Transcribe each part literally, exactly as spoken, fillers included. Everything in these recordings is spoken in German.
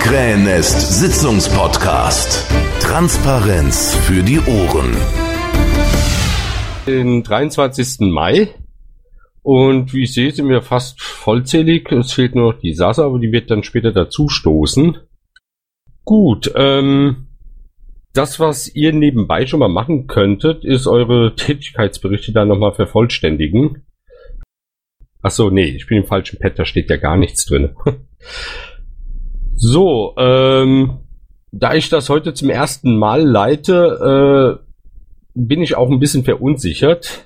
Krähennest Sitzungspodcast. Transparenz für die Ohren. Den dreiundzwanzigsten Mai. Und wie ich sehe, sind wir fast vollzählig. Es fehlt nur noch die Sasa, aber die wird dann später dazu stoßen. Gut, ähm, das, was ihr nebenbei schon mal machen könntet, ist eure Tätigkeitsberichte da nochmal vervollständigen. Achso, nee, ich bin im falschen Pad, da steht ja gar nichts drin. So, ähm, da ich das heute zum ersten Mal leite, äh, bin ich auch ein bisschen verunsichert.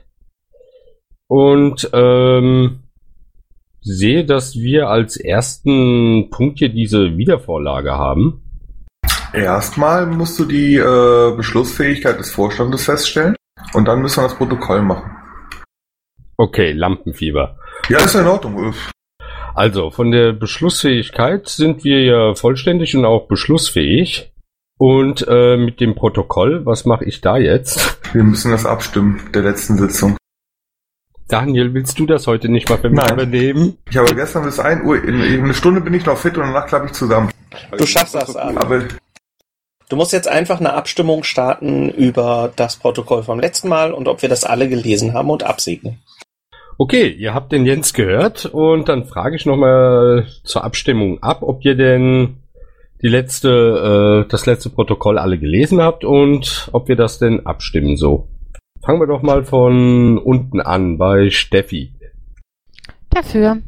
Und ähm, sehe, dass wir als ersten Punkt hier diese Wiedervorlage haben. Erstmal musst du die äh, Beschlussfähigkeit des Vorstandes feststellen und dann müssen wir das Protokoll machen. Okay, Lampenfieber. Ja, ist ja in Ordnung. Also, von der Beschlussfähigkeit sind wir ja vollständig und auch beschlussfähig. Und äh, mit dem Protokoll, was mache ich da jetzt? Wir müssen das abstimmen, der letzten Sitzung. Daniel, willst du das heute nicht mal für mich Nein. übernehmen? Ich habe gestern bis ein Uhr, in, in eine Stunde bin ich noch fit und danach klappe ich zusammen. Du schaffst das, Arne. Aber Du musst jetzt einfach eine Abstimmung starten über das Protokoll vom letzten Mal und ob wir das alle gelesen haben und absegnen. Okay, ihr habt den Jens gehört und dann frage ich nochmal zur Abstimmung ab, ob ihr denn die letzte, äh, das letzte Protokoll alle gelesen habt und ob wir das denn abstimmen so. Fangen wir doch mal von unten an bei Steffi. Dafür.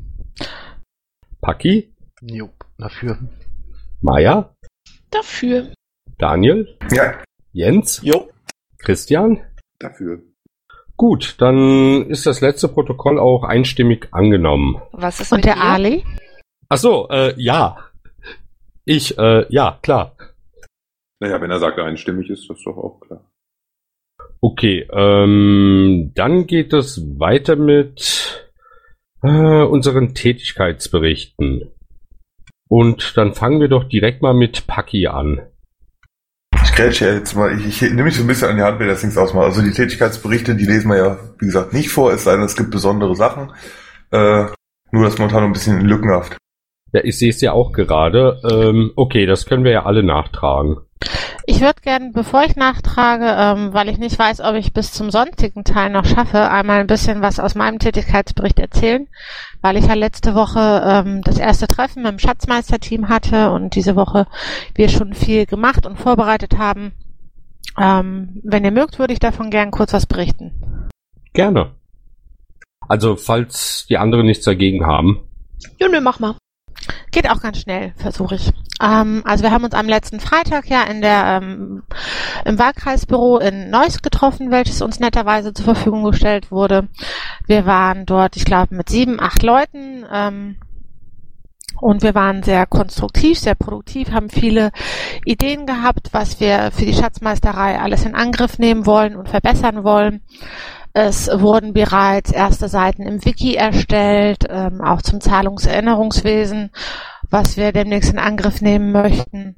Paki? Jo, dafür. Maja? Dafür. Daniel? ja, Jens? Jo. Christian? Dafür. Gut, dann ist das letzte Protokoll auch einstimmig angenommen. Was ist Und mit der dir? Ali? Ach so, äh, ja. Ich, äh, ja, klar. Naja, wenn er sagt einstimmig, ist das doch auch klar. Okay, ähm, dann geht es weiter mit äh, unseren Tätigkeitsberichten. Und dann fangen wir doch direkt mal mit Paki an. ich grätsche ja jetzt mal, ich, ich nehme mich so ein bisschen an die Hand, wenn das nichts ausmacht. Also die Tätigkeitsberichte, die lesen wir ja, wie gesagt, nicht vor, es sei denn, es gibt besondere Sachen. Äh, nur das momentan noch ein bisschen lückenhaft. Ja, ich sehe es ja auch gerade. Ähm, okay, das können wir ja alle nachtragen. Ich würde gerne, bevor ich nachtrage, ähm, weil ich nicht weiß, ob ich bis zum sonstigen Teil noch schaffe, einmal ein bisschen was aus meinem Tätigkeitsbericht erzählen, weil ich ja letzte Woche ähm, das erste Treffen mit dem Schatzmeisterteam hatte und diese Woche wir schon viel gemacht und vorbereitet haben. Ähm, wenn ihr mögt, würde ich davon gern kurz was berichten. Gerne. Also, falls die anderen nichts dagegen haben. Ja, ne, mach mal. Geht auch ganz schnell, versuche ich. Ähm, also wir haben uns am letzten Freitag ja in der ähm, im Wahlkreisbüro in Neuss getroffen, welches uns netterweise zur Verfügung gestellt wurde. Wir waren dort, ich glaube, mit sieben, acht Leuten ähm, und wir waren sehr konstruktiv, sehr produktiv, haben viele Ideen gehabt, was wir für die Schatzmeisterei alles in Angriff nehmen wollen und verbessern wollen. Es wurden bereits erste Seiten im Wiki erstellt, ähm, auch zum Zahlungserinnerungswesen, was wir demnächst in Angriff nehmen möchten.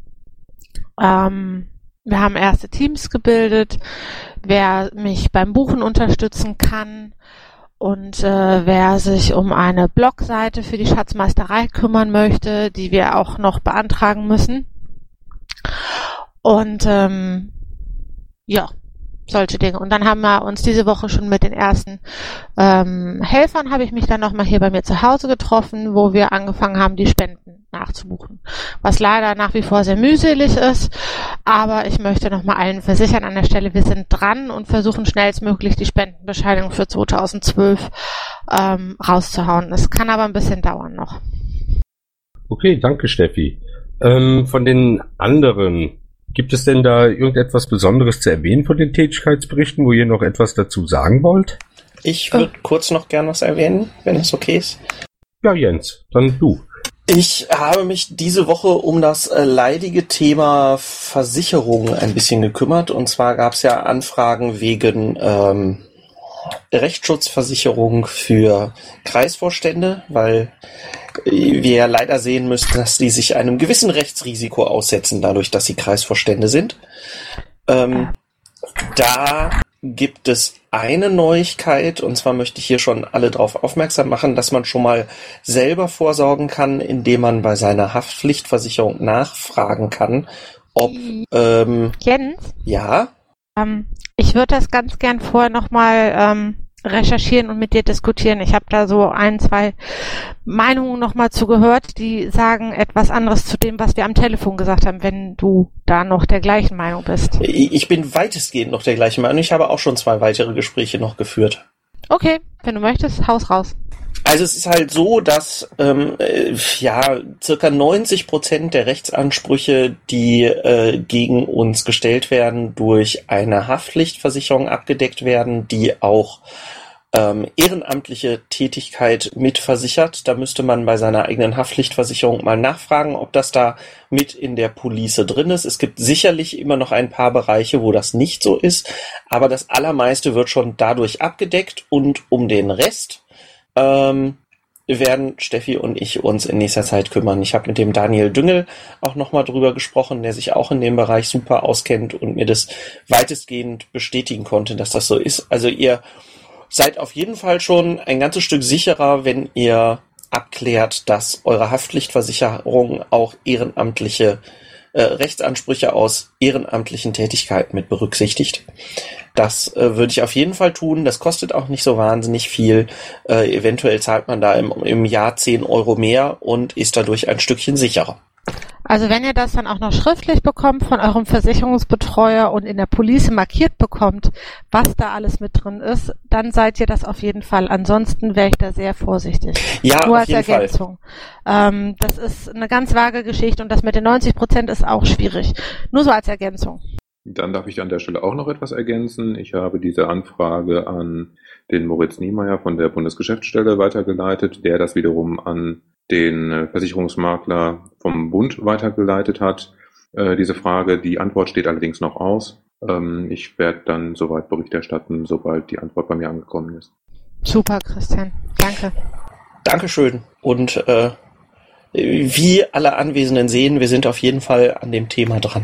Ähm, wir haben erste Teams gebildet, wer mich beim Buchen unterstützen kann und äh, wer sich um eine Blogseite für die Schatzmeisterei kümmern möchte, die wir auch noch beantragen müssen. Und ähm, ja, solche Dinge. Und dann haben wir uns diese Woche schon mit den ersten ähm, Helfern, habe ich mich dann nochmal hier bei mir zu Hause getroffen, wo wir angefangen haben, die Spenden nachzubuchen. Was leider nach wie vor sehr mühselig ist, aber ich möchte nochmal allen versichern an der Stelle, wir sind dran und versuchen schnellstmöglich die Spendenbescheinigung für zweitausendzwölf ähm, rauszuhauen. Es kann aber ein bisschen dauern noch. Okay, danke Steffi. Ähm, von den anderen, gibt es denn da irgendetwas Besonderes zu erwähnen von den Tätigkeitsberichten, wo ihr noch etwas dazu sagen wollt? Ich würde oh. kurz noch gern was erwähnen, wenn es okay ist. Ja, Jens, dann du. Ich habe mich diese Woche um das äh, leidige Thema Versicherung ein bisschen gekümmert. Und zwar gab es ja Anfragen wegen ähm, Rechtsschutzversicherung für Kreisvorstände, weil wir ja leider sehen müssen, dass die sich einem gewissen Rechtsrisiko aussetzen, dadurch, dass sie Kreisvorstände sind. Ähm, da gibt es eine Neuigkeit, und zwar möchte ich hier schon alle darauf aufmerksam machen, dass man schon mal selber vorsorgen kann, indem man bei seiner Haftpflichtversicherung nachfragen kann, ob... Ähm, Jens? Ja? Ähm, ich würde das ganz gern vorher nochmal ähm, recherchieren und mit dir diskutieren. Ich habe da so ein, zwei Meinungen nochmal zugehört, die sagen etwas anderes zu dem, was wir am Telefon gesagt haben, wenn du da noch der gleichen Meinung bist. Ich bin weitestgehend noch der gleichen Meinung. Ich habe auch schon zwei weitere Gespräche noch geführt. Okay, wenn du möchtest, haus raus. Also es ist halt so, dass ähm, äh, ja circa neunzig Prozent der Rechtsansprüche, die äh, gegen uns gestellt werden, durch eine Haftpflichtversicherung abgedeckt werden, die auch ähm, ehrenamtliche Tätigkeit mitversichert. Da müsste man bei seiner eigenen Haftpflichtversicherung mal nachfragen, ob das da mit in der Police drin ist. Es gibt sicherlich immer noch ein paar Bereiche, wo das nicht so ist, aber das Allermeiste wird schon dadurch abgedeckt, und um den Rest Ähm, werden Steffi und ich uns in nächster Zeit kümmern. Ich habe mit dem Daniel Düngel auch nochmal drüber gesprochen, der sich auch in dem Bereich super auskennt und mir das weitestgehend bestätigen konnte, dass das so ist. Also ihr seid auf jeden Fall schon ein ganzes Stück sicherer, wenn ihr abklärt, dass eure Haftpflichtversicherung auch ehrenamtliche äh, Rechtsansprüche aus ehrenamtlichen Tätigkeiten mit berücksichtigt. Das äh, würde ich auf jeden Fall tun. Das kostet auch nicht so wahnsinnig viel. Äh, eventuell zahlt man da im, im Jahr zehn Euro mehr und ist dadurch ein Stückchen sicherer. Also wenn ihr das dann auch noch schriftlich bekommt von eurem Versicherungsbetreuer und in der Police markiert bekommt, was da alles mit drin ist, dann seid ihr das auf jeden Fall. Ansonsten wäre ich da sehr vorsichtig. Ja, Nur auf als jeden Ergänzung. Ähm, das ist eine ganz vage Geschichte, und das mit den neunzig Prozent ist auch schwierig. Nur so als Ergänzung. Dann darf ich an der Stelle auch noch etwas ergänzen. Ich habe diese Anfrage an den Moritz Niemeyer von der Bundesgeschäftsstelle weitergeleitet, der das wiederum an den Versicherungsmakler vom Bund weitergeleitet hat. Äh, diese Frage, die Antwort steht allerdings noch aus. Ähm, ich werde dann soweit Bericht erstatten, sobald die Antwort bei mir angekommen ist. Super, Christian. Danke. Dankeschön. Und äh, wie alle Anwesenden sehen, wir sind auf jeden Fall an dem Thema dran.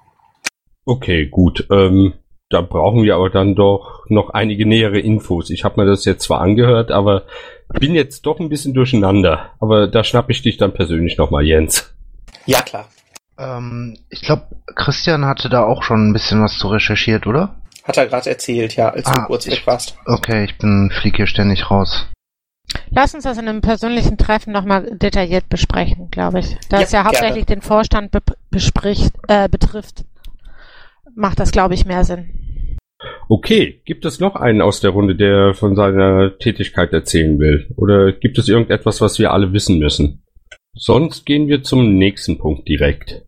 Okay, gut. Ähm, da brauchen wir aber dann doch noch einige nähere Infos. Ich habe mir das jetzt zwar angehört, aber bin jetzt doch ein bisschen durcheinander. Aber da schnapp ich dich dann persönlich nochmal, Jens. Ja, klar. Ähm, ich glaube, Christian hatte da auch schon ein bisschen was zu recherchiert, oder? Hat er gerade erzählt, ja, als ah, du kurz ich, weg warst. Okay, ich bin flieg hier ständig raus. Lass uns das in einem persönlichen Treffen nochmal detailliert besprechen, glaube ich. Da Ja, es ja hauptsächlich gerne. den Vorstand be- bespricht, äh, betrifft, macht das, glaube ich, mehr Sinn. Okay, gibt es noch einen aus der Runde, der von seiner Tätigkeit erzählen will? Oder gibt es irgendetwas, was wir alle wissen müssen? Sonst gehen wir zum nächsten Punkt direkt.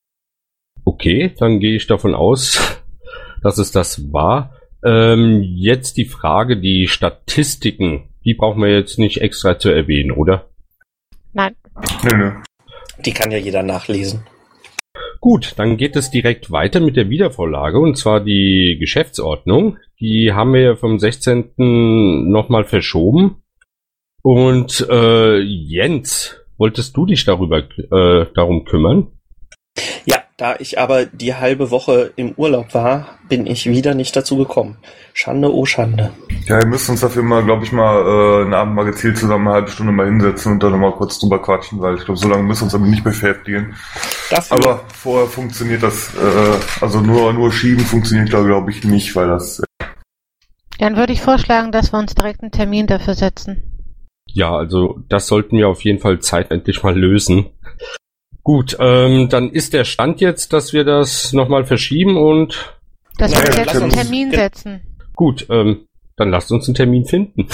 Okay, dann gehe ich davon aus, dass es das war. Ähm, jetzt die Frage, die Statistiken, die brauchen wir jetzt nicht extra zu erwähnen, oder? Nein. Nö, nö. Die kann ja jeder nachlesen. Gut, dann geht es direkt weiter mit der Wiedervorlage, und zwar die Geschäftsordnung. Die haben wir ja vom sechzehnten nochmal verschoben. Und äh, Jens, wolltest du dich darüber äh, darum kümmern? Ja, da ich aber die halbe Woche im Urlaub war, bin ich wieder nicht dazu gekommen. Schande, oh Schande. Ja, wir müssen uns dafür mal, glaube ich, mal äh, einen Abend mal gezielt zusammen eine halbe Stunde mal hinsetzen und dann nochmal kurz drüber quatschen, weil ich glaube, so lange müssen wir uns damit nicht beschäftigen. Dafür. Aber vorher funktioniert das, äh, also nur nur schieben funktioniert, glaube ich, nicht, weil das... Äh Dann würde ich vorschlagen, dass wir uns direkt einen Termin dafür setzen. Ja, also das sollten wir auf jeden Fall zeitendlich mal lösen. Gut, ähm, dann ist der Stand jetzt, dass wir das nochmal verschieben und... Dass Ja, wir uns ja, jetzt lass einen uns- Termin ja. setzen. Gut, ähm, dann lasst uns einen Termin finden.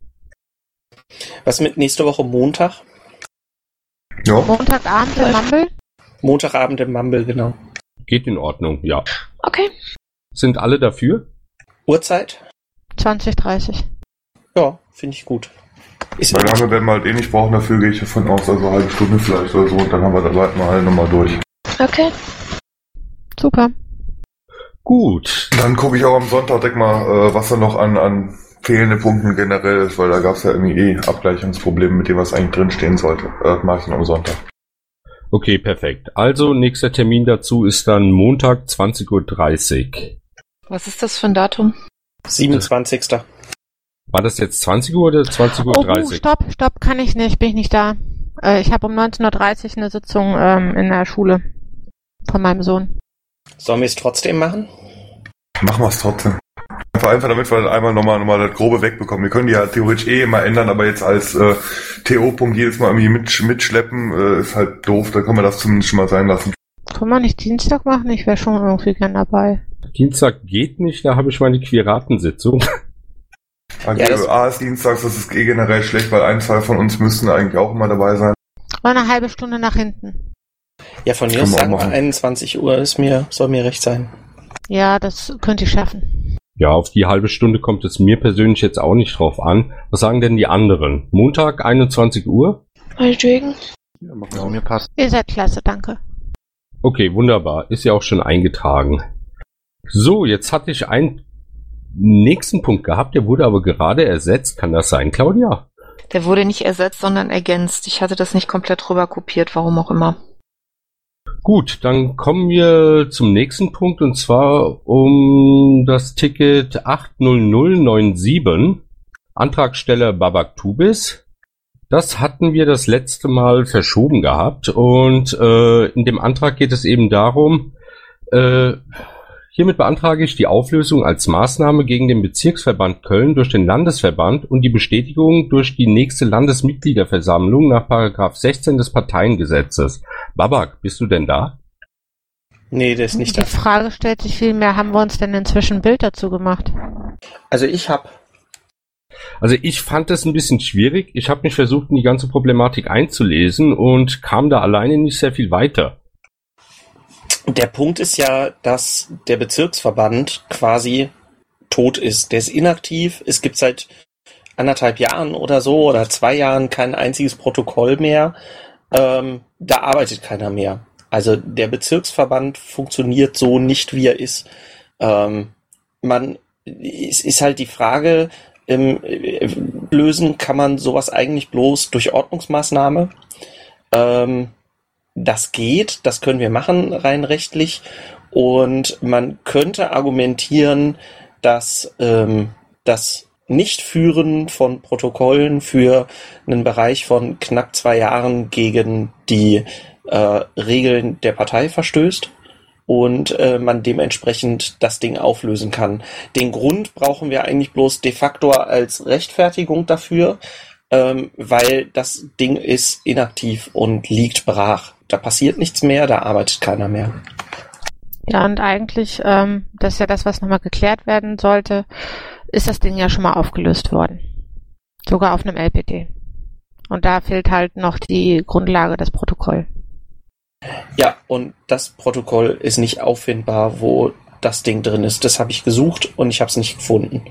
Was mit nächste Woche Montag? ja, Montagabend im Mumble? Montagabend im Mumble, genau. Geht in Ordnung, ja. Okay. Sind alle dafür? Uhrzeit? zwanzig, dreißig. Ja, finde ich gut. Ist weil lange werden wir halt eh nicht brauchen, dafür gehe ich davon aus, also eine halbe Stunde vielleicht oder so, und dann haben wir das bald mal alle nochmal durch. Okay. Super. Gut. Dann gucke ich auch am Sonntag direkt mal, äh, was da noch an, an fehlende Punkten generell ist, weil da gab es ja irgendwie eh Abgleichungsprobleme mit dem, was eigentlich drinstehen sollte. Äh, Das mache ich dann am Sonntag. Okay, perfekt. Also, nächster Termin dazu ist dann Montag zwanzig Uhr dreißig. Was ist das für ein Datum? siebenundzwanzigster War das jetzt zwanzig Uhr oder zwanzig Uhr Oh, dreißig? stopp, stopp, kann ich nicht, bin ich nicht da. Äh, ich habe um neunzehn Uhr dreißig eine Sitzung ähm, in der Schule von meinem Sohn. Sollen wir es trotzdem machen? Machen wir es trotzdem. Einfach, einfach damit wir dann einmal nochmal nochmal das Grobe wegbekommen. Wir können die ja theoretisch eh immer ändern, aber jetzt als äh, T O-Punkt jedes Mal irgendwie mit, mitschleppen, äh, ist halt doof. Da kann man das zumindest schon mal sein lassen. Können wir nicht Dienstag machen? Ich wäre schon irgendwie gern dabei. Dienstag geht nicht, da habe ich meine Quiratensitzung. Okay, Ja, das- A ist dienstags, das ist eh generell schlecht, weil ein, zwei von uns müssten eigentlich auch immer dabei sein. War eine halbe Stunde nach hinten. Ja, von mir Können aus wir auch sagen wir machen. einundzwanzig Uhr, ist mir, soll mir recht sein. Ja, das könnte ich schaffen. Ja, auf die halbe Stunde kommt es mir persönlich jetzt auch nicht drauf an. Was sagen denn die anderen? Montag, einundzwanzig Uhr? Meinetwegen. Ja, machen Ja, wir. mir passt. Ihr seid klasse, danke. Okay, wunderbar. Ist ja auch schon eingetragen. So, jetzt hatte ich einen nächsten Punkt gehabt, der wurde aber gerade ersetzt. Kann das sein, Claudia? Der wurde nicht ersetzt, sondern ergänzt. Ich hatte das nicht komplett rüber kopiert, warum auch immer. Gut, dann kommen wir zum nächsten Punkt und zwar um das Ticket acht null null neun sieben. Antragsteller Babak Tubis. Das hatten wir das letzte Mal verschoben gehabt und äh, in dem Antrag geht es eben darum, äh, hiermit beantrage ich die Auflösung als Maßnahme gegen den Bezirksverband Köln durch den Landesverband und die Bestätigung durch die nächste Landesmitgliederversammlung nach Paragraph sechzehn des Parteiengesetzes. Babak, bist du denn da? Nee, der ist nicht Die da. Frage stellt sich vielmehr, haben wir uns denn inzwischen ein Bild dazu gemacht? Also ich habe Also ich fand das ein bisschen schwierig. Ich habe mich versucht, in die ganze Problematik einzulesen und kam da alleine nicht sehr viel weiter. Der Punkt ist ja, dass der Bezirksverband quasi tot ist. Der ist inaktiv. Es gibt seit anderthalb Jahren oder so oder zwei Jahren kein einziges Protokoll mehr. Ähm, da arbeitet keiner mehr. Also der Bezirksverband funktioniert so nicht, wie er ist. Ähm, man, es ist halt die Frage, ähm, lösen kann man sowas eigentlich bloß durch Ordnungsmaßnahme. Ähm, Das geht, das können wir machen, rein rechtlich. Und man könnte argumentieren, dass ähm, das Nichtführen von Protokollen für einen Bereich von knapp zwei Jahren gegen die äh, Regeln der Partei verstößt und äh, man dementsprechend das Ding auflösen kann. Den Grund brauchen wir eigentlich bloß de facto als Rechtfertigung dafür, ähm, weil das Ding ist inaktiv und liegt brach. Da passiert nichts mehr, da arbeitet keiner mehr. Ja, und eigentlich, ähm, das ist ja das, was nochmal geklärt werden sollte, ist das Ding ja schon mal aufgelöst worden. Sogar auf einem L P T. Und da fehlt halt noch die Grundlage, das Protokoll. Ja, und das Protokoll ist nicht auffindbar, wo das Ding drin ist. Das habe ich gesucht und ich habe es nicht gefunden.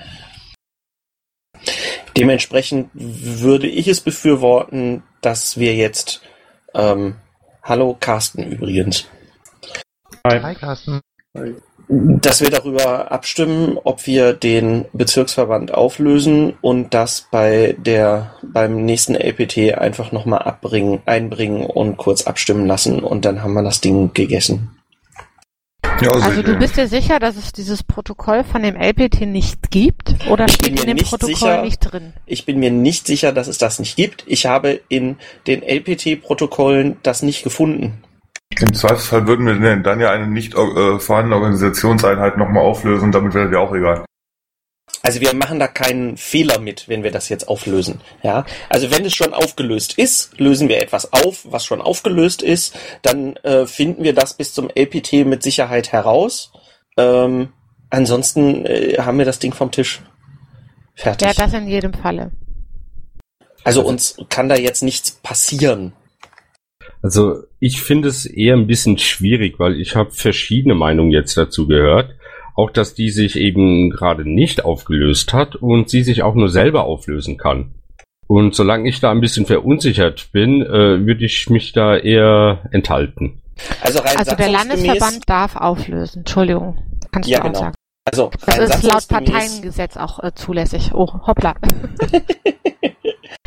Dementsprechend würde ich es befürworten, dass wir jetzt ähm, hallo Carsten übrigens. Hi, Carsten. Dass wir darüber abstimmen, ob wir den Bezirksverband auflösen und das bei der beim nächsten L P T einfach nochmal abbringen, einbringen und kurz abstimmen lassen und dann haben wir das Ding gegessen. Ja, Also du äh, bist dir sicher, dass es dieses Protokoll von dem L P T nicht gibt? Oder Ich bin steht in mir dem nicht Protokoll sicher. nicht drin? Ich bin mir nicht sicher, dass es das nicht gibt. Ich habe in den L P T-Protokollen das nicht gefunden. Im Zweifelsfall würden wir dann ja eine nicht äh, vorhandene Organisationseinheit nochmal auflösen, damit wäre das ja auch egal. Also wir machen da keinen Fehler mit, wenn wir das jetzt auflösen. Ja, also wenn es schon aufgelöst ist, lösen wir etwas auf, was schon aufgelöst ist. Dann äh, finden wir das bis zum L P T mit Sicherheit heraus. Ähm, ansonsten äh, haben wir das Ding vom Tisch. Fertig. Ja, das in jedem Falle. Also uns kann da jetzt nichts passieren. Also ich finde es eher ein bisschen schwierig, weil ich habe verschiedene Meinungen jetzt dazu gehört. Auch, dass die sich eben gerade nicht aufgelöst hat und sie sich auch nur selber auflösen kann. Und solange ich da ein bisschen verunsichert bin, äh, würde ich mich da eher enthalten. Also rein Also der satzungsgemäß- Landesverband darf auflösen. Entschuldigung. Kannst Ja, du auch genau. sagen. Also Das rein ist laut satzungsgemäß- Parteiengesetz auch äh, zulässig. Oh, hoppla.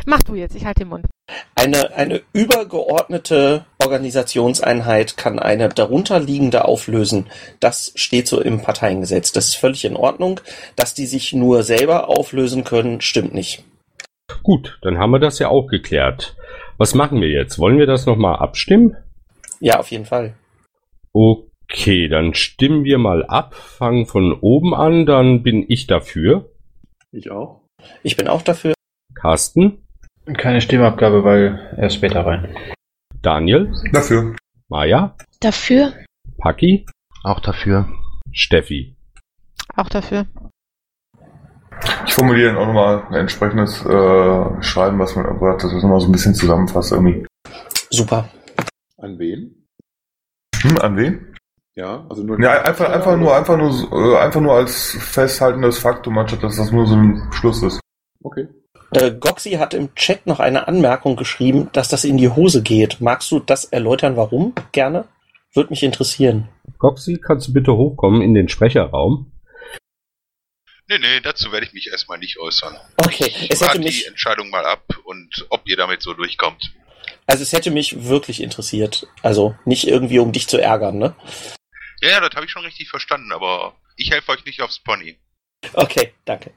Mach du jetzt, ich halte den Mund. Eine, eine übergeordnete Organisationseinheit kann eine darunterliegende auflösen. Das steht so im Parteiengesetz. Das ist völlig in Ordnung. Dass die sich nur selber auflösen können, stimmt nicht. Gut, dann haben wir das ja auch geklärt. Was machen wir jetzt? Wollen wir das nochmal abstimmen? Ja, auf jeden Fall. Okay, dann stimmen wir mal ab. Fangen von oben an, dann bin ich dafür. Ich auch. Ich bin auch dafür. Carsten? Keine Stimmabgabe, weil erst später rein. Daniel? Dafür. Maja? Dafür? Paki? Auch dafür. Steffi? Auch dafür. Ich formuliere dann auch nochmal ein entsprechendes äh, Schreiben, was man erwartet, dass das nochmal so ein bisschen zusammenfasst irgendwie. Super. An wen? Hm, an wen? Ja, also nur... Ja, einfach, einfach nur, einfach nur, äh, einfach nur als festhaltendes Faktum, anstatt dass das nur so ein Schluss ist. Okay. Äh, Goxi hat im Chat noch eine Anmerkung geschrieben, dass das in die Hose geht. Magst du das erläutern, warum? Gerne? Würde mich interessieren. Goxi, kannst du bitte hochkommen in den Sprecherraum? Nee, nee, dazu werde ich mich erstmal nicht äußern. Okay, ich es hätte warte mich... die Entscheidung mal ab und ob ihr damit so durchkommt. Also es hätte mich wirklich interessiert. Also nicht irgendwie, um dich zu ärgern, ne? Ja, ja, das habe ich schon richtig verstanden, aber ich helfe euch nicht aufs Pony. Okay, danke.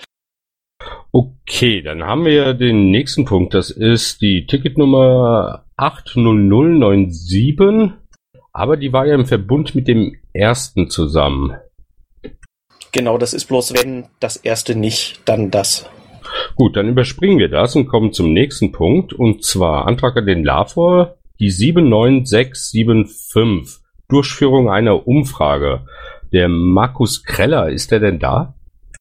Okay, dann haben wir den nächsten Punkt. Das ist die Ticketnummer acht null null neun sieben. Aber die war ja im Verbund mit dem ersten zusammen. Genau, das ist bloß, wenn das erste nicht, dann das. Gut, dann überspringen wir das und kommen zum nächsten Punkt. Und zwar Antrag an den LAVOR, die sieben neun sechs sieben fünf. Durchführung einer Umfrage. Der Markus Kreller, ist der denn da?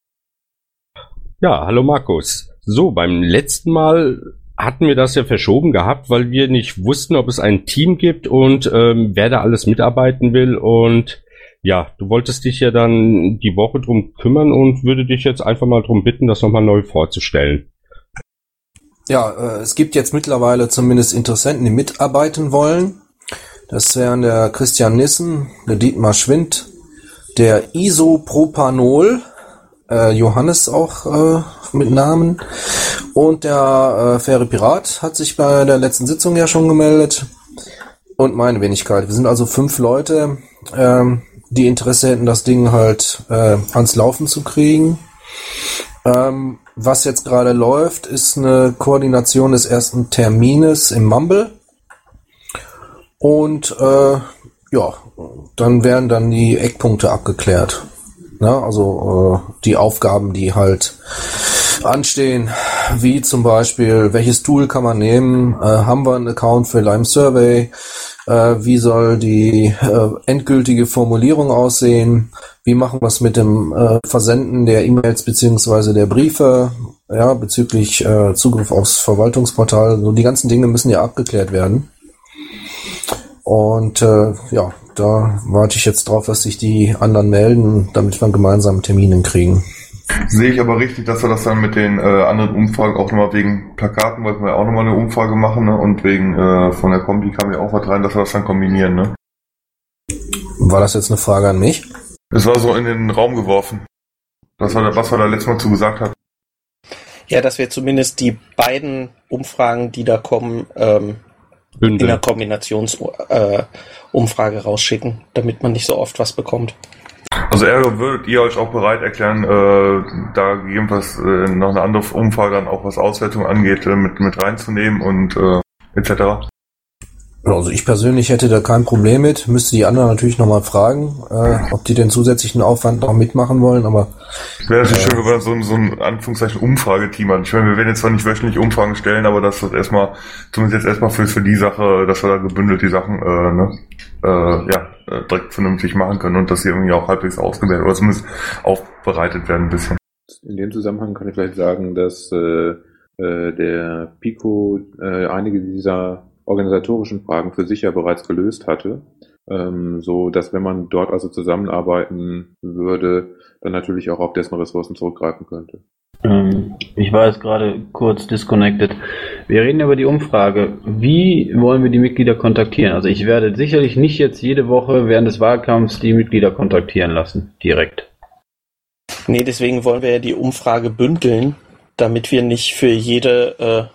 Ja, hallo Markus. So, beim letzten Mal hatten wir das ja verschoben gehabt, weil wir nicht wussten, ob es ein Team gibt und ähm, wer da alles mitarbeiten will. Und ja, du wolltest dich ja dann die Woche drum kümmern und würde dich jetzt einfach mal drum bitten, das nochmal neu vorzustellen. Ja, äh, es gibt jetzt mittlerweile zumindest Interessenten, die mitarbeiten wollen. Das wären der Christian Nissen, der Dietmar Schwind, der Isopropanol, äh, Johannes auch äh, mit Namen, und der äh, Faire Pirat hat sich bei der letzten Sitzung ja schon gemeldet, und meine Wenigkeit. Wir sind also fünf Leute, ähm, die Interesse hätten, das Ding halt äh, ans Laufen zu kriegen. Ähm, was jetzt gerade läuft, ist eine Koordination des ersten Termines im Mumble. Und äh, ja, dann werden dann die Eckpunkte abgeklärt. Ja, also äh, die Aufgaben, die halt anstehen, wie zum Beispiel, welches Tool kann man nehmen, äh, haben wir einen Account für Lime Survey, äh, wie soll die äh, endgültige Formulierung aussehen, wie machen wir es mit dem äh, Versenden der E-Mails beziehungsweise der Briefe, ja, bezüglich äh, Zugriff aufs Verwaltungsportal. So die ganzen Dinge müssen ja abgeklärt werden. Und äh, ja, da warte ich jetzt drauf, dass sich die anderen melden, damit wir einen gemeinsamen Termin hinkriegen. Sehe ich aber richtig, dass wir das dann mit den äh, anderen Umfragen auch nochmal wegen Plakaten, wollten wir ja auch nochmal eine Umfrage machen, ne? Und wegen äh, von der Kombi kam ja auch was rein, dass wir das dann kombinieren, ne? War das jetzt eine Frage an mich? Es war so in den Raum geworfen. Das war, was wir da letztes Mal zu gesagt haben. Ja, dass wir zumindest die beiden Umfragen, die da kommen, ähm, in einer Kombinationsumfrage äh, rausschicken, damit man nicht so oft was bekommt. Also Ergo, würdet ihr euch auch bereit erklären, äh, da gegebenenfalls äh, noch eine andere Umfrage dann auch was Auswertung angeht, äh, mit, mit reinzunehmen und äh, et cetera? Also ich persönlich hätte da kein Problem mit, müsste die anderen natürlich nochmal fragen, äh, ob die den zusätzlichen Aufwand noch mitmachen wollen, aber... Wäre natürlich äh, schön, wenn wir so, so ein Anführungszeichen Umfrageteam haben. Ich meine, wir werden jetzt zwar nicht wöchentlich Umfragen stellen, aber dass das erstmal, zumindest jetzt erstmal für, für die Sache, dass wir da gebündelt die Sachen, äh, ne, äh, ja, direkt vernünftig machen können und dass sie irgendwie auch halbwegs ausgewertet oder zumindest aufbereitet werden ein bisschen. In dem Zusammenhang kann ich vielleicht sagen, dass äh, äh, der Pico äh, einige dieser organisatorischen Fragen für sich ja bereits gelöst hatte, ähm, so dass wenn man dort also zusammenarbeiten würde, dann natürlich auch auf dessen Ressourcen zurückgreifen könnte. Ähm, ich war jetzt gerade kurz disconnected. Wir reden über die Umfrage. Wie wollen wir die Mitglieder kontaktieren? Also ich werde sicherlich nicht jetzt jede Woche während des Wahlkampfs die Mitglieder kontaktieren lassen, direkt. Nee, deswegen wollen wir ja die Umfrage bündeln, damit wir nicht für jede äh,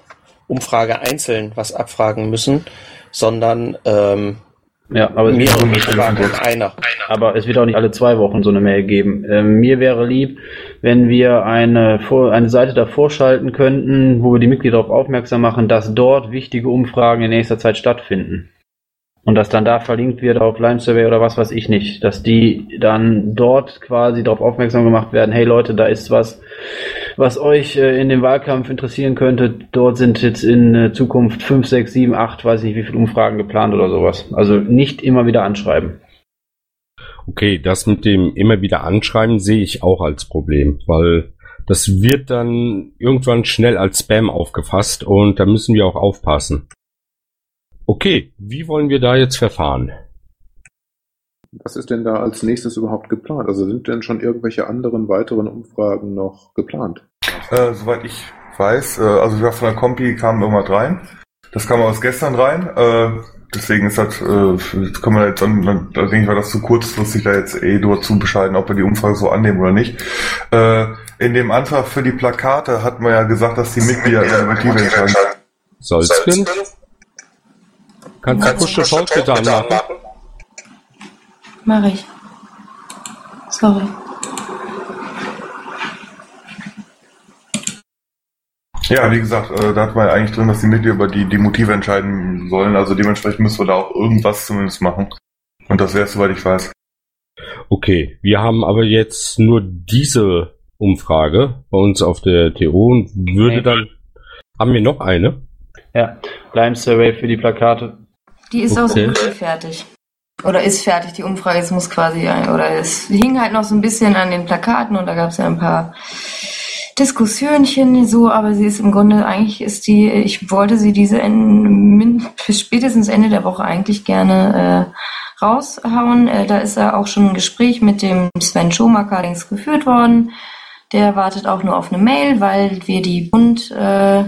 Umfrage einzeln was abfragen müssen, sondern ähm, ja, aber es mehrere wird Umfragen in einer. Aber es wird auch nicht alle zwei Wochen so eine Mail geben. Ähm, mir wäre lieb, wenn wir eine, eine Seite davor schalten könnten, wo wir die Mitglieder darauf aufmerksam machen, dass dort wichtige Umfragen in nächster Zeit stattfinden. Und dass dann da verlinkt wird auf Lime Survey oder was weiß ich nicht. Dass die dann dort quasi darauf aufmerksam gemacht werden, hey Leute, da ist was, was euch äh, in dem Wahlkampf interessieren könnte. Dort sind jetzt in äh, Zukunft fünf, sechs, sieben, acht, weiß nicht wie viele Umfragen geplant oder sowas. Also nicht immer wieder anschreiben. Okay, das mit dem immer wieder anschreiben sehe ich auch als Problem, weil das wird dann irgendwann schnell als Spam aufgefasst und da müssen wir auch aufpassen. Okay, wie wollen wir da jetzt verfahren? Was ist denn da als nächstes überhaupt geplant? Also sind denn schon irgendwelche anderen weiteren Umfragen noch geplant? Äh, soweit ich weiß, äh, also wir von der Kompi kam irgendwas rein. Das kam aus gestern rein. Äh, deswegen ist das, äh, können wir jetzt, dann, da denke ich mal, das zu kurzfristig da jetzt eh nur zu bescheiden, ob wir die Umfrage so annehmen oder nicht. Äh, in dem Antrag für die Plakate hat man ja gesagt, dass die Mitglieder ihre Motive entscheiden. Solzken? Kannst du Push to Talk bitte anmachen? Mach ich. Sorry. Ja, wie gesagt, äh, da hat man ja eigentlich drin, dass die Mitglieder über die, die Motive entscheiden sollen. Also dementsprechend müssen wir da auch irgendwas zumindest machen. Und das wäre es, soweit ich weiß. Okay, wir haben aber jetzt nur diese Umfrage bei uns auf der T O und würde dann... Haben wir noch eine? Ja, Lime Survey für die Plakate. Die ist Okay. auch so gut wie fertig. Oder ist fertig, die Umfrage. Es muss quasi, oder es hing halt noch so ein bisschen an den Plakaten und da gab es ja ein paar Diskussionchen so, aber sie ist im Grunde, eigentlich ist die, ich wollte sie diese Ende, spätestens Ende der Woche eigentlich gerne äh, raushauen. Äh, da ist ja auch schon ein Gespräch mit dem Sven Schomaker längst geführt worden. Der wartet auch nur auf eine Mail, weil wir die Bund... Äh,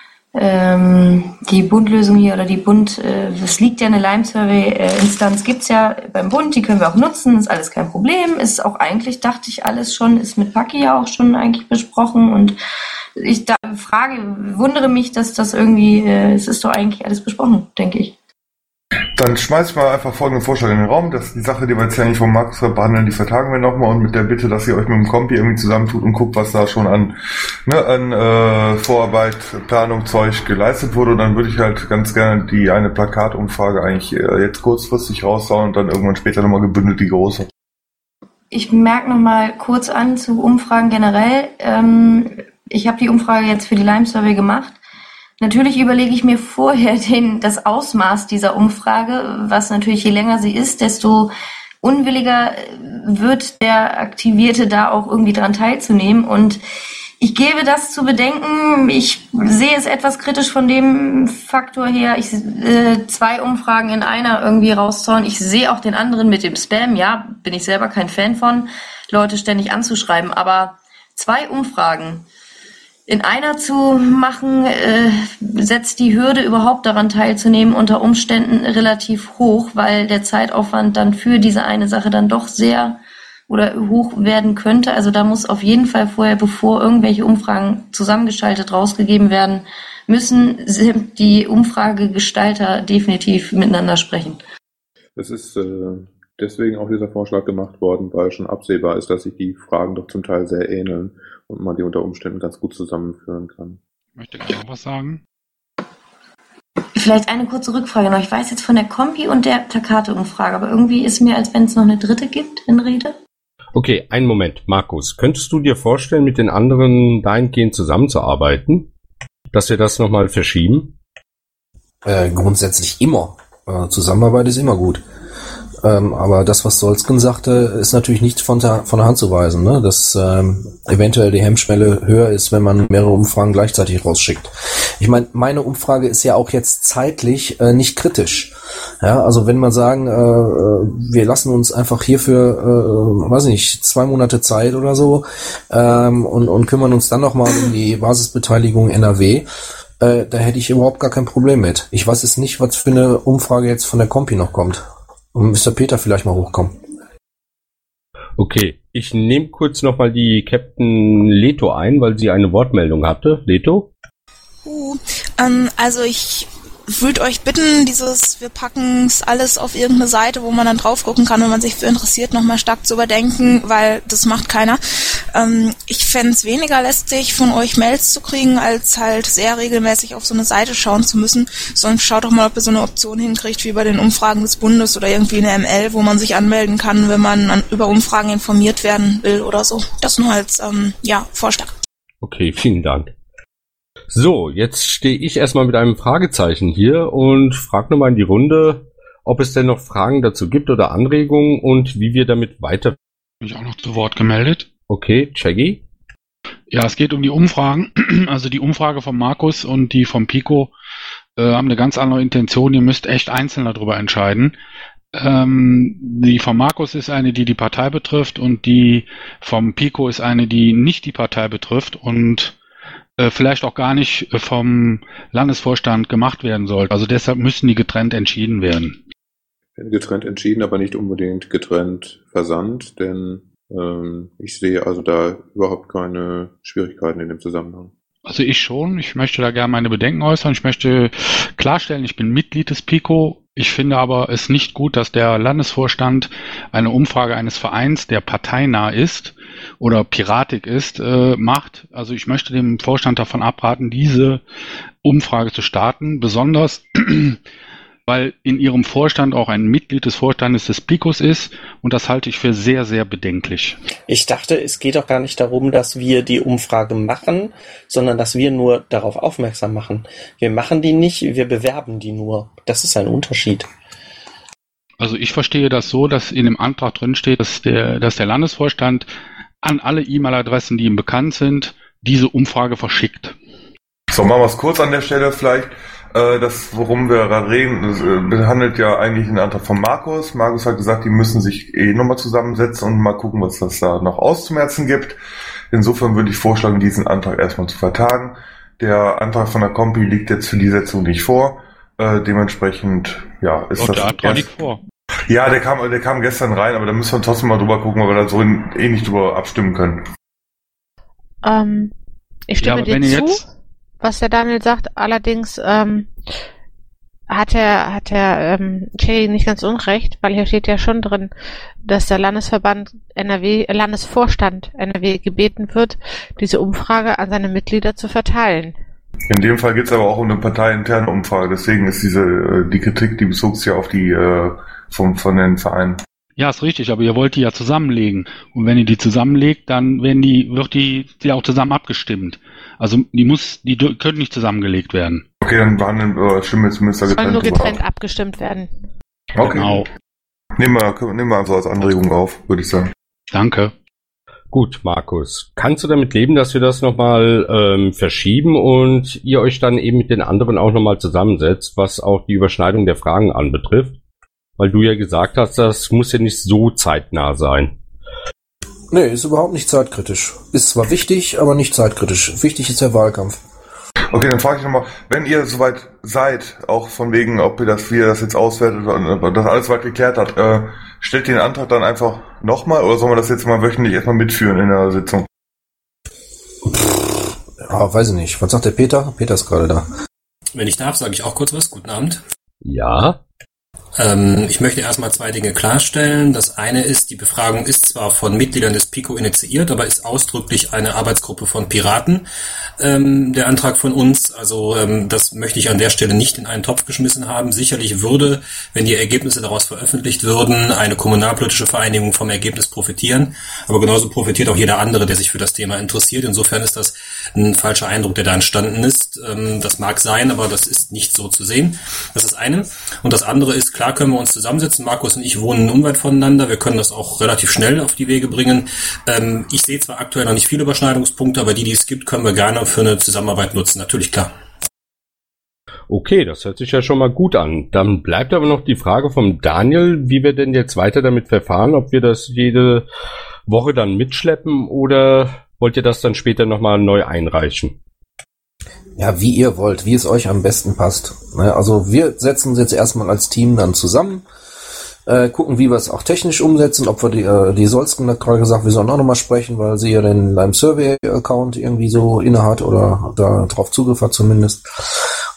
Ähm, die Bundlösung hier oder die Bund, äh, es liegt ja eine Lime-Survey-Instanz, äh, gibt's ja beim Bund, die können wir auch nutzen, ist alles kein Problem, ist auch eigentlich, dachte ich, alles schon, ist mit Paki ja auch schon eigentlich besprochen und ich da frage, wundere mich, dass das irgendwie, äh, es ist doch eigentlich alles besprochen, denke ich. Dann schmeiß ich mal einfach folgenden Vorschlag in den Raum, dass die Sache, die wir jetzt ja nicht vom Markus behandeln, die vertagen wir nochmal und mit der Bitte, dass ihr euch mit dem Kompi irgendwie zusammentut und guckt, was da schon an, ne, an äh, Vorarbeit, Planung, Zeug geleistet wurde und dann würde ich halt ganz gerne die eine Plakatumfrage eigentlich äh, jetzt kurzfristig raushauen und dann irgendwann später nochmal gebündelt die große. Ich merke nochmal kurz an zu Umfragen generell. Ähm, ich habe die Umfrage jetzt für die Lime Survey gemacht. Natürlich überlege ich mir vorher den, das Ausmaß dieser Umfrage, was natürlich je länger sie ist, desto unwilliger wird der Aktivierte da auch irgendwie dran teilzunehmen. Und ich gebe das zu bedenken. Ich sehe es etwas kritisch von dem Faktor her, ich äh, zwei Umfragen in einer irgendwie rauszuhauen. Ich sehe auch den anderen mit dem Spam. Ja, bin ich selber kein Fan von, Leute ständig anzuschreiben. Aber zwei Umfragen in einer zu machen, äh, setzt die Hürde überhaupt daran teilzunehmen unter Umständen relativ hoch, weil der Zeitaufwand dann für diese eine Sache dann doch sehr oder hoch werden könnte. Also da muss auf jeden Fall vorher, bevor irgendwelche Umfragen zusammengeschaltet rausgegeben werden, müssen die Umfragegestalter definitiv miteinander sprechen. Es ist äh, deswegen auch dieser Vorschlag gemacht worden, weil schon absehbar ist, dass sich die Fragen doch zum Teil sehr ähneln und man die unter Umständen ganz gut zusammenführen kann. Möchte ich auch was sagen? Vielleicht eine kurze Rückfrage noch. Ich weiß jetzt von der Kompi und der Plakate-Umfrage, aber irgendwie ist mir, als wenn es noch eine dritte gibt in Rede. Okay, einen Moment, Markus. Könntest du dir vorstellen, mit den anderen dahingehend zusammenzuarbeiten? Dass wir das nochmal verschieben? Äh, grundsätzlich immer. Äh, Zusammenarbeit ist immer gut. Ähm, aber das, was Solzken sagte, ist natürlich nicht von der, von der Hand zu weisen, ne? Dass ähm, eventuell die Hemmschwelle höher ist, wenn man mehrere Umfragen gleichzeitig rausschickt. Ich meine, meine Umfrage ist ja auch jetzt zeitlich äh, nicht kritisch. Ja, also wenn man sagen, äh, wir lassen uns einfach hierfür, äh, weiß nicht, zwei Monate Zeit oder so ähm, und, und kümmern uns dann nochmal um die Basisbeteiligung N R W, äh, da hätte ich überhaupt gar kein Problem mit. Ich weiß jetzt nicht, was für eine Umfrage jetzt von der Kompi noch kommt. Und Mister Peter vielleicht mal hochkommen. Okay, ich nehme kurz nochmal die Captain Leto ein, weil sie eine Wortmeldung hatte. Leto? Uh, Ähm, also ich würde euch bitten, dieses, wir packen es alles auf irgendeine Seite, wo man dann drauf gucken kann, wenn man sich für interessiert, nochmal stark zu überdenken, weil das macht keiner. Ähm, ich fände es weniger lästig, von euch Mails zu kriegen, als halt sehr regelmäßig auf so eine Seite schauen zu müssen. Sonst schaut doch mal, ob ihr so eine Option hinkriegt, wie bei den Umfragen des Bundes oder irgendwie eine M L, wo man sich anmelden kann, wenn man an, über Umfragen informiert werden will oder so. Das nur als, ähm, ja, Vorschlag. Okay, vielen Dank. So, jetzt stehe ich erstmal mit einem Fragezeichen hier und frage nochmal in die Runde, ob es denn noch Fragen dazu gibt oder Anregungen und wie wir damit weiter... Mich auch noch zu Wort gemeldet. Okay, Chaggy? Ja, es geht um die Umfragen. Also die Umfrage von Markus und die vom Pico äh, haben eine ganz andere Intention. Ihr müsst echt einzeln darüber entscheiden. Ähm, die von Markus ist eine, die die Partei betrifft und die vom Pico ist eine, die nicht die Partei betrifft und äh, vielleicht auch gar nicht vom Landesvorstand gemacht werden sollte. Also deshalb müssen die getrennt entschieden werden. Getrennt entschieden, aber nicht unbedingt getrennt versandt, denn ähm, ich sehe also da überhaupt keine Schwierigkeiten in dem Zusammenhang. Also ich schon. Ich möchte da gerne meine Bedenken äußern. Ich möchte klarstellen, ich bin Mitglied des Pico. Ich finde aber es nicht gut, dass der Landesvorstand eine Umfrage eines Vereins, der parteinah ist oder piratig ist, äh, macht. Also ich möchte dem Vorstand davon abraten, diese Umfrage zu starten, besonders weil in ihrem Vorstand auch ein Mitglied des Vorstandes des Picos ist und das halte ich für sehr, sehr bedenklich. Ich dachte, es geht doch gar nicht darum, dass wir die Umfrage machen, sondern dass wir nur darauf aufmerksam machen. Wir machen die nicht, wir bewerben die nur. Das ist ein Unterschied. Also ich verstehe das so, dass in dem Antrag drin steht, dass der, dass der Landesvorstand an alle E-Mail-Adressen, die ihm bekannt sind, diese Umfrage verschickt. So, machen wir es kurz an der Stelle vielleicht. Das, worum wir gerade reden, das behandelt ja eigentlich einen Antrag von Markus. Markus hat gesagt, die müssen sich eh nochmal zusammensetzen und mal gucken, was das da noch auszumerzen gibt. Insofern würde ich vorschlagen, diesen Antrag erstmal zu vertagen. Der Antrag von der Kompi liegt jetzt für die Sitzung nicht vor. Äh, dementsprechend, ja, ist oh, das... Der Antrag liegt vor. Ja, der kam, der kam gestern rein, aber da müssen wir trotzdem mal drüber gucken, weil wir da so in, eh nicht drüber abstimmen können. Ähm, ich stimme ja, dir zu. Jetzt Was der Daniel sagt, allerdings ähm, hat er hat er ähm, Jay nicht ganz unrecht, weil hier steht ja schon drin, dass der Landesverband N R W, Landesvorstand N R W gebeten wird, diese Umfrage an seine Mitglieder zu verteilen. In dem Fall geht es aber auch um eine parteiinterne Umfrage, deswegen ist diese äh, die Kritik, die bezog sich ja auf die äh, vom von den Vereinen. Ja, ist richtig, aber ihr wollt die ja zusammenlegen. Und wenn ihr die zusammenlegt, dann werden die, wird die, die auch zusammen abgestimmt. Also die muss, die können nicht zusammengelegt werden. Okay, dann behandeln wir Stimmen zumindest da getrennt. Soll nur getrennt ab. abgestimmt werden. Okay. Genau. Nehmen wir, nehmen wir also als Anregung auf, würde ich sagen. Danke. Gut, Markus. Kannst du damit leben, dass wir das nochmal ähm, verschieben und ihr euch dann eben mit den anderen auch nochmal zusammensetzt, was auch die Überschneidung der Fragen anbetrifft? Weil du ja gesagt hast, das muss ja nicht so zeitnah sein. Nee, ist überhaupt nicht zeitkritisch. Ist zwar wichtig, aber nicht zeitkritisch. Wichtig ist der Wahlkampf. Okay, dann frage ich nochmal, wenn ihr soweit seid, auch von wegen, ob ihr das, wie ihr das jetzt auswertet und das alles soweit geklärt hat, äh, stellt ihr den Antrag dann einfach nochmal oder sollen wir das jetzt mal wöchentlich erstmal mitführen in der Sitzung? Pff, ja, weiß ich nicht. Was sagt der Peter? Peter ist gerade da. Wenn ich darf, sage ich auch kurz was. Guten Abend. Ja. Ähm, ich möchte erstmal zwei Dinge klarstellen. Das eine ist, die Befragung ist zwar von Mitgliedern des Pico initiiert, aber ist ausdrücklich eine Arbeitsgruppe von Piraten, ähm, der Antrag von uns. Also ähm, das möchte ich an der Stelle nicht in einen Topf geschmissen haben. Sicherlich würde, wenn die Ergebnisse daraus veröffentlicht würden, eine kommunalpolitische Vereinigung vom Ergebnis profitieren. Aber genauso profitiert auch jeder andere, der sich für das Thema interessiert. Insofern ist das ein falscher Eindruck, der da entstanden ist. Ähm, das mag sein, aber das ist nicht so zu sehen. Das ist das eine. Und das andere ist, klar können wir uns zusammensetzen. Markus und ich wohnen unweit voneinander. Wir können das auch relativ schnell auf die Wege bringen. Ähm, ich sehe zwar aktuell noch nicht viele Überschneidungspunkte, aber die, die es gibt, können wir gerne für eine Zusammenarbeit nutzen. Natürlich, klar. Okay, das hört sich ja schon mal gut an. Dann bleibt aber noch die Frage vom Daniel, wie wir denn jetzt weiter damit verfahren, ob wir das jede Woche dann mitschleppen oder wollt ihr das dann später nochmal neu einreichen? Ja, wie ihr wollt, wie es euch am besten passt. Also wir setzen uns jetzt erstmal als Team dann zusammen, äh, gucken, wie wir es auch technisch umsetzen, ob wir die, äh, die Solsken hat gerade gesagt, wir sollen auch nochmal sprechen, weil sie ja den Lime Survey Account irgendwie so innehat oder da drauf Zugriff hat zumindest.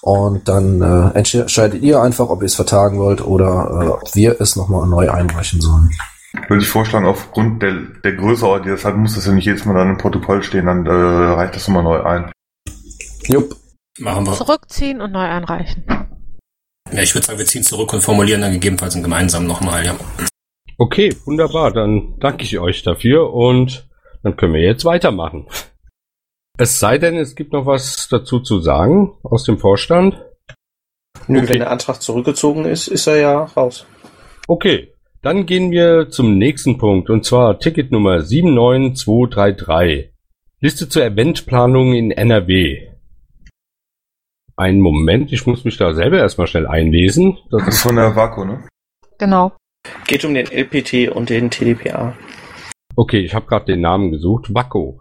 Und dann äh, entscheidet ihr einfach, ob ihr es vertagen wollt oder äh, ob wir es nochmal neu einreichen sollen. Würde ich vorschlagen, aufgrund der, der Größe, die das hat, muss das ja nicht jedes Mal dann im Protokoll stehen, dann äh, reicht das nochmal neu ein. Jupp. Machen wir. Zurückziehen und neu einreichen. Ja, ich würde sagen, wir ziehen zurück und formulieren dann gegebenenfalls einen gemeinsamen nochmal, ja. Okay, wunderbar. Dann danke ich euch dafür und dann können wir jetzt weitermachen. Es sei denn, es gibt noch was dazu zu sagen aus dem Vorstand. Nö, okay. Wenn der Antrag zurückgezogen ist, ist er ja raus. Okay, dann gehen wir zum nächsten Punkt und zwar Ticket Nummer sieben neun zwei drei drei. Liste zur Eventplanung in N R W. Einen Moment, ich muss mich da selber erstmal schnell einlesen. Das, das ist von der Vaco, ne? Genau. Geht um den L P T und den T D P A. Okay, ich habe gerade den Namen gesucht. Vaco.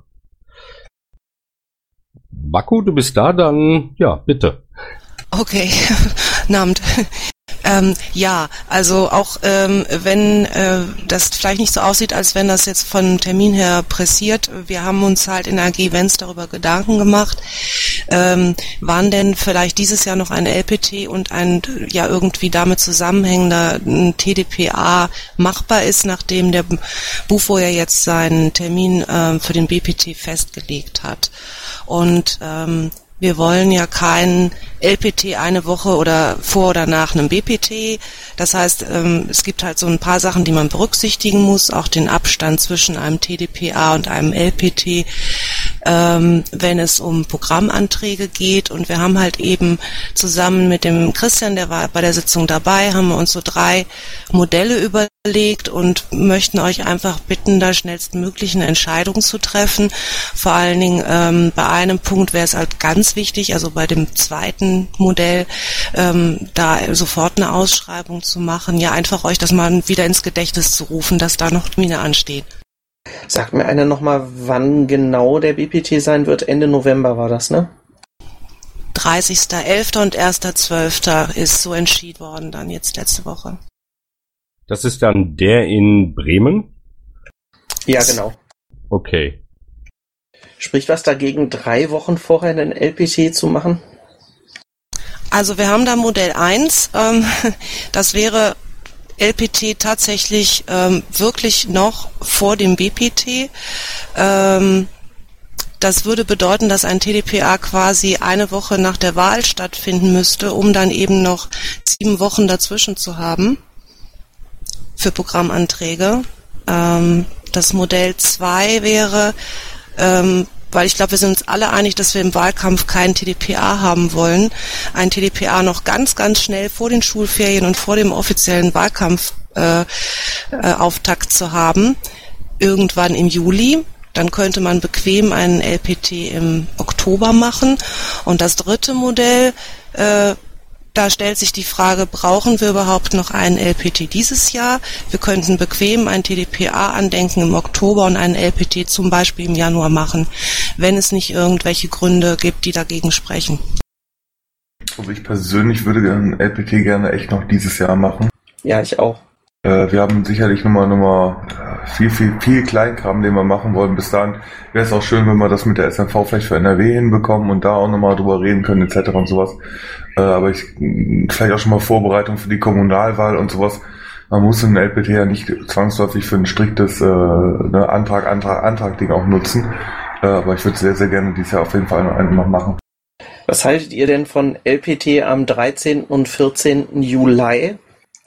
Vaco, du bist da, dann ja, bitte. Okay, Abend. Ähm, ja, also auch ähm, wenn äh, das vielleicht nicht so aussieht, als wenn das jetzt von Termin her pressiert, wir haben uns halt in A G Events darüber Gedanken gemacht, ähm, wann denn vielleicht dieses Jahr noch ein L P T und ein ja irgendwie damit zusammenhängender T D P A machbar ist, nachdem der Bufo ja jetzt seinen Termin äh, für den B P T festgelegt hat. Und ähm, wir wollen ja keinen L P T eine Woche oder vor oder nach einem B P T. Das heißt, ähm, es gibt halt so ein paar Sachen, die man berücksichtigen muss, auch den Abstand zwischen einem T D P A und einem L P T, ähm, wenn es um Programmanträge geht. Und wir haben halt eben zusammen mit dem Christian, der war bei der Sitzung dabei, haben wir uns so drei Modelle überlegt und möchten euch einfach bitten, da schnellstmöglich eine Entscheidung zu treffen. Vor allen Dingen ähm, bei einem Punkt wäre es halt ganz wichtig, also bei dem zweiten Modell, ähm, da sofort eine Ausschreibung zu machen. Ja, einfach euch das mal wieder ins Gedächtnis zu rufen, dass da noch Termine anstehen. Sagt mir einer nochmal, wann genau der B P T sein wird? Ende November war das, ne? dreißigster elfter und erster zwölfter ist so entschieden worden dann jetzt letzte Woche. Das ist dann der in Bremen? Ja, genau. Okay. Spricht was dagegen, drei Wochen vorher einen L P T zu machen? Also wir haben da Modell eins, ähm, das wäre L P T tatsächlich ähm, wirklich noch vor dem B P T. Ähm, das würde bedeuten, dass ein T D P A quasi eine Woche nach der Wahl stattfinden müsste, um dann eben noch sieben Wochen dazwischen zu haben für Programmanträge. Ähm, das Modell zwei wäre, ähm, weil ich glaube, wir sind uns alle einig, dass wir im Wahlkampf keinen T D P A haben wollen, ein T D P A noch ganz, ganz schnell vor den Schulferien und vor dem offiziellen Wahlkampfauftakt äh, äh, Auftakt zu haben, irgendwann im Juli. Dann könnte man bequem einen L P T im Oktober machen. Und das dritte Modell, äh, da stellt sich die Frage, brauchen wir überhaupt noch einen L P T dieses Jahr? Wir könnten bequem ein T D P A-Andenken im Oktober und einen L P T zum Beispiel im Januar machen, wenn es nicht irgendwelche Gründe gibt, die dagegen sprechen. Also ich persönlich würde den L P T gerne echt noch dieses Jahr machen. Ja, ich auch. Äh, wir haben sicherlich nochmal nochmal viel, viel, viel Kleinkram, den wir machen wollen. Bis dahin wäre es auch schön, wenn wir das mit der S M V vielleicht für N R W hinbekommen und da auch nochmal drüber reden können et cetera und sowas. Äh, aber ich vielleicht auch schon mal Vorbereitung für die Kommunalwahl und sowas. Man muss den L P T ja nicht zwangsläufig für ein striktes äh, ne, Antrag, Antrag, Antrag-Ding auch nutzen. Äh, aber ich würde sehr, sehr gerne dieses Jahr auf jeden Fall noch machen. Was haltet ihr denn von L P T am dreizehnten und vierzehnten Juli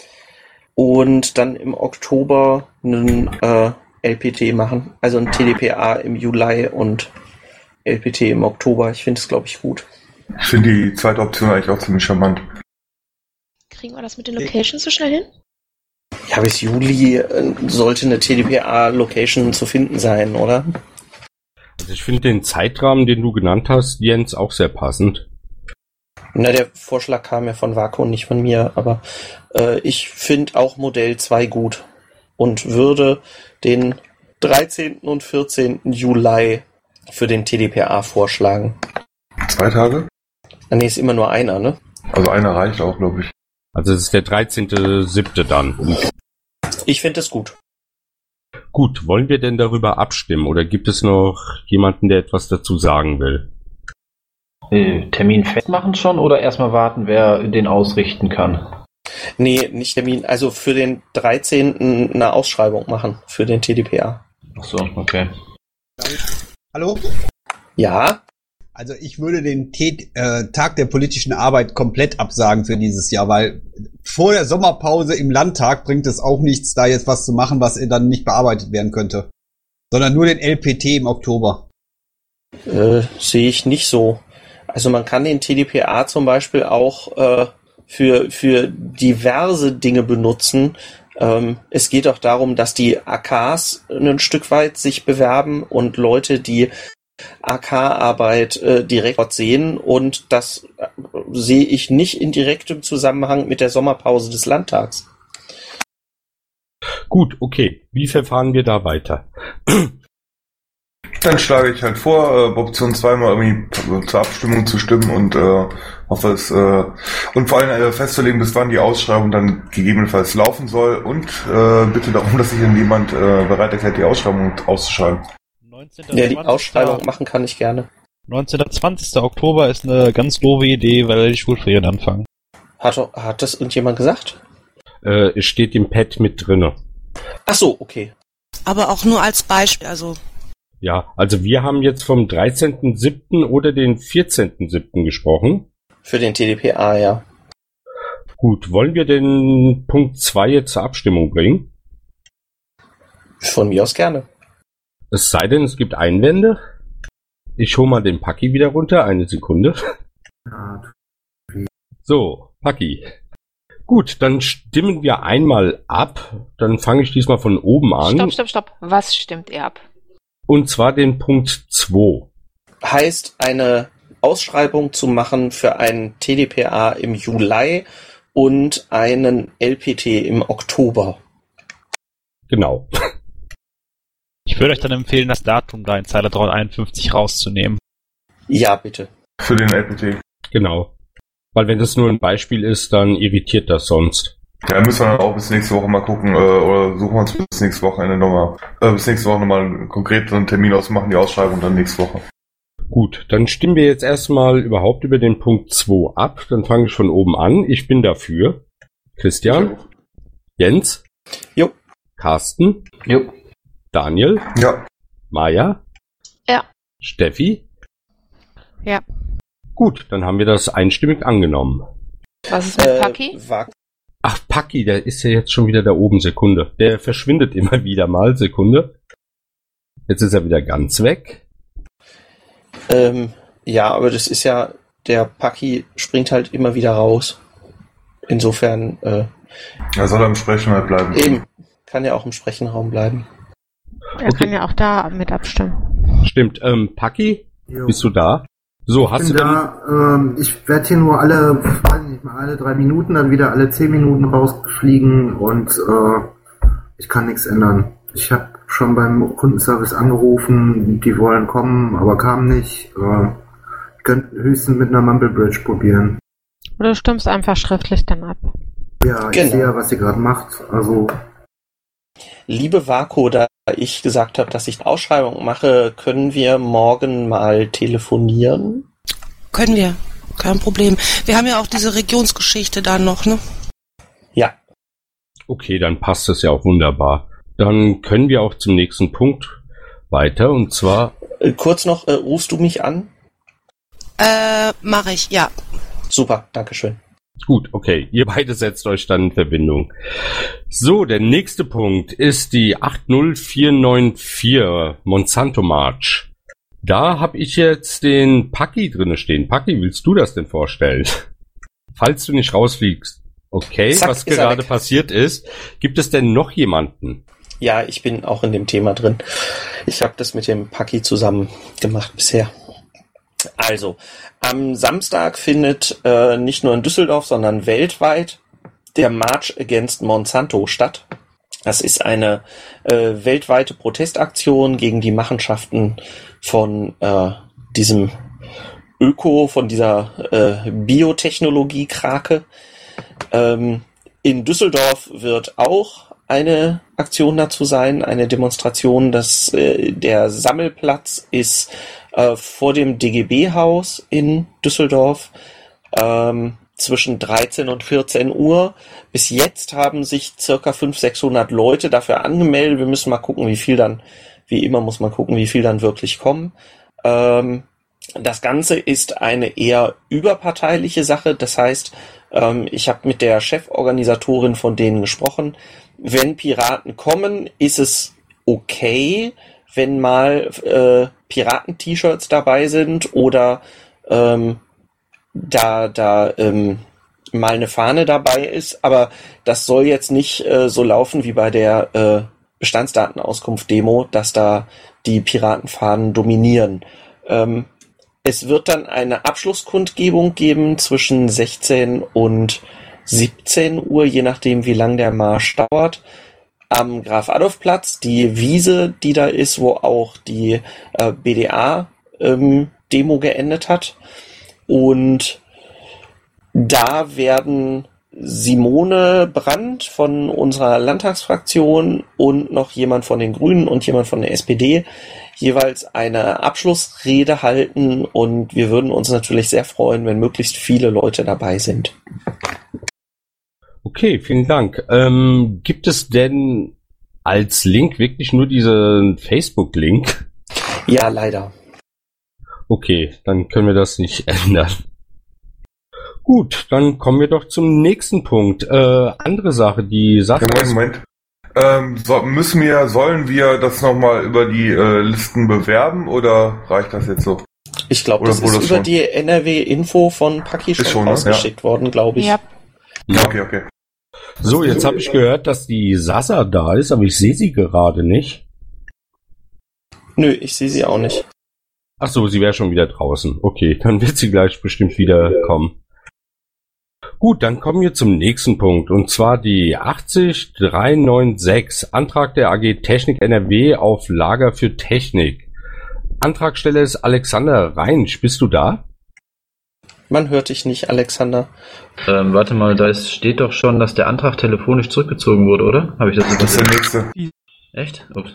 und dann im Oktober einen äh, L P T machen? Also ein T D P A im Juli und L P T im Oktober. Ich finde es, glaube ich, gut. Ich finde die zweite Option eigentlich auch ziemlich charmant. Kriegen wir das mit den Locations so schnell hin? Ja, bis Juli äh, sollte eine T D P A-Location zu finden sein, oder? Also ich finde den Zeitrahmen, den du genannt hast, Jens, auch sehr passend. Na, der Vorschlag kam ja von Vaco, nicht von mir, aber äh, ich finde auch Modell zwei gut und würde den dreizehnten und vierzehnten Juli für den T D P A vorschlagen. Zwei Tage? Nee, ist immer nur einer, ne? Also einer reicht auch, glaube ich. Also es ist der dreizehnte siebte dann. Ich finde es gut. Gut, wollen wir denn darüber abstimmen oder gibt es noch jemanden, der etwas dazu sagen will? äh, Termin festmachen schon oder erstmal warten, wer den ausrichten kann? Nee, nicht Termin. Also für den dreizehnten eine Ausschreibung machen für den T D P A. Ach so, okay. Hallo? Ja? Also ich würde den T- äh, Tag der politischen Arbeit komplett absagen für dieses Jahr, weil vor der Sommerpause im Landtag bringt es auch nichts, da jetzt was zu machen, was dann nicht bearbeitet werden könnte. Sondern nur den L P T im Oktober. Äh, sehe ich nicht so. Also man kann den T D P A zum Beispiel auch äh, für, für diverse Dinge benutzen. Ähm, es geht auch darum, dass die A Ks ein Stück weit sich bewerben und Leute, die A K-Arbeit äh, direkt dort sehen, und das äh, sehe ich nicht in direktem Zusammenhang mit der Sommerpause des Landtags. Gut, okay. Wie verfahren wir da weiter? Dann schlage ich halt vor, äh, Option zwei mal irgendwie zur Abstimmung zu stimmen und äh, hoffe es äh, und vor allem äh, festzulegen, bis wann die Ausschreibung dann gegebenenfalls laufen soll, und äh, bitte darum, dass sich jemand äh, bereit erklärt, die Ausschreibung auszuschreiben. Ja, die Ausschreibung machen kann ich gerne. neunzehnter zwanzigster Oktober ist eine ganz doofe Idee, weil die Schulferien anfangen. Hat, hat das irgendjemand gesagt? Äh, es steht im Pad mit drinne. Ach so, okay. Aber auch nur als Beispiel, also. Ja, also wir haben jetzt vom dreizehnten siebten oder den vierzehnten siebten gesprochen. Für den T D P A, ja. Gut, wollen wir den Punkt zwei jetzt zur Abstimmung bringen? Von mir aus gerne. Es sei denn, es gibt Einwände. Ich hole mal den Paki wieder runter. Eine Sekunde. So, Paki. Gut, dann stimmen wir einmal ab. Dann fange ich diesmal von oben an. Stopp, stopp, stopp. Was stimmt ihr ab? Und zwar den Punkt zwei. Heißt, eine Ausschreibung zu machen für einen T D P A im Juli und einen L P T im Oktober. Genau. Ich würde euch dann empfehlen, das Datum da in Zeile dreihunderteinundfünfzig rauszunehmen. Ja, bitte. Für den L P T. Genau. Weil wenn das nur ein Beispiel ist, dann irritiert das sonst. Ja, müssen wir dann auch bis nächste Woche mal gucken, äh, oder suchen wir uns bis nächste Wochenende nochmal, äh, bis nächste Woche nochmal konkret so einen Termin ausmachen, die Ausschreibung dann nächste Woche. Gut, dann stimmen wir jetzt erstmal überhaupt über den Punkt zwei ab. Dann fange ich von oben an. Ich bin dafür. Christian? Jens? Jo. Carsten? Jo. Daniel? Ja. Maja? Ja. Steffi? Ja. Gut, dann haben wir das einstimmig angenommen. Was ist mit Äh, Paki? war, Ach, Paki, der ist ja jetzt schon wieder da oben. Sekunde. Der verschwindet immer wieder mal. Sekunde. Jetzt ist er wieder ganz weg. ähm, ja, aber das ist ja, der Paki springt halt immer wieder raus. Insofern, äh, Er soll am Sprechen halt bleiben. eben, kann ja auch im Sprechenraum bleiben. Er Okay. kann ja auch da mit abstimmen. Stimmt. Ähm, Paki, Jo. bist du da? So, hast Ich du bin denn... da, ähm, ich werde hier nur alle, weiß nicht mal, alle drei Minuten, dann wieder alle zehn Minuten rausfliegen und äh, ich kann nichts ändern. Ich habe schon beim Kundenservice angerufen, die wollen kommen, aber kamen nicht. Äh, ich könnte höchstens mit einer Mumble Bridge probieren. Oder du stimmst einfach schriftlich dann ab. Ja, ich Genau. sehe ja, was sie gerade macht. Also Liebe Vako, da ich gesagt habe, dass ich eine Ausschreibung mache, können wir morgen mal telefonieren? Können wir. Kein Problem. Wir haben ja auch diese Regionsgeschichte da noch, ne? Ja. Okay, dann passt das ja auch wunderbar. Dann können wir auch zum nächsten Punkt weiter, und zwar... Äh, kurz noch, äh, rufst du mich an? Äh, mache ich, ja. Super, dankeschön. Gut, okay. Ihr beide setzt euch dann in Verbindung. So, der nächste Punkt ist die acht null vier neun vier Monsanto March. Da habe ich jetzt den Paki drinne stehen. Paki, willst du das denn vorstellen? Falls du nicht rausfliegst. Okay, Zack, was ist er gerade weg. passiert ist. Gibt es denn noch jemanden? Ja, ich bin auch in dem Thema drin. Ich habe das mit dem Paki zusammen gemacht bisher. Also, am Samstag findet äh, nicht nur in Düsseldorf, sondern weltweit der March Against Monsanto statt. Das ist eine äh, weltweite Protestaktion gegen die Machenschaften von äh, diesem Öko, von dieser äh, Biotechnologie-Krake. Ähm, in Düsseldorf wird auch eine Aktion dazu sein, eine Demonstration. Das, äh, der Sammelplatz ist äh, vor dem D G B-Haus in Düsseldorf ähm, zwischen dreizehn und vierzehn Uhr. Bis jetzt haben sich circa fünfhundert, sechshundert Leute dafür angemeldet. Wir müssen mal gucken, wie viel dann, wie immer muss man gucken, wie viel dann wirklich kommen. Ähm, das Ganze ist eine eher überparteiliche Sache. Das heißt, ähm, ich habe mit der Cheforganisatorin von denen gesprochen. Wenn Piraten kommen, ist es okay, wenn mal äh, Piraten-T-Shirts dabei sind oder ähm, da da ähm, mal eine Fahne dabei ist, aber das soll jetzt nicht äh, so laufen wie bei der äh, Bestandsdatenauskunft-Demo, dass da die Piratenfahnen dominieren. Ähm, es wird dann eine Abschlusskundgebung geben zwischen sechzehn und siebzehn Uhr, je nachdem wie lang der Marsch dauert, am Graf-Adolf-Platz, die Wiese, die da ist, wo auch die äh, B D A-Demo ähm, geendet hat. Und da werden Simone Brandt von unserer Landtagsfraktion und noch jemand von den Grünen und jemand von der S P D jeweils eine Abschlussrede halten, und wir würden uns natürlich sehr freuen, wenn möglichst viele Leute dabei sind. Okay, vielen Dank. Ähm, gibt es denn als Link wirklich nur diesen Facebook-Link? Ja, leider. Okay, dann können wir das nicht ändern. Gut, dann kommen wir doch zum nächsten Punkt. Äh, andere Sache, die Sache... Moment, Moment. Ähm, so, müssen wir, sollen wir das nochmal über die äh, Listen bewerben oder reicht das jetzt so? Ich glaube, das ist das über schon? Die N R W-Info von Paki schon, schon ausgeschickt ja. worden, glaube ich. Ja. Ja, okay, okay. So, jetzt habe ich gehört, dass die Sasa da ist, aber ich sehe sie gerade nicht. Nö, ich sehe sie auch nicht. Ach so, sie wäre schon wieder draußen. Okay, dann wird sie gleich bestimmt wieder kommen. Gut, dann kommen wir zum nächsten Punkt, und zwar die achtzig drei neun sechs, Antrag der A G Technik N R W auf Lager für Technik. Antragsteller ist Alexander Reinsch. Bist du da? Man hört dich nicht, Alexander. Ähm, warte mal, da ist, steht doch schon, dass der Antrag telefonisch zurückgezogen wurde, oder? Habe ich das Das ist der nächste. Echt? Ups.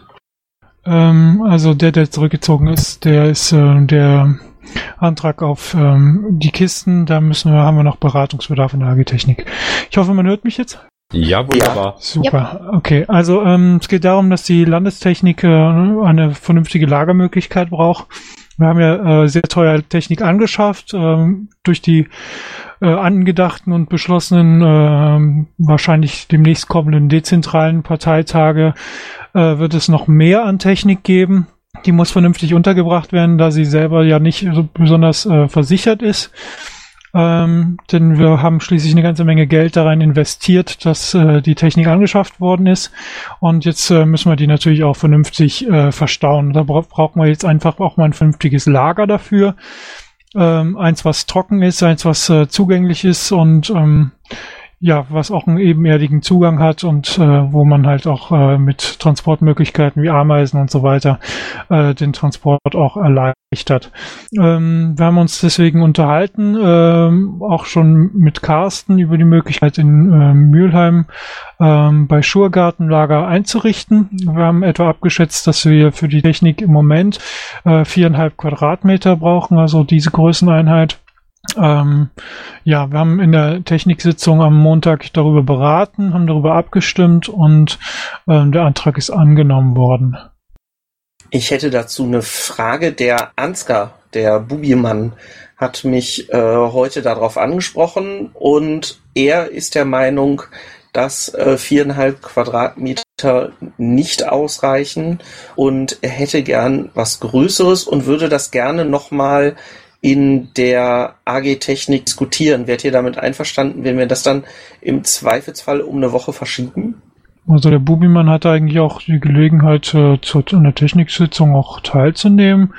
Ähm, also der, der zurückgezogen ist, der ist äh, der Antrag auf ähm, die Kisten. Da müssen wir, haben wir noch Beratungsbedarf in der A G Technik. Ich hoffe, man hört mich jetzt. Ja, wunderbar. Super. Yep. Okay, also ähm, es geht darum, dass die Landestechnik äh, eine vernünftige Lagermöglichkeit braucht. Wir haben ja äh, sehr teuer Technik angeschafft. Ähm, durch die äh, angedachten und beschlossenen, äh, wahrscheinlich demnächst kommenden dezentralen Parteitage äh, wird es noch mehr an Technik geben. Die muss vernünftig untergebracht werden, da sie selber ja nicht so besonders äh, versichert ist. Ähm, denn wir haben schließlich eine ganze Menge Geld da rein investiert, dass äh, die Technik angeschafft worden ist. Und jetzt äh, müssen wir die natürlich auch vernünftig äh, verstauen. Da bra- brauchen wir jetzt einfach auch mal ein vernünftiges Lager dafür. Ähm, eins, was trocken ist, eins, was äh, zugänglich ist und ähm, ja, was auch einen ebenerdigen Zugang hat und äh, wo man halt auch äh, mit Transportmöglichkeiten wie Ameisen und so weiter äh, den Transport auch erleichtert. Ähm, wir haben uns deswegen unterhalten, ähm, auch schon mit Carsten über die Möglichkeit in äh, Mülheim ähm, bei Schurgartenlager einzurichten. Wir haben etwa abgeschätzt, dass wir für die Technik im Moment äh, viereinhalb Quadratmeter brauchen, also diese Größeneinheit. Ähm, ja, wir haben in der Techniksitzung am Montag darüber beraten, haben darüber abgestimmt und ähm, der Antrag ist angenommen worden. Ich hätte dazu eine Frage. Der Ansgar, der Bubimann, hat mich äh, heute darauf angesprochen, und er ist der Meinung, dass äh, viereinhalb Quadratmeter nicht ausreichen, und er hätte gern was Größeres und würde das gerne nochmal in der A G Technik diskutieren. Wärt ihr damit einverstanden, wenn wir das dann im Zweifelsfall um eine Woche verschieben? Also der Bubimann hatte eigentlich auch die Gelegenheit, äh, zu, an der Techniksitzung auch teilzunehmen.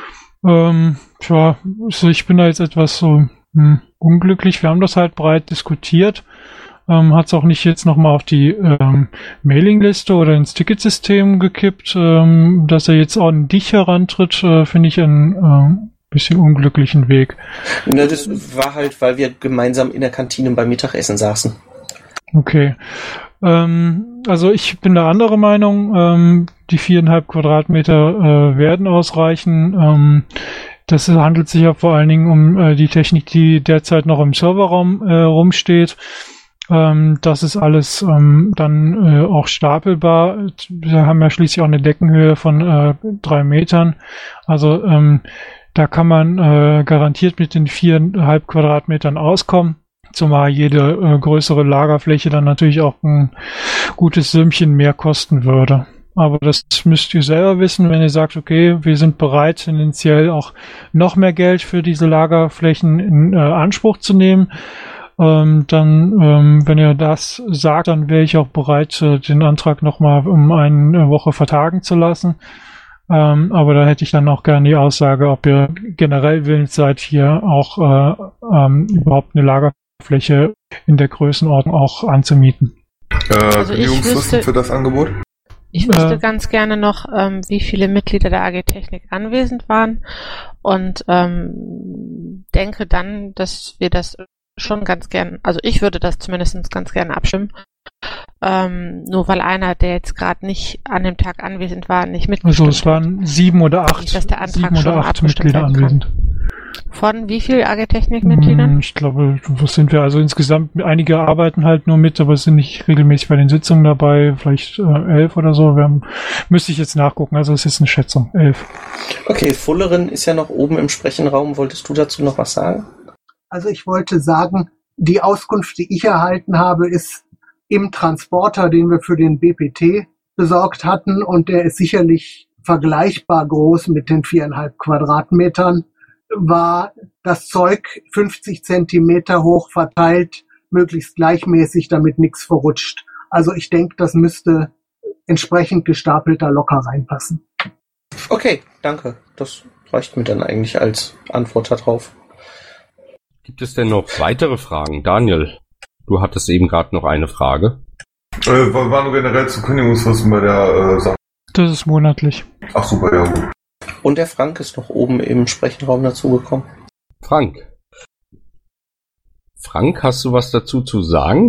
Ähm, tja, also ich bin da jetzt etwas so hm, unglücklich. Wir haben das halt breit diskutiert. Ähm, hat es auch nicht jetzt nochmal auf die ähm, Mailingliste oder ins Ticketsystem gekippt. Ähm, dass er jetzt auch an dich herantritt, äh, finde ich ein ähm, bisschen unglücklichen Weg. Na, das war halt, weil wir gemeinsam in der Kantine beim Mittagessen saßen. Okay. Ähm, also ich bin der andere Meinung. Ähm, die viereinhalb Quadratmeter äh, werden ausreichen. Ähm, das handelt sich ja vor allen Dingen um äh, die Technik, die derzeit noch im Serverraum äh, rumsteht. Ähm, das ist alles ähm, dann äh, auch stapelbar. Wir haben ja schließlich auch eine Deckenhöhe von äh, drei Metern. Also ähm, da kann man äh, garantiert mit den viereinhalb Quadratmetern auskommen. Zumal jede äh, größere Lagerfläche dann natürlich auch ein gutes Sümmchen mehr kosten würde. Aber das müsst ihr selber wissen, wenn ihr sagt, okay, wir sind bereit, tendenziell auch noch mehr Geld für diese Lagerflächen in äh, Anspruch zu nehmen. Ähm, dann, ähm, wenn ihr das sagt, dann wäre ich auch bereit, äh, den Antrag nochmal um eine Woche vertagen zu lassen. Ähm, aber da hätte ich dann auch gerne die Aussage, ob ihr generell willens seid, hier auch äh, ähm, überhaupt eine Lagerfläche in der Größenordnung auch anzumieten. Äh, Also ich Kündigungsfristen wüsste- für das Angebot? Ich wüsste ganz gerne noch, ähm, wie viele Mitglieder der A G Technik anwesend waren und ähm, denke dann, dass wir das schon ganz gern, also ich würde das zumindest ganz gerne abstimmen. Ähm, nur weil einer, der jetzt gerade nicht an dem Tag anwesend war, nicht mitgestimmt Also es waren sieben oder acht, Nicht, dass der Antrag sieben schon oder acht abgestimmt Mitglieder werden kann. anwesend. Von wie viel A G Technik-Mitgliedern? Hm, Ich glaube, was sind wir? Also insgesamt, einige arbeiten halt nur mit, aber sind nicht regelmäßig bei den Sitzungen dabei. Vielleicht äh, elf oder so. Wir haben, müsste ich jetzt nachgucken. Also es ist eine Schätzung. Elf. Okay, Fullerin ist ja noch oben im Sprechenraum. Wolltest du dazu noch was sagen? Also ich wollte sagen, die Auskunft, die ich erhalten habe, ist im Transporter, den wir für den B P T besorgt hatten, und der ist sicherlich vergleichbar groß mit den viereinhalb Quadratmetern, war das Zeug fünfzig Zentimeter hoch verteilt, möglichst gleichmäßig, damit nichts verrutscht. Also ich denke, das müsste entsprechend gestapelt da locker reinpassen. Okay, danke. Das reicht mir dann eigentlich als Antwort darauf. Gibt es denn noch weitere Fragen? Daniel, du hattest eben gerade noch eine Frage. Äh, war nur generell zu Kündigungsfristen bei der äh, Sache. Das ist monatlich. Ach super, ja gut. Und der Frank ist noch oben im Sprechenraum dazugekommen. Frank. Frank, hast du was dazu zu sagen?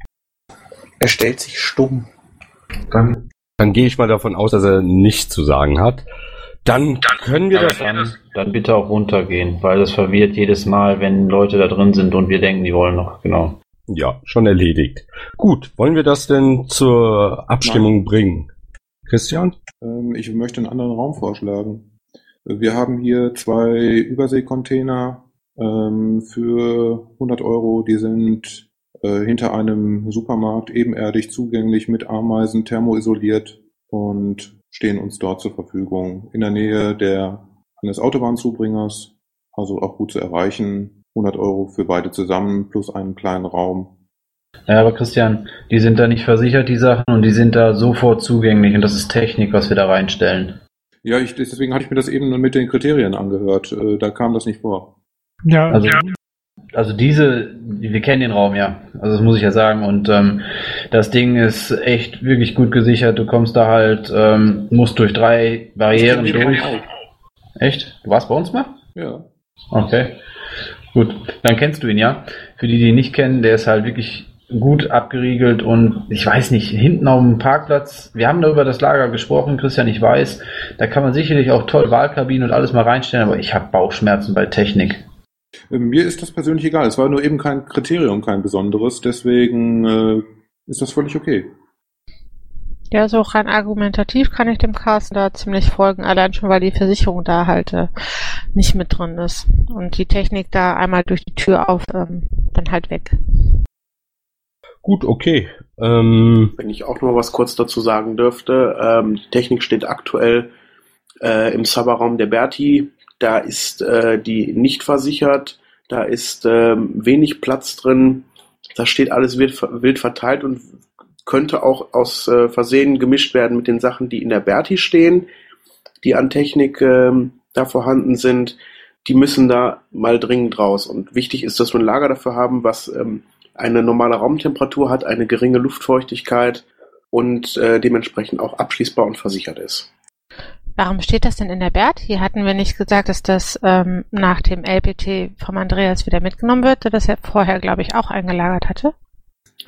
Er stellt sich stumm. Dann, dann gehe ich mal davon aus, dass er nichts zu sagen hat. Dann, dann können wir das... Dann, dann bitte auch runtergehen, weil das verwirrt jedes Mal, wenn Leute da drin sind und wir denken, die wollen noch, genau. Ja, schon erledigt. Gut, wollen wir das denn zur Abstimmung Nein. bringen? Christian? Ähm, ich möchte einen anderen Raum vorschlagen. Wir haben hier zwei Überseekontainer ähm, für hundert Euro. Die sind äh, hinter einem Supermarkt ebenerdig zugänglich mit Ameisen, thermoisoliert und stehen uns dort zur Verfügung. In der Nähe der, eines Autobahnzubringers, also auch gut zu erreichen. hundert Euro für beide zusammen plus einen kleinen Raum. Ja, aber Christian, die sind da nicht versichert, die Sachen, und die sind da sofort zugänglich, und das ist Technik, was wir da reinstellen. Ja, ich, deswegen hatte ich mir das eben mit den Kriterien angehört. Äh, da kam das nicht vor. Ja, Also, also diese, wir kennen den Raum ja, also das muss ich ja sagen, und ähm, das Ding ist echt wirklich gut gesichert. Du kommst da halt, ähm, musst durch drei Barrieren Ich kenn den durch. Raum Echt? Du warst bei uns mal? Ja. Okay, gut, dann kennst du ihn ja. Für die, die ihn nicht kennen, der ist halt wirklich gut abgeriegelt, und ich weiß nicht, hinten auf dem Parkplatz, wir haben da über das Lager gesprochen, Christian, ich weiß, da kann man sicherlich auch toll Wahlkabinen und alles mal reinstellen, aber ich habe Bauchschmerzen bei Technik. Äh, Mir ist das persönlich egal. Es war nur eben kein Kriterium, kein besonderes. Deswegen äh, ist das völlig okay. Ja, so rein argumentativ kann ich dem Carsten da ziemlich folgen, allein schon, weil die Versicherung da halt äh, nicht mit drin ist und die Technik da einmal durch die Tür auf, ähm, dann halt weg. Gut, okay. Ähm, Wenn ich auch noch mal was kurz dazu sagen dürfte, ähm, die Technik steht aktuell äh, im Serverraum der Berti. Da ist äh, die nicht versichert, da ist äh, wenig Platz drin, da steht alles wild, wild verteilt und könnte auch aus äh, Versehen gemischt werden mit den Sachen, die in der Berti stehen, die an Technik äh, da vorhanden sind. Die müssen da mal dringend raus. Und wichtig ist, dass wir ein Lager dafür haben, was ähm, eine normale Raumtemperatur hat, eine geringe Luftfeuchtigkeit und äh, dementsprechend auch abschließbar und versichert ist. Warum steht das denn in der Bert? Hier hatten wir nicht gesagt, dass das ähm, nach dem L P T vom Andreas wieder mitgenommen wird, der das ja vorher, glaube ich, auch eingelagert hatte.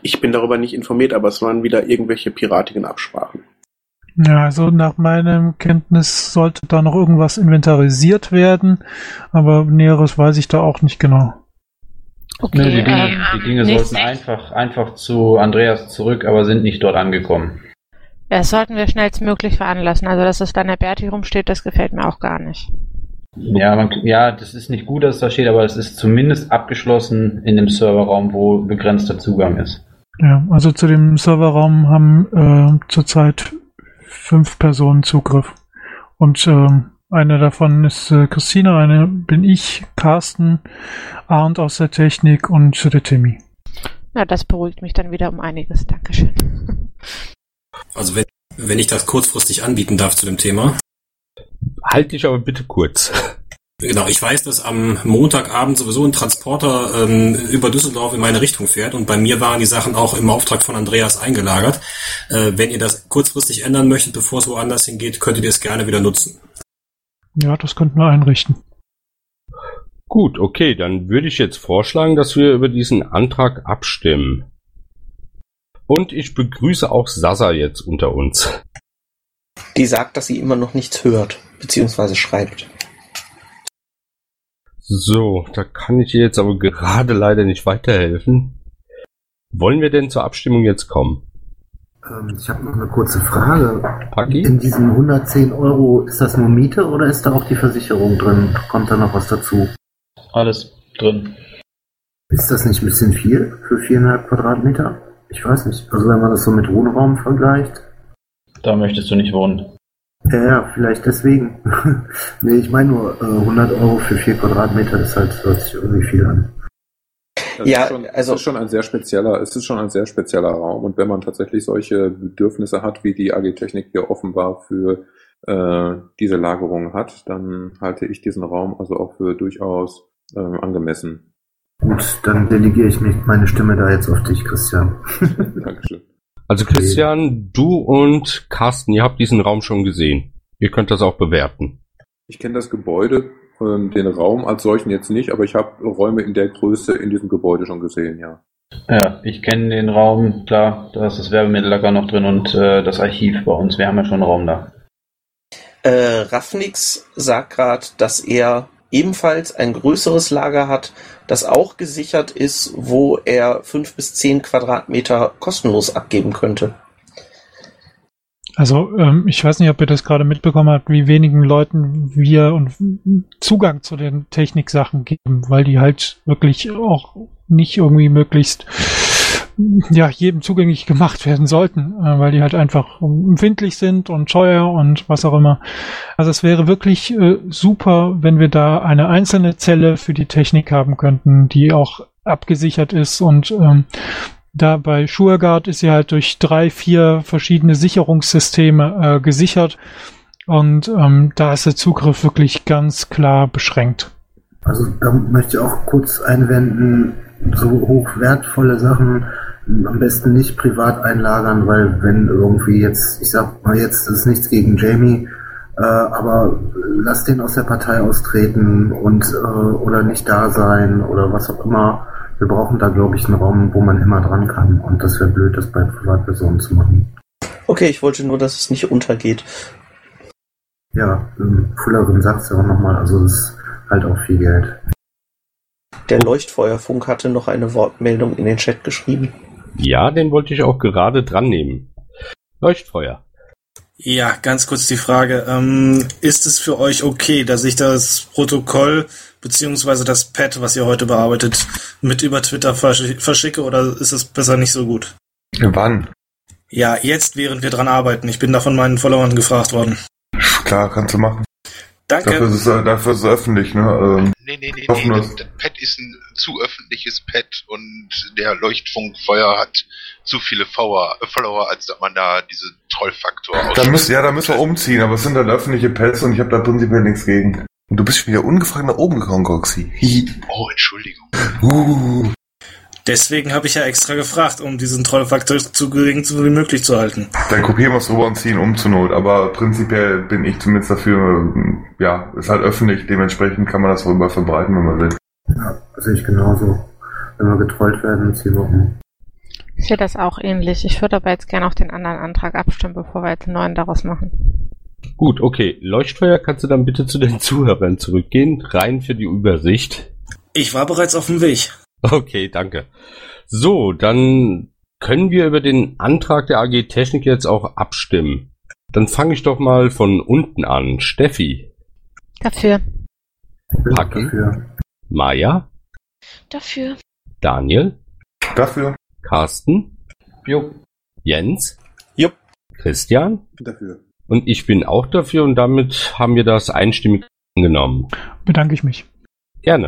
Ich bin darüber nicht informiert, aber es waren wieder irgendwelche piratigen Absprachen. Ja, also nach meinem Kenntnis sollte da noch irgendwas inventarisiert werden, aber Näheres weiß ich da auch nicht genau. Okay, nee, die Dinge, ähm, die Dinge sollten einfach, einfach zu Andreas zurück, aber sind nicht dort angekommen. Das sollten wir schnellstmöglich veranlassen. Also, dass es da in der Berti rumsteht, das gefällt mir auch gar nicht. Ja, man, ja, das ist nicht gut, dass es da steht, aber es ist zumindest abgeschlossen in dem Serverraum, wo begrenzter Zugang ist. Ja, also zu dem Serverraum haben äh, zurzeit fünf Personen Zugriff. Und äh, eine davon ist äh, Christina, eine bin ich, Carsten, Arndt aus der Technik und der Timmy. Na, das beruhigt mich dann wieder um einiges. Dankeschön. Also wenn, wenn ich das kurzfristig anbieten darf zu dem Thema. Halt dich aber bitte kurz. Genau, ich weiß, dass am Montagabend sowieso ein Transporter ähm, über Düsseldorf in meine Richtung fährt und bei mir waren die Sachen auch im Auftrag von Andreas eingelagert. Äh, wenn ihr das kurzfristig ändern möchtet, bevor es woanders hingeht, könntet ihr es gerne wieder nutzen. Ja, das könnten wir einrichten. Gut, okay, dann würde ich jetzt vorschlagen, dass wir über diesen Antrag abstimmen. Und ich begrüße auch Sasa jetzt unter uns. Die sagt, dass sie immer noch nichts hört, beziehungsweise schreibt. So, da kann ich ihr jetzt aber gerade leider nicht weiterhelfen. Wollen wir denn zur Abstimmung jetzt kommen? Ähm, ich habe noch eine kurze Frage. Paki? In diesen hundertzehn Euro, ist das nur Miete oder ist da auch die Versicherung drin? Kommt da noch was dazu? Alles drin. Ist das nicht ein bisschen viel für viereinhalb Quadratmeter? Ich weiß nicht. Also wenn man das so mit Wohnraum vergleicht. Da möchtest du nicht wohnen. Ja, ja, vielleicht deswegen. Nee, ich meine nur äh, hundert Euro für vier Quadratmeter, das halt, hört sich irgendwie viel an. Das Ja, ist schon, also- es ist schon ein sehr spezieller, es ist schon ein sehr spezieller Raum und wenn man tatsächlich solche Bedürfnisse hat, wie die A G Technik hier offenbar für äh, diese Lagerung hat, dann halte ich diesen Raum also auch für durchaus äh, angemessen. Gut, dann delegiere ich mich meine Stimme da jetzt auf dich, Christian. Dankeschön. Also Christian, du und Carsten, ihr habt diesen Raum schon gesehen. Ihr könnt das auch bewerten. Ich kenne das Gebäude, ähm, den Raum als solchen jetzt nicht, aber ich habe Räume in der Größe in diesem Gebäude schon gesehen, ja. Ja, ich kenne den Raum, klar, da ist das Werbemittellager noch drin und äh, das Archiv bei uns. Wir haben ja schon einen Raum da. Äh, Raffnix sagt gerade, dass er ebenfalls ein größeres Lager hat, das auch gesichert ist, wo er fünf bis zehn Quadratmeter kostenlos abgeben könnte. Also ähm, ich weiß nicht, ob ihr das gerade mitbekommen habt, wie wenigen Leuten wir und Zugang zu den Techniksachen geben, weil die halt wirklich auch nicht irgendwie möglichst ja jedem zugänglich gemacht werden sollten, äh, weil die halt einfach empfindlich sind und teuer und was auch immer. Also es wäre wirklich äh, super, wenn wir da eine einzelne Zelle für die Technik haben könnten, die auch abgesichert ist und ähm, da bei SureGuard ist sie halt durch drei, vier verschiedene Sicherungssysteme äh, gesichert und ähm, da ist der Zugriff wirklich ganz klar beschränkt. Also da möchte ich auch kurz einwenden, so hochwertvolle Sachen am besten nicht privat einlagern, weil wenn irgendwie jetzt, ich sag mal jetzt, das ist nichts gegen Jamie, äh, aber lass den aus der Partei austreten und äh, oder nicht da sein oder was auch immer. Wir brauchen da, glaube ich, einen Raum, wo man immer dran kann und das wäre blöd, das bei Privatpersonen zu machen. Okay, ich wollte nur, dass es nicht untergeht. Ja, im Fullerin sagt es ja auch nochmal, also das ist halt auch viel Geld. Der Leuchtfeuerfunk hatte noch eine Wortmeldung in den Chat geschrieben. Ja, den wollte ich auch gerade dran nehmen. Leuchtfeuer. Ja, ganz kurz die Frage. Ähm, ist es für euch okay, dass ich das Protokoll beziehungsweise das Pad, was ihr heute bearbeitet, mit über Twitter versch- verschicke oder ist es besser nicht so gut? Wann? Ja, jetzt, während wir dran arbeiten. Ich bin da von meinen Followern gefragt worden. Klar, kannst du machen. Danke. Dafür ist es, äh, dafür ist es öffentlich, ne? Ähm, Nee, nee, nee, hoffen nee, wir's. das, das Pad ist ein zu öffentliches Pad und der Leuchtfunkfeuer hat zu viele Follower, Follower als dass man da diese Trollfaktor Da müsst, ja, da müssen wir umziehen, aber es sind halt öffentliche Pads und ich habe da prinzipiell nichts gegen. Und du bist schon wieder ungefragt nach oben gekommen, Goxi. Oh, Entschuldigung. Uh. Deswegen habe ich ja extra gefragt, um diesen Trollfaktor so gering wie möglich zu halten. Dann kopieren wir es rüber und ziehen um zur Not, aber prinzipiell bin ich zumindest dafür, ja, ist halt öffentlich, dementsprechend kann man das rüber verbreiten, wenn man will. Ja, sehe ich genauso. Wenn wir getrollt werden, ziehen wir um. Ich sehe das auch ähnlich. Ich würde aber jetzt gerne auf den anderen Antrag abstimmen, bevor wir jetzt einen neuen daraus machen. Gut, okay. Leuchtfeuer, kannst du dann bitte zu den Zuhörern zurückgehen? Rein für die Übersicht. Ich war bereits auf dem Weg. Okay, danke. So, dann können wir über den Antrag der A G Technik jetzt auch abstimmen. Dann fange ich doch mal von unten an. Steffi. Dafür. Paki. Maja. Dafür. Daniel. Dafür. Carsten. Jo. Jens. Jupp. Christian. Dafür. Und ich bin auch dafür und damit haben wir das einstimmig angenommen. Bedanke ich mich. Gerne.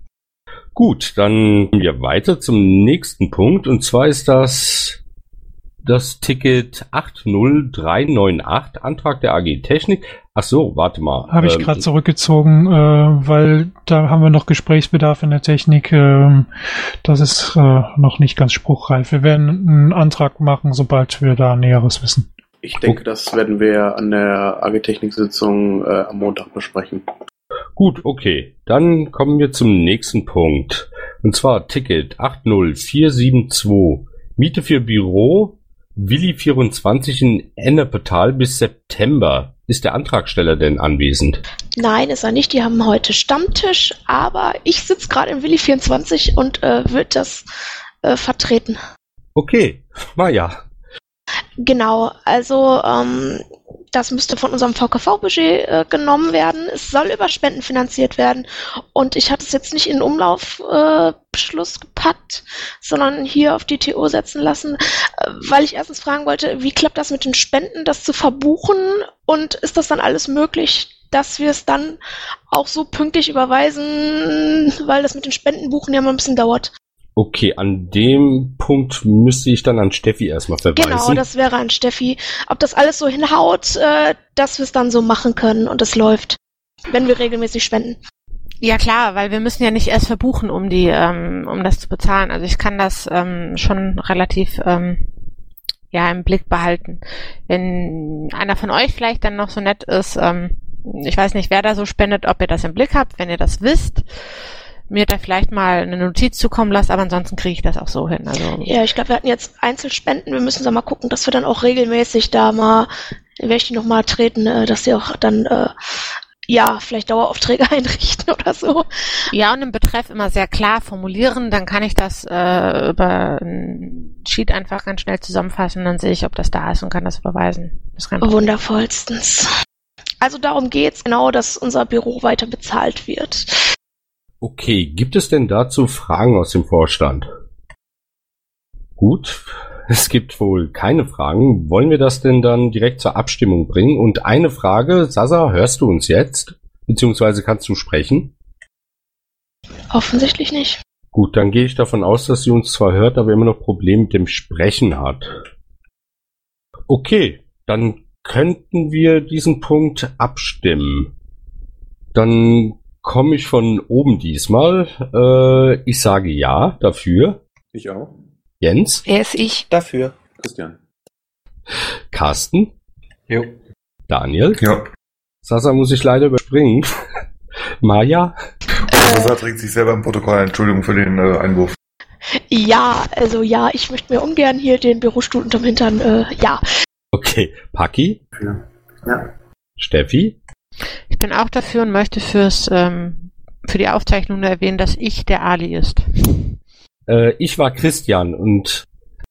Gut, dann gehen wir weiter zum nächsten Punkt und zwar ist das das Ticket acht null drei neun acht, Antrag der A G Technik. Ach so, warte mal. Habe ich ähm, gerade zurückgezogen, äh, weil da haben wir noch Gesprächsbedarf in der Technik. Äh, das ist äh, noch nicht ganz spruchreif. Wir werden einen Antrag machen, sobald wir da Näheres wissen. Ich denke, das werden wir an der A G Technik-Sitzung äh, am Montag besprechen. Gut, okay. Dann kommen wir zum nächsten Punkt. Und zwar Ticket acht null vier sieben zwei. Miete für Büro Willi vierundzwanzig in Ennepetal bis September. Ist der Antragsteller denn anwesend? Nein, ist er nicht. Die haben heute Stammtisch, aber ich sitze gerade im Willi vierundzwanzig und äh, wird das äh, vertreten. Okay, Maja. Genau, also ähm, das müsste von unserem V K V-Budget äh, genommen werden. Es soll über Spenden finanziert werden und ich hatte es jetzt nicht in den Umlaufbeschluss äh, gepackt, sondern hier auf die T O setzen lassen, äh, weil ich erstens fragen wollte, wie klappt das mit den Spenden, das zu verbuchen und ist das dann alles möglich, dass wir es dann auch so pünktlich überweisen, weil das mit den Spendenbuchen ja mal ein bisschen dauert. Okay, an dem Punkt müsste ich dann an Steffi erstmal verweisen. Genau, das wäre an Steffi. Ob das alles so hinhaut, äh, dass wir es dann so machen können und es läuft, wenn wir regelmäßig spenden. Ja klar, weil wir müssen ja nicht erst verbuchen, um die, ähm, um das zu bezahlen. Also ich kann das ähm, schon relativ ähm, ja im Blick behalten. Wenn einer von euch vielleicht dann noch so nett ist, ähm, ich weiß nicht, wer da so spendet, ob ihr das im Blick habt, wenn ihr das wisst. Mir da vielleicht mal eine Notiz zukommen lasst, aber ansonsten kriege ich das auch so hin. Also ja, ich glaube, wir hatten jetzt Einzelspenden. Wir müssen da mal gucken, dass wir dann auch regelmäßig da mal, werde ich die nochmal treten, äh, dass sie auch dann, äh, ja, vielleicht Daueraufträge einrichten oder so. Ja, und im Betreff immer sehr klar formulieren, dann kann ich das äh, über ein Sheet einfach ganz schnell zusammenfassen, dann sehe ich, ob das da ist und kann das überweisen. Das ist kein Problem. Wundervollstens. Also darum geht's genau, dass unser Büro weiter bezahlt wird. Okay, gibt es denn dazu Fragen aus dem Vorstand? Gut, es gibt wohl keine Fragen. Wollen wir das denn dann direkt zur Abstimmung bringen? Und eine Frage, Sasa, hörst du uns jetzt? Beziehungsweise kannst du sprechen? Offensichtlich nicht. Gut, dann gehe ich davon aus, dass sie uns zwar hört, aber immer noch Probleme mit dem Sprechen hat. Okay, dann könnten wir diesen Punkt abstimmen. Dann komme ich von oben diesmal. Äh, ich sage ja dafür. Ich auch. Jens? Wer ist ich? Dafür. Christian. Carsten? Jo. Daniel? Ja. Sasa muss ich leider überspringen. Maja? Sasa trägt sich selber im Protokoll. Entschuldigung für den äh, Einwurf. Ja, also ja, ich möchte mir ungern hier den Bürostuhl unterm Hintern, äh, ja. Okay, Paki? Ja. ja. Steffi? Ich bin auch dafür und möchte fürs ähm, für die Aufzeichnung nur erwähnen, dass ich der Ali ist. Äh, ich war Christian und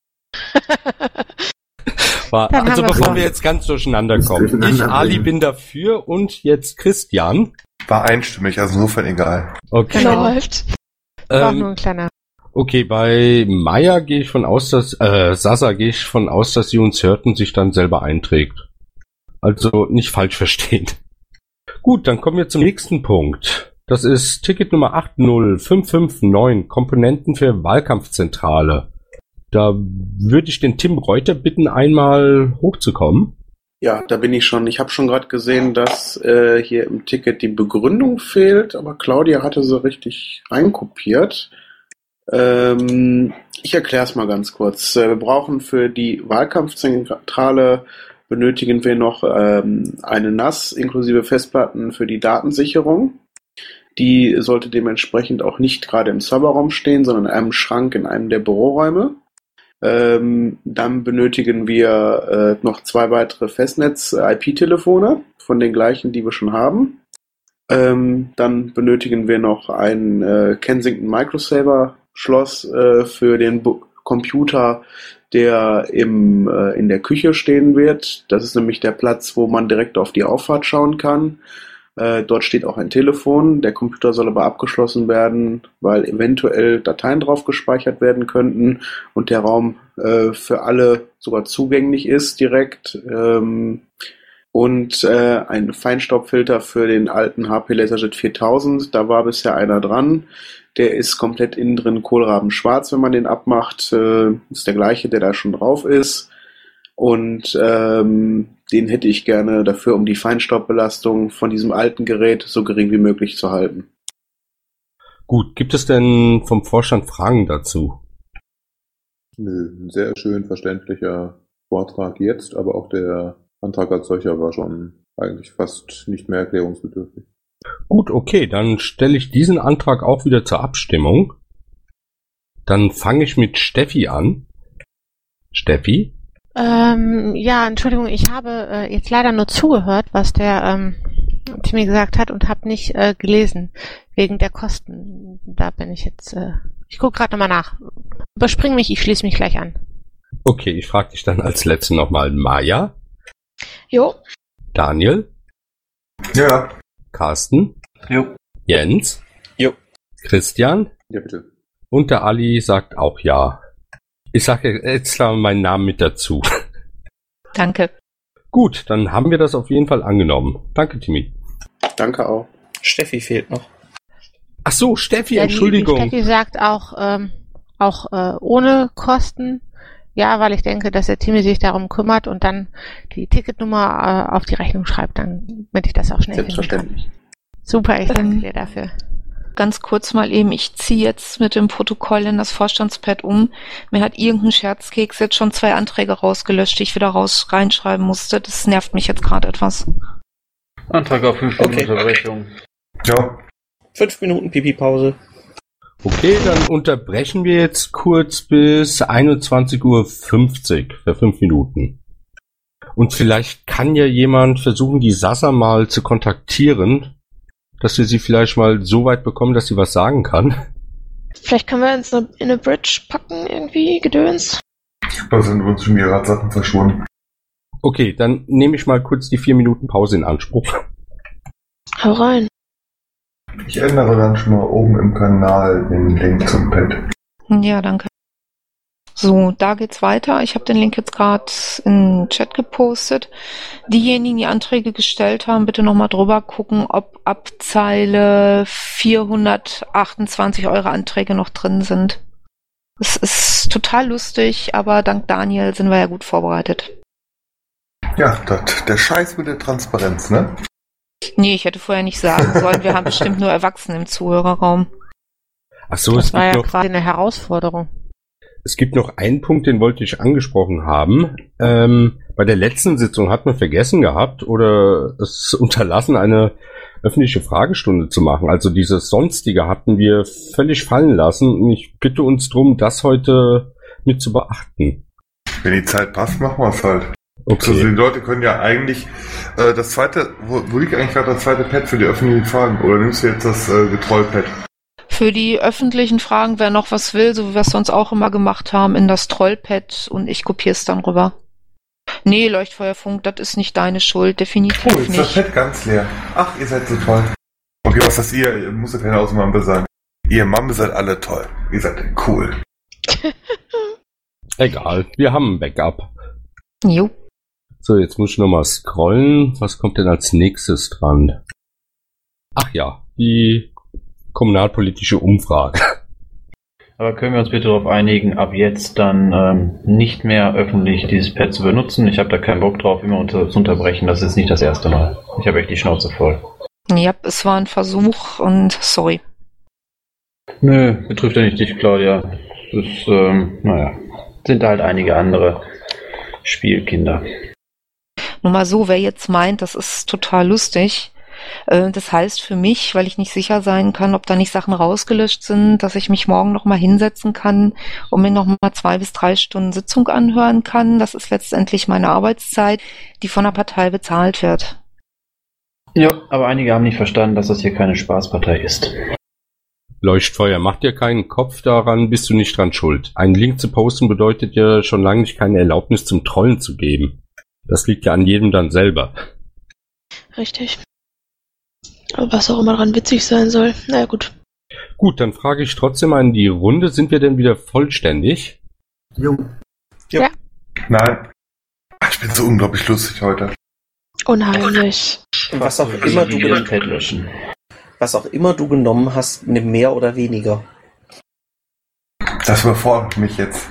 war, Dann also haben wir's bevor doch. wir jetzt ganz durcheinander kommen. Ich, Ali, bin dafür und jetzt Christian. War einstimmig, also insofern egal. Okay. Genau. Läuft. War auch Ähm, nur ein kleiner. Okay, bei Maya gehe ich von aus, dass, äh, Sasa gehe ich von aus, dass sie uns hört und sich dann selber einträgt. Also nicht falsch verstehen. Gut, dann kommen wir zum nächsten Punkt. Das ist Ticket Nummer acht null fünf fünf neun, Komponenten für Wahlkampfzentrale. Da würde ich den Tim Reuter bitten, einmal hochzukommen. Ja, da bin ich schon. Ich habe schon gerade gesehen, dass äh, hier im Ticket die Begründung fehlt, aber Claudia hatte sie richtig reinkopiert. Ähm, ich erkläre es mal ganz kurz. Äh, wir brauchen für die Wahlkampfzentrale benötigen wir noch ähm, eine N A S inklusive Festplatten für die Datensicherung. Die sollte dementsprechend auch nicht gerade im Serverraum stehen, sondern in einem Schrank in einem der Büroräume. Ähm, dann benötigen wir äh, noch zwei weitere Festnetz-I P-Telefone von den gleichen, die wir schon haben. Ähm, dann benötigen wir noch ein äh, Kensington Microsaver-Schloss äh, für den Bu- Computer, der im, äh, in der Küche stehen wird. Das ist nämlich der Platz, wo man direkt auf die Auffahrt schauen kann. Äh, dort steht auch ein Telefon. Der Computer soll aber abgeschlossen werden, weil eventuell Dateien drauf gespeichert werden könnten und der Raum äh, für alle sogar zugänglich ist direkt. Ähm, und äh, ein Feinstaubfilter für den alten H P LaserJet viertausend. Da war bisher einer dran. Der ist komplett innen drin kohlrabenschwarz, wenn man den abmacht. Äh, ist der gleiche, der da schon drauf ist. Und ähm, den hätte ich gerne dafür, um die Feinstaubbelastung von diesem alten Gerät so gering wie möglich zu halten. Gut, gibt es denn vom Vorstand Fragen dazu? Nö, ein sehr schön verständlicher Vortrag jetzt, aber auch der Antrag als solcher war schon eigentlich fast nicht mehr erklärungsbedürftig. Gut, okay, dann stelle ich diesen Antrag auch wieder zur Abstimmung. Dann fange ich mit Steffi an. Steffi? Ähm, ja, Entschuldigung, ich habe äh, jetzt leider nur zugehört, was der ähm, Timmy gesagt hat und habe nicht äh, gelesen, wegen der Kosten. Da bin ich jetzt, äh, ich gucke gerade nochmal nach. Überspring mich, ich schließe mich gleich an. Okay, ich frage dich dann als letzte nochmal Maja. Jo. Daniel. Ja. Carsten. Jo. Jens. Jo. Christian. Ja, bitte. Und der Ali sagt auch ja. Ich sage jetzt meinen Namen mit dazu. Danke. Gut, dann haben wir das auf jeden Fall angenommen. Danke, Timmy. Danke auch. Steffi fehlt noch. Ach so, Steffi, Ja, die, Entschuldigung. Die Steffi sagt auch, ähm, auch äh, ohne Kosten. Ja, weil ich denke, dass der Timmy sich darum kümmert und dann die Ticketnummer äh, auf die Rechnung schreibt, dann, damit ich das auch schnell finden kann. Selbstverständlich. Super, ich danke Ähm, dir dafür. Ganz kurz mal eben, ich ziehe jetzt mit dem Protokoll in das Vorstandspad um. Mir hat irgendein Scherzkeks jetzt schon zwei Anträge rausgelöscht, die ich wieder raus reinschreiben musste. Das nervt mich jetzt gerade etwas. Antrag auf fünf Minuten Okay. Unterbrechung. Ja. Fünf Minuten Pipi-Pause. Okay, dann unterbrechen wir jetzt kurz bis einundzwanzig Uhr fünfzig für fünf Minuten. Und vielleicht kann ja jemand versuchen, die Sasa mal zu kontaktieren, dass wir sie vielleicht mal so weit bekommen, dass sie was sagen kann. Vielleicht können wir uns in eine Bridge packen, irgendwie, Gedöns. Da sind uns schon wieder Sachen verschwunden. Okay, dann nehme ich mal kurz die vier Minuten Pause in Anspruch. Hau rein. Ich ändere dann schon mal oben im Kanal den Link zum Pad. Ja, danke. So, da geht's weiter. Ich habe den Link jetzt gerade in den Chat gepostet. Diejenigen, die Anträge gestellt haben, bitte nochmal drüber gucken, ob ab Zeile vierhundertachtundzwanzig eure Anträge noch drin sind. Es ist total lustig, aber dank Daniel sind wir ja gut vorbereitet. Ja, das, der Scheiß mit der Transparenz, ne? Nee, ich hätte vorher nicht sagen sollen, wir haben bestimmt nur Erwachsene im Zuhörerraum. Ach so, Das es war gibt ja noch, quasi eine Herausforderung. es gibt noch einen Punkt, den wollte ich angesprochen haben. Ähm, bei der letzten Sitzung hat man vergessen gehabt oder es unterlassen, eine öffentliche Fragestunde zu machen. Also dieses Sonstige hatten wir völlig fallen lassen und ich bitte uns drum, das heute mit zu beachten. Wenn die Zeit passt, machen wir es halt. Okay. Also die Leute können ja eigentlich äh, das zweite, wo, wo liegt eigentlich gerade das zweite Pad für die öffentlichen Fragen? Oder nimmst du jetzt das äh, Getroll-Pad? Für die öffentlichen Fragen, wer noch was will, so wie wir es sonst auch immer gemacht haben, in das Trollpad und ich kopiere es dann rüber. Nee, Leuchtfeuerfunk, das ist nicht deine Schuld, definitiv Oh, jetzt ist das nicht. Pad ganz leer. Ach, ihr seid so toll. Okay, was ist ihr? Ihr muss ja keine Ausmampe sein. Ihr Mamme seid alle toll. Ihr seid cool. Egal, wir haben ein Backup. Jo. So, jetzt muss ich nochmal scrollen. Was kommt denn als nächstes dran? Ach ja, die kommunalpolitische Umfrage. Aber können wir uns bitte darauf einigen, ab jetzt dann ähm, nicht mehr öffentlich dieses Pad zu benutzen? Ich habe da keinen Bock drauf, immer unter, zu unterbrechen. Das ist nicht das erste Mal. Ich habe echt die Schnauze voll. Ja, es war ein Versuch und sorry. Nö, betrifft ja nicht dich, Claudia. Das ist, ähm, naja, sind halt einige andere Spielkinder. Nur mal so, wer jetzt meint, das ist total lustig, Äh, das heißt für mich, weil ich nicht sicher sein kann, ob da nicht Sachen rausgelöscht sind, dass ich mich morgen nochmal hinsetzen kann und mir nochmal zwei bis drei Stunden Sitzung anhören kann. Das ist letztendlich meine Arbeitszeit, die von der Partei bezahlt wird. Ja, aber einige haben nicht verstanden, dass das hier keine Spaßpartei ist. Leuchtfeuer, mach dir keinen Kopf daran, bist du nicht dran schuld. Einen Link zu posten bedeutet ja schon lange nicht keine Erlaubnis zum Trollen zu geben. Das liegt ja an jedem dann selber. Richtig. Aber was auch immer daran witzig sein soll. Naja, gut. Gut, dann frage ich trotzdem mal in die Runde, sind wir denn wieder vollständig? Jo. Ja. Nein. Ich bin so unglaublich lustig heute. Unheimlich. Was auch immer du genommen Was auch immer du genommen hast, nimm mehr oder weniger. Das überfordert mich jetzt.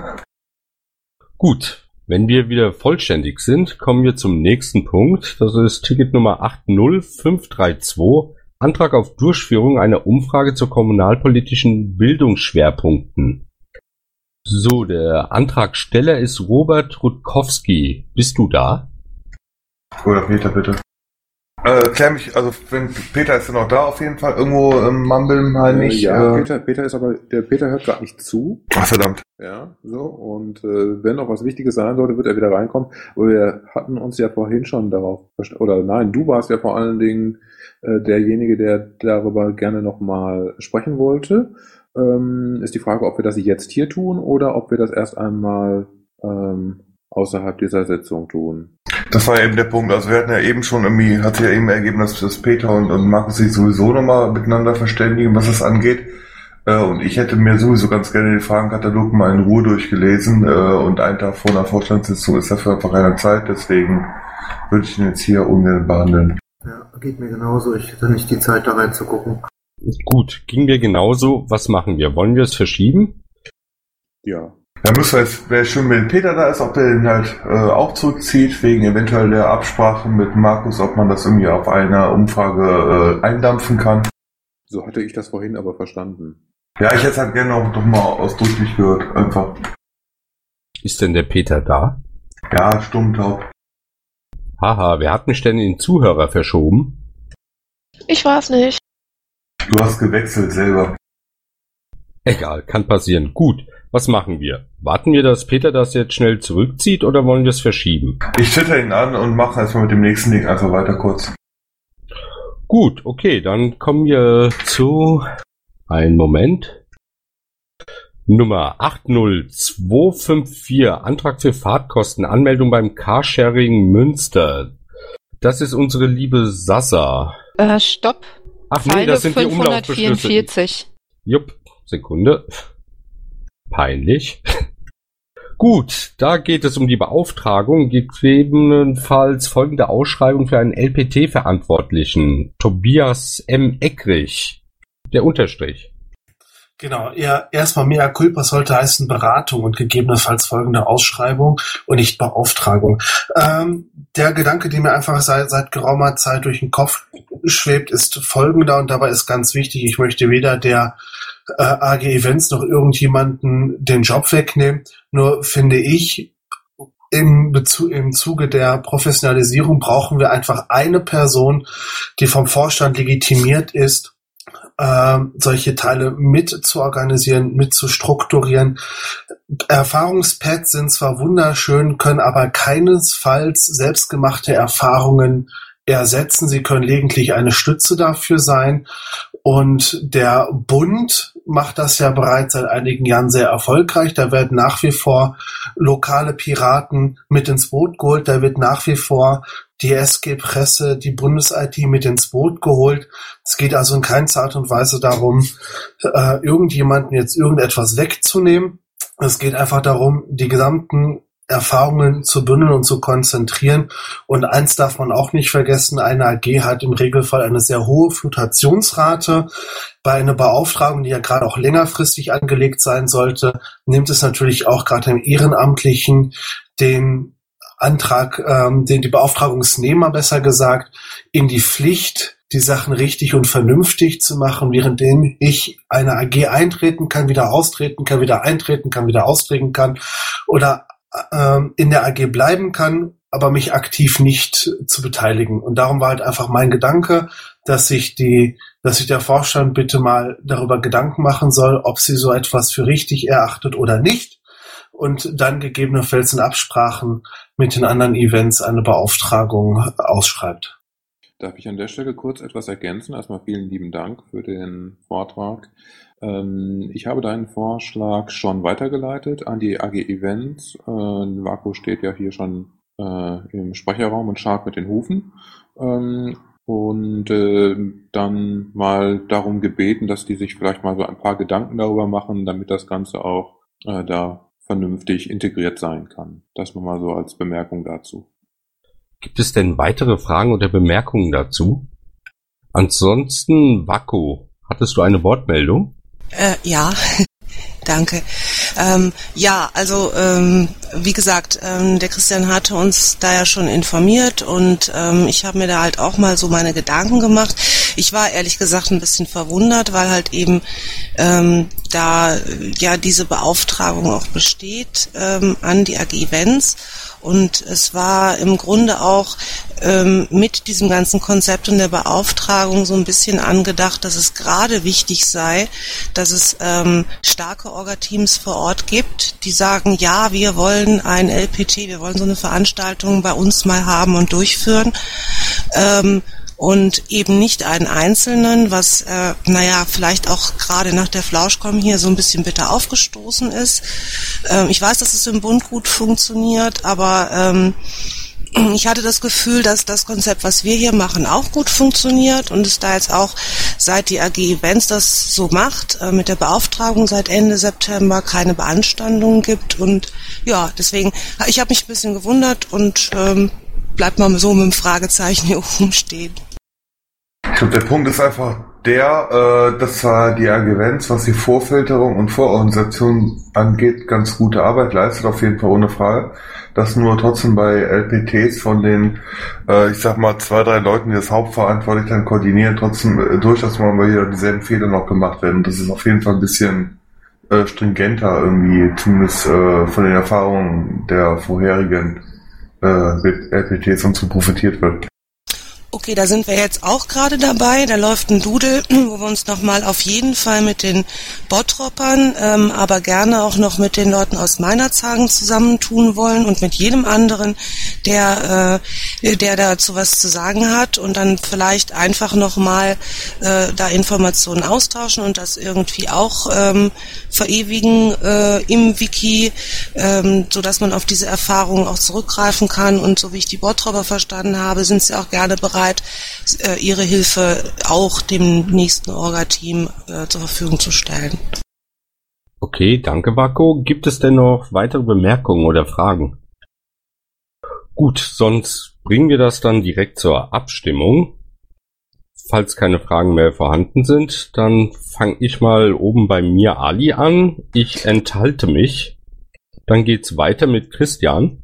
Gut, wenn wir wieder vollständig sind, kommen wir zum nächsten Punkt. Das ist Ticket Nummer acht null fünf drei zwei, Antrag auf Durchführung einer Umfrage zu kommunalpolitischen Bildungsschwerpunkten. So, der Antragsteller ist Robert Rutkowski. Bist du da? Oder Peter, bitte. Äh, klär mich, also wenn Peter ist ja noch da auf jeden Fall, irgendwo im Mumbeln halt nicht. Ja, äh, Peter, Peter ist aber, der Peter hört gerade nicht zu. Ach, verdammt. Ja, so, und äh, wenn noch was Wichtiges sein sollte, wird er wieder reinkommen. Aber wir hatten uns ja vorhin schon darauf, oder nein, du warst ja vor allen Dingen äh, derjenige, der darüber gerne nochmal sprechen wollte. Ähm, ist die Frage, ob wir das jetzt hier tun oder ob wir das erst einmal ähm, außerhalb dieser Sitzung tun. Das war ja eben der Punkt. Also wir hatten ja eben schon irgendwie, hat sich ja eben ergeben, dass, dass Peter und, und Markus sich sowieso nochmal miteinander verständigen, was das angeht. Äh, und ich hätte mir sowieso ganz gerne den Fragenkatalog mal in Ruhe durchgelesen. Äh, und einen Tag vor einer Vorstandssitzung ist dafür einfach keine Zeit. Deswegen würde ich ihn jetzt hier ungern behandeln. Ja, geht mir genauso. Ich hätte nicht die Zeit, da reinzugucken. Gut, ging mir genauso. Was machen wir? Wollen wir es verschieben? Ja. Da müssen wir jetzt, wäre schön, wenn Peter da ist, ob der den halt äh, auch zurückzieht, wegen eventuell der Absprache mit Markus, ob man das irgendwie auf einer Umfrage äh, eindampfen kann. So hatte ich das vorhin aber verstanden. Ja, ich hätte es halt gerne auch noch mal ausdrücklich gehört, einfach. Ist denn der Peter da? Ja, stumm taub. Haha, wer hat mich denn in den Zuhörer verschoben? Ich war's nicht. Du hast gewechselt selber. Egal, kann passieren. Gut, was machen wir? Warten wir, dass Peter das jetzt schnell zurückzieht oder wollen wir es verschieben? Ich titter ihn an und mache erstmal mit dem nächsten Ding einfach weiter kurz. Gut, okay, dann kommen wir zu... Einen Moment. Nummer acht null zwei fünf vier, Antrag für Fahrtkosten, Anmeldung beim Carsharing Münster. Das ist unsere liebe Sasa. Äh, stopp. Ach nee, das sind die fünfhundertvierundvierzig. Jupp, Sekunde. Peinlich. Gut, da geht es um die Beauftragung, gegebenenfalls folgende Ausschreibung für einen L P T-Verantwortlichen. Tobias M. Eckrich. Der Unterstrich. Genau, ja, erstmal mea culpa sollte heißen Beratung und gegebenenfalls folgende Ausschreibung und nicht Beauftragung. Ähm, der Gedanke, der mir einfach seit, seit geraumer Zeit durch den Kopf schwebt, ist folgender und dabei ist ganz wichtig, ich möchte weder der äh, A G Events noch irgendjemanden den Job wegnehmen, nur finde ich, im, Bezug, im Zuge der Professionalisierung brauchen wir einfach eine Person, die vom Vorstand legitimiert ist, Ähm, solche Teile mit zu organisieren, mit zu strukturieren. Erfahrungspads sind zwar wunderschön, können aber keinesfalls selbstgemachte Erfahrungen ersetzen. Sie können lediglich eine Stütze dafür sein. Und der Bund macht das ja bereits seit einigen Jahren sehr erfolgreich. Da werden nach wie vor lokale Piraten mit ins Boot geholt. Da wird nach wie vor die S G-Presse, die Bundes-I T mit ins Boot geholt. Es geht also in keinster Art und Weise darum, äh, irgendjemanden jetzt irgendetwas wegzunehmen. Es geht einfach darum, die gesamten Erfahrungen zu bündeln und zu konzentrieren. Und eins darf man auch nicht vergessen, eine A G hat im Regelfall eine sehr hohe Flutationsrate. Bei einer Beauftragung, die ja gerade auch längerfristig angelegt sein sollte, nimmt es natürlich auch gerade im Ehrenamtlichen den Antrag, ähm, den die Beauftragungsnehmer besser gesagt, in die Pflicht, die Sachen richtig und vernünftig zu machen, währenddem ich eine A G eintreten kann, wieder austreten kann, wieder eintreten kann, wieder austreten kann oder ähm, in der A G bleiben kann, aber mich aktiv nicht zu beteiligen. Und darum war halt einfach mein Gedanke, dass sich die, dass sich der Vorstand bitte mal darüber Gedanken machen soll, ob sie so etwas für richtig erachtet oder nicht. Und dann gegebenenfalls in Absprachen mit den anderen Events eine Beauftragung ausschreibt. Darf ich an der Stelle kurz etwas ergänzen? Erstmal vielen lieben Dank für den Vortrag. Ähm, ich habe deinen Vorschlag schon weitergeleitet an die A G Events. Äh, Vaco steht ja hier schon äh, im Sprecherraum und scharrt mit den Hufen. Ähm, und äh, dann mal darum gebeten, dass die sich vielleicht mal so ein paar Gedanken darüber machen, damit das Ganze auch äh, da vernünftig integriert sein kann. Das nur mal so als Bemerkung dazu. Gibt es denn weitere Fragen oder Bemerkungen dazu? Ansonsten, Vaco, hattest du eine Wortmeldung? Äh, ja, danke. Ähm, ja, also ähm, wie gesagt, ähm, der Christian hatte uns da ja schon informiert und ähm, ich habe mir da halt auch mal so meine Gedanken gemacht. Ich war ehrlich gesagt ein bisschen verwundert, weil halt eben ähm, da ja diese Beauftragung auch besteht ähm, an die A G Events. Und es war im Grunde auch ähm, mit diesem ganzen Konzept und der Beauftragung so ein bisschen angedacht, dass es gerade wichtig sei, dass es ähm, starke Orga-Teams vor Ort gibt, die sagen, ja, wir wollen ein L P T, wir wollen so eine Veranstaltung bei uns mal haben und durchführen. Ähm, und eben nicht einen Einzelnen, was, äh, naja, vielleicht auch gerade nach der Flauschcom hier so ein bisschen bitter aufgestoßen ist. Ähm, ich weiß, dass es im Bund gut funktioniert, aber ähm, ich hatte das Gefühl, dass das Konzept, was wir hier machen, auch gut funktioniert und es da jetzt auch, seit die A G Events das so macht, äh, mit der Beauftragung seit Ende September keine Beanstandungen gibt und ja, deswegen, ich habe mich ein bisschen gewundert und ähm, bleibt mal so mit dem Fragezeichen hier oben stehen. Ich glaube, der Punkt ist einfach der, äh, dass zwar die A G Events, was die Vorfilterung und Vororganisation angeht, ganz gute Arbeit leistet, auf jeden Fall ohne Frage, dass nur trotzdem bei L P Ts von den, äh, ich sag mal, zwei, drei Leuten, die das hauptverantwortlich dann koordinieren, trotzdem äh, durchaus mal wieder dieselben Fehler noch gemacht werden. Und das ist auf jeden Fall ein bisschen äh, stringenter irgendwie, zumindest äh, von den Erfahrungen der vorherigen äh, L P Ts und so profitiert wird. Okay, da sind wir jetzt auch gerade dabei. Da läuft ein Doodle, wo wir uns nochmal auf jeden Fall mit den Bottroppern, ähm, aber gerne auch noch mit den Leuten aus Meinerzhagen zusammentun wollen und mit jedem anderen, der äh, der dazu was zu sagen hat und dann vielleicht einfach nochmal äh, da Informationen austauschen und das irgendwie auch ähm, verewigen äh, im Wiki, ähm, sodass man auf diese Erfahrungen auch zurückgreifen kann. Und so wie ich die Bottropper verstanden habe, sind sie auch gerne bereit, äh, ihre Hilfe auch dem nächsten Orga-Team äh, zur Verfügung zu stellen. Okay, danke Vaco. Gibt es denn noch weitere Bemerkungen oder Fragen? Gut, sonst bringen wir das dann direkt zur Abstimmung. Falls keine Fragen mehr vorhanden sind, dann fange ich mal oben bei mir Ali an. Ich enthalte mich. Dann geht's weiter mit Christian.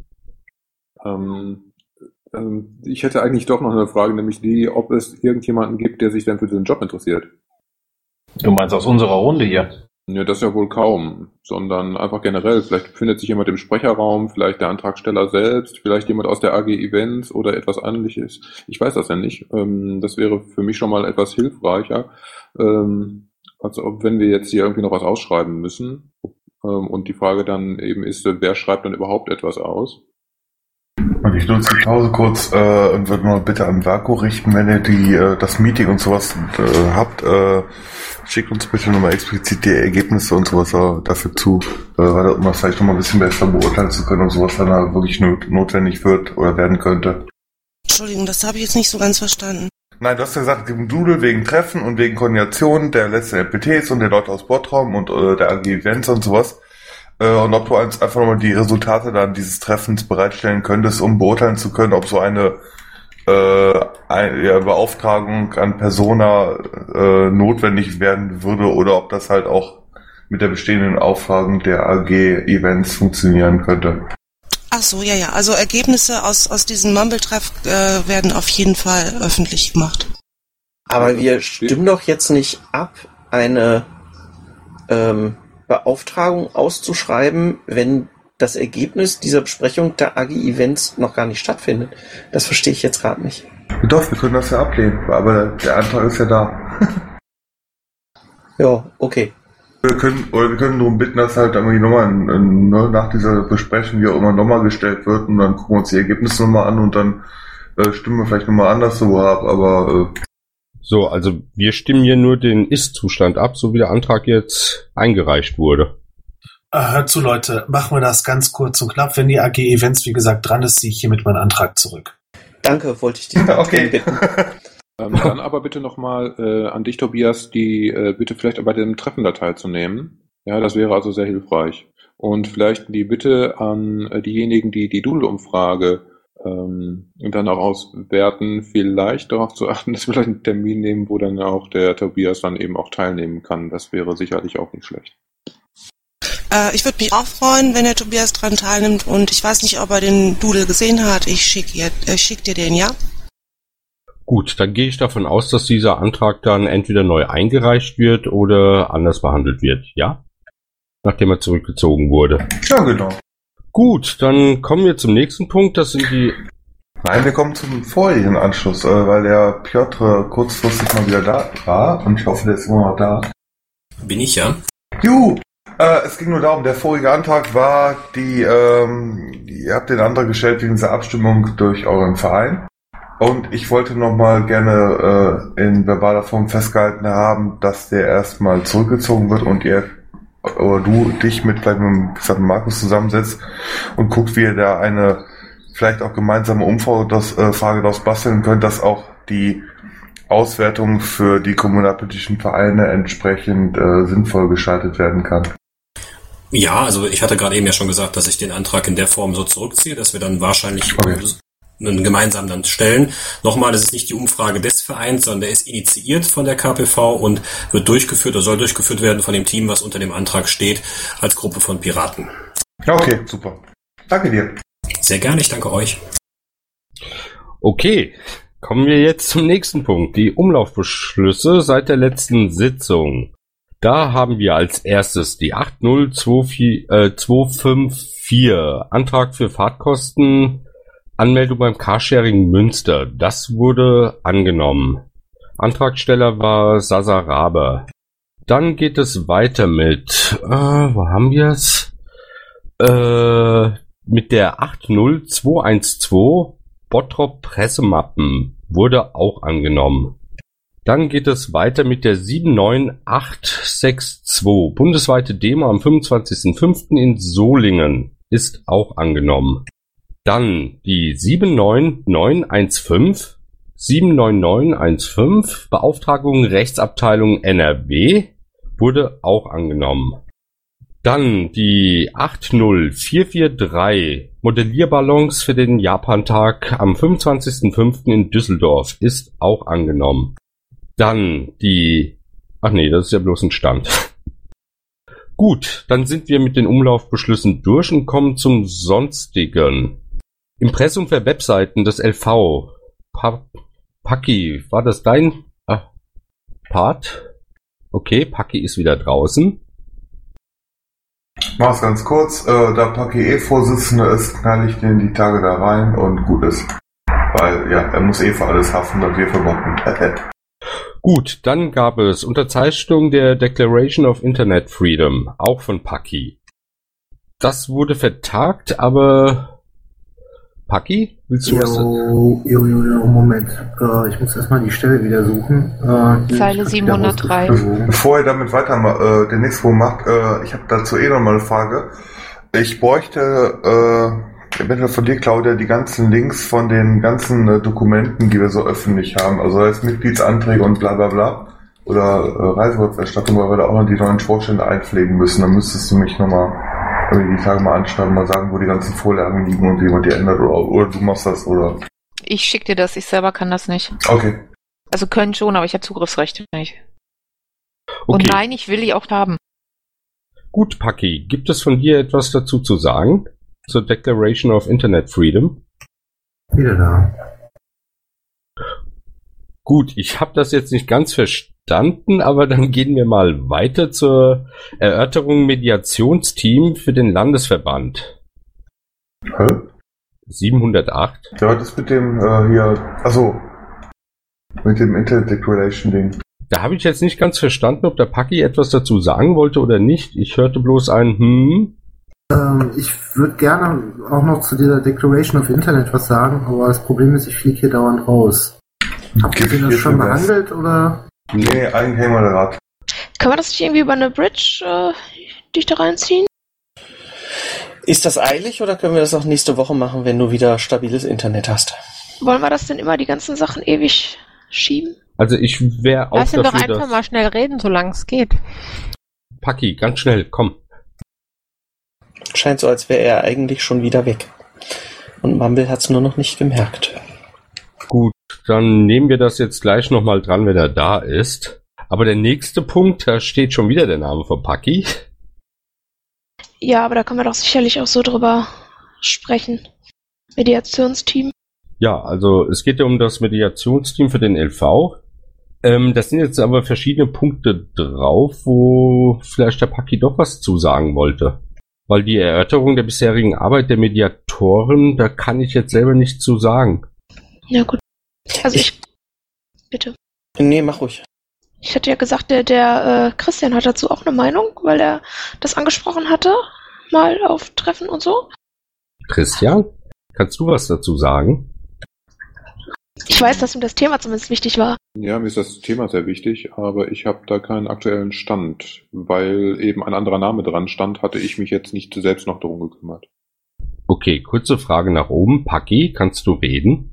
Ähm, ähm, ich hätte eigentlich doch noch eine Frage, nämlich die, ob es irgendjemanden gibt, der sich denn für diesen Job interessiert. Du meinst aus unserer Runde hier? Ja, das ja wohl kaum, sondern einfach generell. Vielleicht befindet sich jemand im Sprecherraum, vielleicht der Antragsteller selbst, vielleicht jemand aus der A G Events oder etwas Ähnliches. Ich weiß das ja nicht. Ähm, das wäre für mich schon mal etwas hilfreicher, ähm, als ob wenn wir jetzt hier irgendwie noch was ausschreiben müssen. Ähm, und die Frage dann eben ist, wer schreibt dann überhaupt etwas aus? Und ich nutze die Pause kurz äh, und würde mal bitte an Vaco richten, wenn ihr die äh, das Meeting und sowas äh, habt, äh, schickt uns bitte nochmal explizit die Ergebnisse und sowas äh, dafür zu, äh, um das vielleicht nochmal ein bisschen besser beurteilen zu können und sowas dann halt wirklich not- notwendig wird oder werden könnte. Entschuldigung, das habe ich jetzt nicht so ganz verstanden. Nein, du hast ja gesagt, es gibt ein Doodle wegen Treffen und wegen Koordination der letzten L P Ts und der Leute aus Bottraum und äh, der A G Events und sowas. Und ob du einfach nochmal die Resultate dann dieses Treffens bereitstellen könntest, um beurteilen zu können, ob so eine, äh, eine ja, Beauftragung an Persona äh, notwendig werden würde oder ob das halt auch mit der bestehenden Auftragung der A G-Events funktionieren könnte. Ach so, ja, ja. Also Ergebnisse aus, aus diesem Mumble-Treff äh, werden auf jeden Fall öffentlich gemacht. Aber wir stimmen doch jetzt nicht ab, eine ähm, Beauftragung auszuschreiben, wenn das Ergebnis dieser Besprechung der A G-Events noch gar nicht stattfindet. Das verstehe ich jetzt gerade nicht. Doch, wir können das ja ablehnen, aber der Antrag ist ja da. Ja, okay. Wir können, oder wir können darum bitten, dass halt irgendwie nochmal ne, nach dieser Besprechung hier immer nochmal gestellt wird und dann gucken wir uns die Ergebnisse nochmal an und dann äh, stimmen wir vielleicht nochmal anders so ab, aber äh, so, also wir stimmen hier nur den Ist-Zustand ab, so wie der Antrag jetzt eingereicht wurde. Hört zu, Leute, machen wir das ganz kurz und knapp. Wenn die A G Events, wie gesagt, dran ist, ziehe ich hiermit meinen Antrag zurück. Danke, wollte ich dich okay. bitten. Ähm, dann aber bitte nochmal äh, an dich, Tobias, die äh, bitte vielleicht bei dem Treffen da teilzunehmen. Ja, das wäre also sehr hilfreich. Und vielleicht die Bitte an äh, diejenigen, die die Doodle-Umfrage ähm, dann auch auswerten, vielleicht darauf zu achten, dass wir vielleicht einen Termin nehmen, wo dann auch der Tobias dann eben auch teilnehmen kann. Das wäre sicherlich auch nicht schlecht. Äh, ich würde mich auch freuen, wenn der Tobias dran teilnimmt und ich weiß nicht, ob er den Doodle gesehen hat. Ich schicke äh, schick dir den, ja? Gut, dann gehe ich davon aus, dass dieser Antrag dann entweder neu eingereicht wird oder anders behandelt wird, ja? Nachdem er zurückgezogen wurde. Ja, genau. Gut, dann kommen wir zum nächsten Punkt, das sind die... Nein, wir kommen zum vorherigen Anschluss, äh, weil der Piotr kurzfristig mal wieder da war und ich hoffe, der ist immer noch da. Bin ich, ja? Juhu! Äh, es ging nur darum, der vorige Antrag war, die, ähm, ihr habt den Antrag gestellt wegen dieser Abstimmung durch euren Verein. Und ich wollte nochmal gerne äh, in verbaler Form festgehalten haben, dass der erstmal zurückgezogen wird und ihr oder du dich mit vielleicht mit dem Markus zusammensetzt und guckt, wie ihr da eine vielleicht auch gemeinsame Umfrage das, äh, Frage daraus basteln könnt, dass auch die Auswertung für die kommunalpolitischen Vereine entsprechend äh, sinnvoll gestaltet werden kann. Ja, also ich hatte gerade eben ja schon gesagt, dass ich den Antrag in der Form so zurückziehe, dass wir dann wahrscheinlich okay. einen gemeinsam dann stellen. Nochmal, das ist nicht die Umfrage des Vereins, sondern der ist initiiert von der K P V und wird durchgeführt oder soll durchgeführt werden von dem Team, was unter dem Antrag steht, als Gruppe von Piraten. Okay, super. Danke dir. Sehr gerne, ich danke euch. Okay, kommen wir jetzt zum nächsten Punkt. Die Umlaufbeschlüsse seit der letzten Sitzung. Da haben wir als erstes die acht null zwei fünf vier, Antrag für Fahrtkosten, Anmeldung beim Carsharing Münster. Das wurde angenommen. Antragsteller war Sasa Rabe. Dann geht es weiter mit, äh, wo haben wir es? Äh, mit der acht null zwei eins zwei, Bottrop Pressemappen, wurde auch angenommen. Dann geht es weiter mit der sieben neun acht sechs zwei, bundesweite Demo am fünfundzwanzigsten fünften in Solingen, ist auch angenommen. Dann die sieben neun neun eins fünf, sieben neun neun eins fünf, Beauftragung Rechtsabteilung N R W, wurde auch angenommen. Dann die acht null vier vier drei, Modellierballons für den Japantag am fünfundzwanzigsten fünften in Düsseldorf, ist auch angenommen. Dann die... Ach nee, das ist ja bloß ein Stand. Gut, dann sind wir mit den Umlaufbeschlüssen durch und kommen zum Sonstigen. Impressum für Webseiten des L V. Pa Paki, war das dein ah, Part? Okay, Paki ist wieder draußen. Ich mach's ganz kurz. Äh, da Paki eh Vorsitzender ist, knall ich den die Tage da rein und gut ist. Weil, ja, er muss eh für alles haften, was wir verbocken. Gut, dann gab es Unterzeichnung der Declaration of Internet Freedom, auch von Paki. Das wurde vertagt, aber... Paki, willst du jo, was? Jo, jo, jo, Moment. Äh, ich muss erstmal die Stelle wieder suchen. Äh, Zeile siebenhundertdrei. Bevor ihr damit weiter äh, den nächsten Punkt macht, äh, ich habe dazu eh noch mal eine Frage. Ich bräuchte äh, eventuell von dir, Claudia, die ganzen Links von den ganzen äh, Dokumenten, die wir so öffentlich haben. Also als Mitgliedsanträge und bla bla bla. Oder äh, Reiseerstattung, weil wir da auch noch die neuen Vorstände einpflegen müssen. Dann müsstest du mich nochmal die Tage mal anschreiben, mal sagen, wo die ganzen Vorlagen liegen und wie man die ändert. Oder, oder du machst das, oder... Ich schick dir das, ich selber kann das nicht. Okay. Also können schon, aber ich habe Zugriffsrechte nicht. Okay. Und nein, ich will die auch haben. Gut, Paki, gibt es von dir etwas dazu zu sagen? Zur Declaration of Internet Freedom? Wieder da. Gut, ich habe das jetzt nicht ganz verstanden, aber dann gehen wir mal weiter zur Erörterung Mediationsteam für den Landesverband. Hä? siebenhundertacht? Ja, das mit dem, äh, hier, also mit dem Internet Declaration Ding. Da habe ich jetzt nicht ganz verstanden, ob der Paki etwas dazu sagen wollte oder nicht. Ich hörte bloß ein Hm. Ähm, ich würde gerne auch noch zu dieser Declaration of Internet was sagen, aber das Problem ist, ich fliege hier dauernd raus. Habt ihr das schon behandelt, oder? Nee, eigentlich hängen wir da Rad. Können wir das nicht irgendwie über eine Bridge äh, dich da reinziehen? Ist das eilig oder können wir das auch nächste Woche machen, wenn du wieder stabiles Internet hast? Wollen wir das denn immer die ganzen Sachen ewig schieben? Also ich wäre auch Lass ihn dafür, doch einfach dass... mal schnell reden, solange es geht. Paki, ganz schnell, komm. Scheint so, als wäre er eigentlich schon wieder weg. Und Mumble hat's nur noch nicht gemerkt. Gut, dann nehmen wir das jetzt gleich nochmal dran, wenn er da ist. Aber der nächste Punkt, da steht schon wieder der Name von Paki. Ja, aber da können wir doch sicherlich auch so drüber sprechen. Mediationsteam. Ja, also es geht ja um das Mediationsteam für den L V. Ähm, das sind jetzt aber verschiedene Punkte drauf, wo vielleicht der Paki doch was zu sagen wollte. Weil die Erörterung der bisherigen Arbeit der Mediatoren, da kann ich jetzt selber nichts zu sagen. Ja gut. Also ich... Bitte. Nee, mach ruhig. Ich hatte ja gesagt, der, der äh, Christian hat dazu auch eine Meinung, weil er das angesprochen hatte, mal auf Treffen und so. Christian, kannst du was dazu sagen? Ich weiß, dass ihm das Thema zumindest wichtig war. Ja, mir ist das Thema sehr wichtig, aber ich habe da keinen aktuellen Stand. Weil eben ein anderer Name dran stand, hatte ich mich jetzt nicht selbst noch darum gekümmert. Okay, kurze Frage nach oben. Paki, kannst du reden?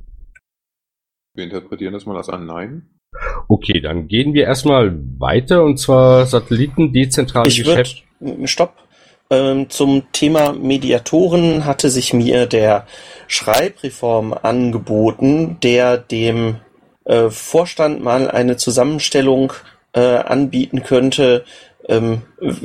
Wir interpretieren das mal als ein Nein. Okay, dann gehen wir erstmal weiter, und zwar Satelliten, dezentrale Ich Geschäfte. würd, stopp. Ähm, zum Thema Mediatoren hatte sich mir der Schreibreform angeboten, der dem äh, Vorstand mal eine Zusammenstellung äh, anbieten könnte, ähm,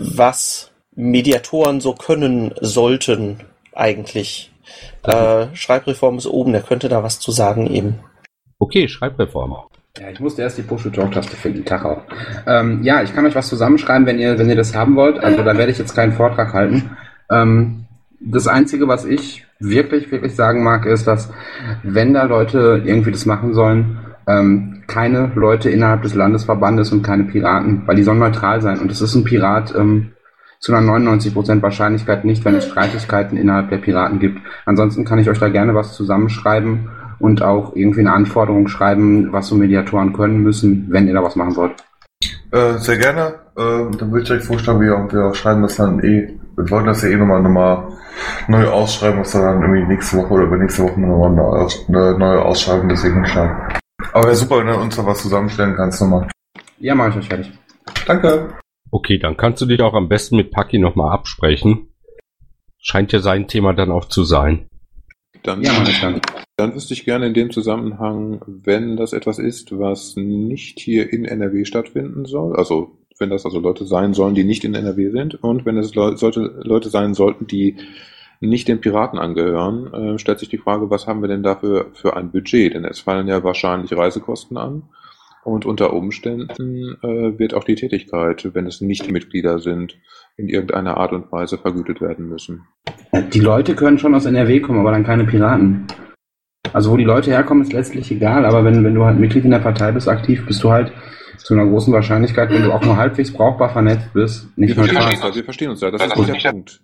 was Mediatoren so können sollten eigentlich. Äh, Schreibreform ist oben, der könnte da was zu sagen eben. Okay, Schreibreform. Ja, ich musste erst die Push-to-Talk-Taste finden, Tag auf. Ähm, ja, ich kann euch was zusammenschreiben, wenn ihr, wenn ihr das haben wollt. Also da werde ich jetzt keinen Vortrag halten. Ähm, das Einzige, was ich wirklich, wirklich sagen mag, ist, dass wenn da Leute irgendwie das machen sollen, ähm, keine Leute innerhalb des Landesverbandes und keine Piraten, weil die sollen neutral sein. Und es ist ein Pirat ähm, zu einer neunundneunzig Prozent Wahrscheinlichkeit nicht, wenn es Streitigkeiten innerhalb der Piraten gibt. Ansonsten kann ich euch da gerne was zusammenschreiben und auch irgendwie eine Anforderung schreiben, was so Mediatoren können müssen, wenn ihr da was machen wollt. Äh, sehr gerne. Äh, dann würde ich direkt vorschlagen, wir, wir schreiben das dann eh, wir wollten das ja eh nochmal nochmal neu ausschreiben, was dann irgendwie nächste Woche oder übernächste Woche nochmal eine, eine neue Ausschreibung deswegen hinschreiben. Aber ja, super, wenn du uns da was zusammenstellen kannst nochmal. Ja, mache ich euch fertig. Danke. Okay, dann kannst du dich auch am besten mit Paki nochmal absprechen. Scheint ja sein Thema dann auch zu sein. Dann, ja, meine ich dann. Dann wüsste ich gerne in dem Zusammenhang, wenn das etwas ist, was nicht hier in N R W stattfinden soll, also wenn das also Leute sein sollen, die nicht in N R W sind, und wenn es Le- sollte Leute sein sollten, die nicht den Piraten angehören, äh, stellt sich die Frage, was haben wir denn dafür für ein Budget? Denn es fallen ja wahrscheinlich Reisekosten an, und unter Umständen äh, wird auch die Tätigkeit, wenn es nicht Mitglieder sind, in irgendeiner Art und Weise vergütet werden müssen. Die Leute können schon aus N R W kommen, aber dann keine Piraten. Also wo die Leute herkommen, ist letztlich egal, aber wenn, wenn du halt Mitglied in der Partei bist, aktiv, bist du halt zu einer großen Wahrscheinlichkeit, wenn du auch nur halbwegs brauchbar vernetzt bist, nicht wir neutral. verstehen uns da, wir verstehen uns da, das ist nicht der Punkt.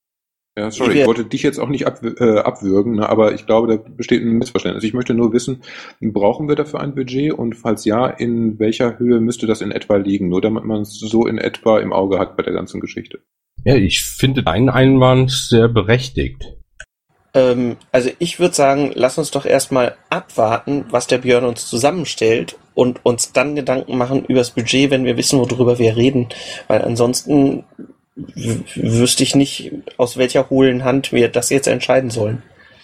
Ja, sorry, ich wollte dich jetzt auch nicht ab, äh, abwürgen, ne, aber ich glaube, da besteht ein Missverständnis. Ich möchte nur wissen, brauchen wir dafür ein Budget, und falls ja, in welcher Höhe müsste das in etwa liegen, nur damit man es so in etwa im Auge hat bei der ganzen Geschichte. Ja, ich finde deinen Einwand sehr berechtigt. Ähm, also ich würde sagen, lass uns doch erstmal abwarten, was der Björn uns zusammenstellt, und uns dann Gedanken machen über das Budget, wenn wir wissen, worüber wir reden. Weil ansonsten w- wüsste ich nicht, aus welcher hohlen Hand wir das jetzt entscheiden sollen.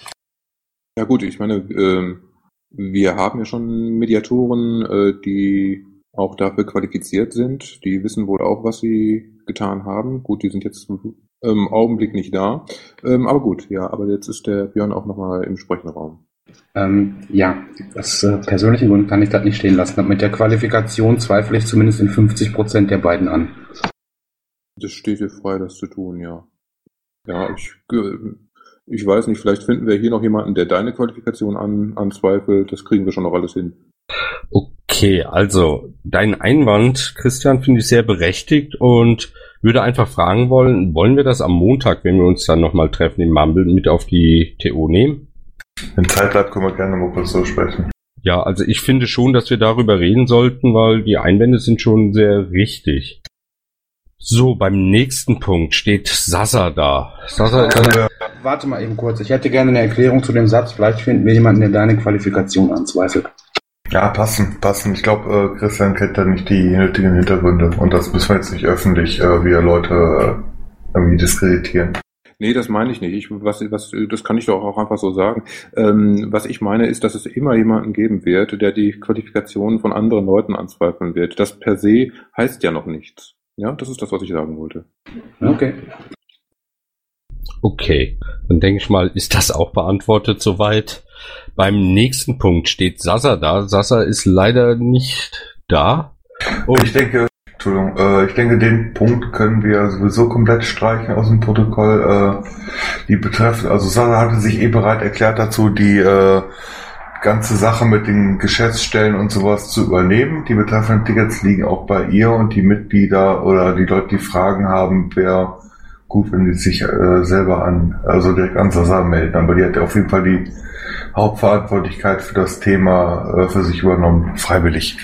Ja gut, ich meine, ähm, wir haben ja schon Mediatoren, äh, die auch dafür qualifiziert sind. Die wissen wohl auch, was sie getan haben. Gut, die sind jetzt im Augenblick nicht da. Ähm, aber gut, ja, aber jetzt ist der Björn auch nochmal im Sprechenraum. Ähm, ja, aus äh, persönlichen Gründen kann ich das nicht stehen lassen. Mit der Qualifikation zweifle ich zumindest in fünfzig Prozent der beiden an. Das steht dir frei, das zu tun, ja. Ja, ich, äh, Ich weiß nicht, vielleicht finden wir hier noch jemanden, der deine Qualifikation an, anzweifelt. Das kriegen wir schon noch alles hin. Okay, also dein Einwand, Christian, finde ich sehr berechtigt und würde einfach fragen wollen, wollen wir das am Montag, wenn wir uns dann nochmal treffen im Mumble, mit auf die T O nehmen? Wenn Zeit bleibt, können wir gerne mal kurz so sprechen. Ja, also ich finde schon, dass wir darüber reden sollten, weil die Einwände sind schon sehr richtig. So, beim nächsten Punkt steht Sasa da. Sasa ist äh, Warte mal eben kurz. Ich hätte gerne eine Erklärung zu dem Satz. Vielleicht finden wir jemanden, der deine Qualifikation anzweifelt. Ja, passen, passen. Ich glaube, äh, Christian kennt da nicht die nötigen Hintergründe. Und das müssen wir jetzt nicht öffentlich äh, wieder Leute äh, irgendwie diskreditieren. Nee, das meine ich nicht. Ich, was, was, das kann ich doch auch einfach so sagen. Ähm, was ich meine ist, dass es immer jemanden geben wird, der die Qualifikationen von anderen Leuten anzweifeln wird. Das per se heißt ja noch nichts. Ja, das ist das, was ich sagen wollte. Okay. Okay, dann denke ich mal, ist das auch beantwortet soweit. Beim nächsten Punkt steht Sasa da. Sasa ist leider nicht da. Und ich denke, Entschuldigung, äh, ich denke, den Punkt können wir sowieso komplett streichen aus dem Protokoll. Äh, die betreffend, also Sasa hatte sich eh bereit erklärt dazu, die äh, ganze Sache mit den Geschäftsstellen und sowas zu übernehmen. Die betreffenden Tickets liegen auch bei ihr und die Mitglieder oder die Leute, die Fragen haben, wäre gut, wenn die sich äh, selber an, also direkt an Sasa melden. Aber die hat ja auf jeden Fall die Hauptverantwortlichkeit für das Thema äh, für sich übernommen, freiwillig.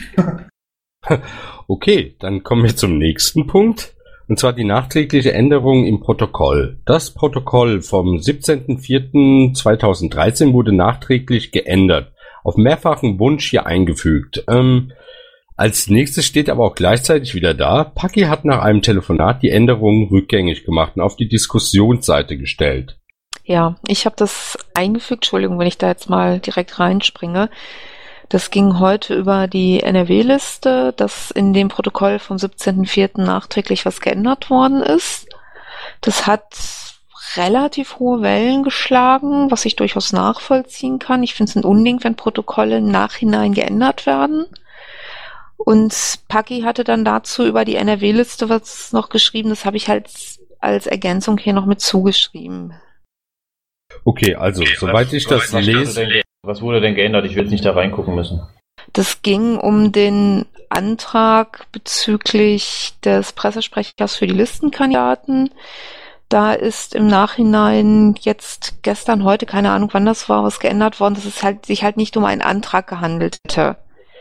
Okay, dann kommen wir zum nächsten Punkt. Und zwar die nachträgliche Änderung im Protokoll. Das Protokoll vom siebzehnten vierten zweitausenddreizehn wurde nachträglich geändert. Auf mehrfachen Wunsch hier eingefügt. Ähm, als nächstes steht aber auch gleichzeitig wieder da, Paki hat nach einem Telefonat die Änderungen rückgängig gemacht und auf die Diskussionsseite gestellt. Ja, ich habe das eingefügt. Entschuldigung, wenn ich da jetzt mal direkt reinspringe. Das ging heute über die N R W-Liste, dass in dem Protokoll vom siebzehnten vierten nachträglich was geändert worden ist. Das hat relativ hohe Wellen geschlagen, was ich durchaus nachvollziehen kann. Ich finde es ein Unding, wenn Protokolle im Nachhinein geändert werden. Und Paki hatte dann dazu über die N R W-Liste was noch geschrieben. Das habe ich halt als Ergänzung hier noch mit zugeschrieben. Okay, also, okay, soweit ich das lese... Was wurde denn geändert? Ich will jetzt nicht da reingucken müssen. Das ging um den Antrag bezüglich des Pressesprechers für die Listenkandidaten. Da ist im Nachhinein jetzt gestern, heute, keine Ahnung wann das war, was geändert worden, dass es halt, sich halt nicht um einen Antrag gehandelt hätte.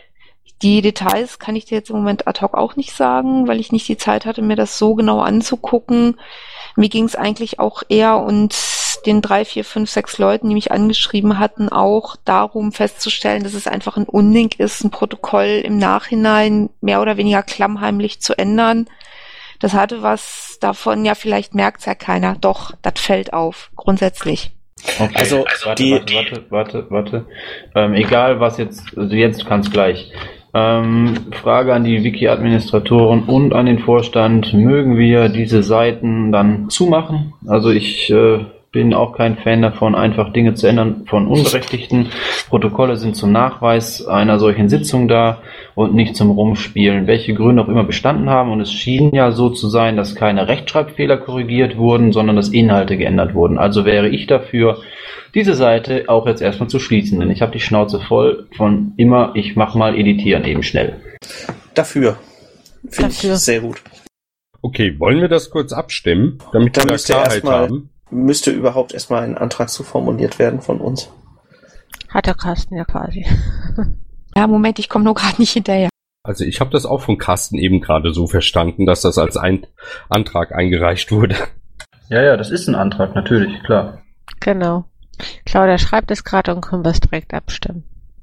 Die Details kann ich dir jetzt im Moment ad hoc auch nicht sagen, weil ich nicht die Zeit hatte, mir das so genau anzugucken. Mir ging es eigentlich auch eher und den drei, vier, fünf, sechs Leuten, die mich angeschrieben hatten, auch darum festzustellen, dass es einfach ein Unding ist, ein Protokoll im Nachhinein mehr oder weniger klammheimlich zu ändern. Das hatte was davon, ja, vielleicht merkt es ja keiner. Doch, das fällt auf, grundsätzlich. Okay. Also, also warte, die, warte, warte, warte, warte. Ähm, egal was jetzt, also jetzt kann's gleich. Ähm, Frage an die Wiki-Administratoren und an den Vorstand, mögen wir diese Seiten dann zumachen? Also ich äh, bin auch kein Fan davon, einfach Dinge zu ändern von Unberechtigten. Protokolle sind zum Nachweis einer solchen Sitzung da und nicht zum Rumspielen, welche Gründe auch immer bestanden haben. Und es schien ja so zu sein, dass keine Rechtschreibfehler korrigiert wurden, sondern dass Inhalte geändert wurden. Also wäre ich dafür, diese Seite auch jetzt erstmal zu schließen, denn ich habe die Schnauze voll von immer, ich mach mal editieren eben schnell. Dafür. Finde ich sehr gut. Okay, wollen wir das kurz abstimmen, damit da wir Klarheit mal, haben? Müsste überhaupt erstmal ein Antrag zu formuliert werden von uns. Hat der Carsten ja quasi. Ja, Moment, ich komme nur gerade nicht hinterher. Also ich habe das auch von Carsten eben gerade so verstanden, dass das als ein Antrag eingereicht wurde. Ja, ja, das ist ein Antrag, natürlich, klar. Genau. Claudia schreibt es gerade und können wir es direkt abstimmen.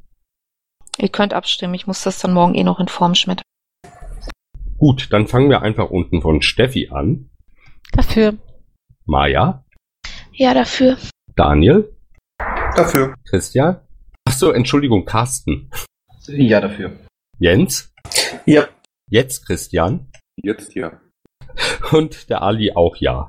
Ihr könnt abstimmen, ich muss das dann morgen eh noch in Form schmettern. Gut, dann fangen wir einfach unten von Steffi an. Dafür. Maja. Ja, dafür. Daniel. Dafür. Christian. Achso, Entschuldigung, Carsten. Ja, dafür. Jens. Ja. Jetzt Christian. Jetzt ja. Und der Ali auch ja.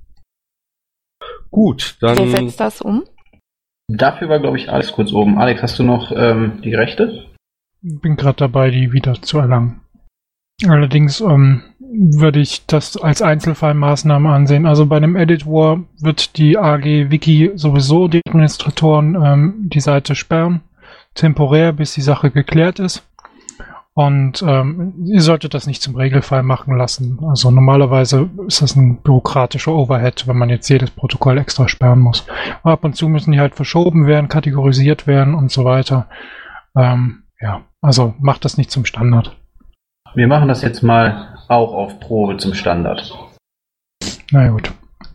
Gut, dann... Wer setzt das um? Dafür war, glaube ich, Alex kurz oben. Alex, hast du noch ähm, die Rechte? Bin gerade dabei, die wieder zu erlangen. Allerdings ähm, würde ich das als Einzelfallmaßnahme ansehen. Also bei einem Edit War wird die A G Wiki sowieso die Administratoren ähm, die Seite sperren, temporär, bis die Sache geklärt ist. Und ähm, ihr solltet das nicht zum Regelfall machen lassen. Also normalerweise ist das ein bürokratischer Overhead, wenn man jetzt jedes Protokoll extra sperren muss. Aber ab und zu müssen die halt verschoben werden, kategorisiert werden und so weiter. Ähm, ja, also macht das nicht zum Standard. Wir machen das jetzt mal auch auf Probe zum Standard. Na gut.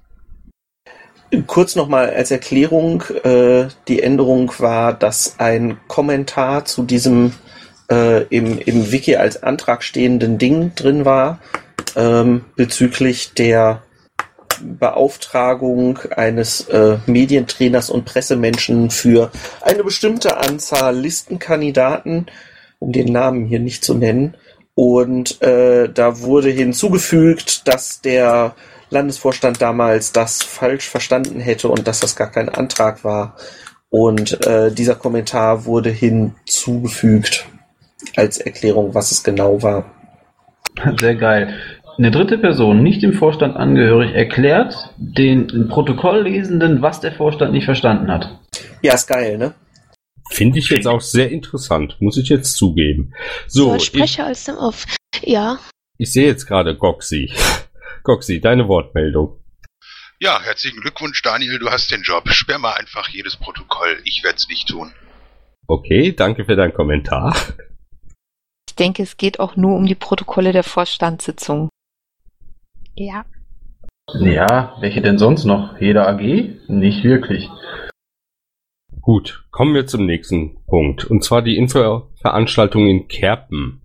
Kurz nochmal als Erklärung, äh, die Änderung war, dass ein Kommentar zu diesem äh, im, im Wiki als Antrag stehenden Ding drin war, ähm, bezüglich der Beauftragung eines äh, Medientrainers und Pressemenschen für eine bestimmte Anzahl Listenkandidaten, um den Namen hier nicht zu nennen. Und äh, da wurde hinzugefügt, dass der Landesvorstand damals das falsch verstanden hätte und dass das gar kein Antrag war. Und äh, dieser Kommentar wurde hinzugefügt als Erklärung, was es genau war. Sehr geil. Eine dritte Person, nicht dem Vorstand angehörig, erklärt den Protokolllesenden, was der Vorstand nicht verstanden hat. Ja, ist geil, ne? Finde ich jetzt auch sehr interessant, muss ich jetzt zugeben. So, als Sprecher als dem Off. Ja. Ich sehe jetzt gerade Goxi. Goxi, deine Wortmeldung. Ja, herzlichen Glückwunsch, Daniel, du hast den Job. Sperr mal einfach jedes Protokoll. Ich werde es nicht tun. Okay, danke für deinen Kommentar. Ich denke, es geht auch nur um die Protokolle der Vorstandssitzung. Ja. Ja, welche denn sonst noch? Jeder A G? Nicht wirklich. Gut, kommen wir zum nächsten Punkt. Und zwar die Infoveranstaltung in Kerpen.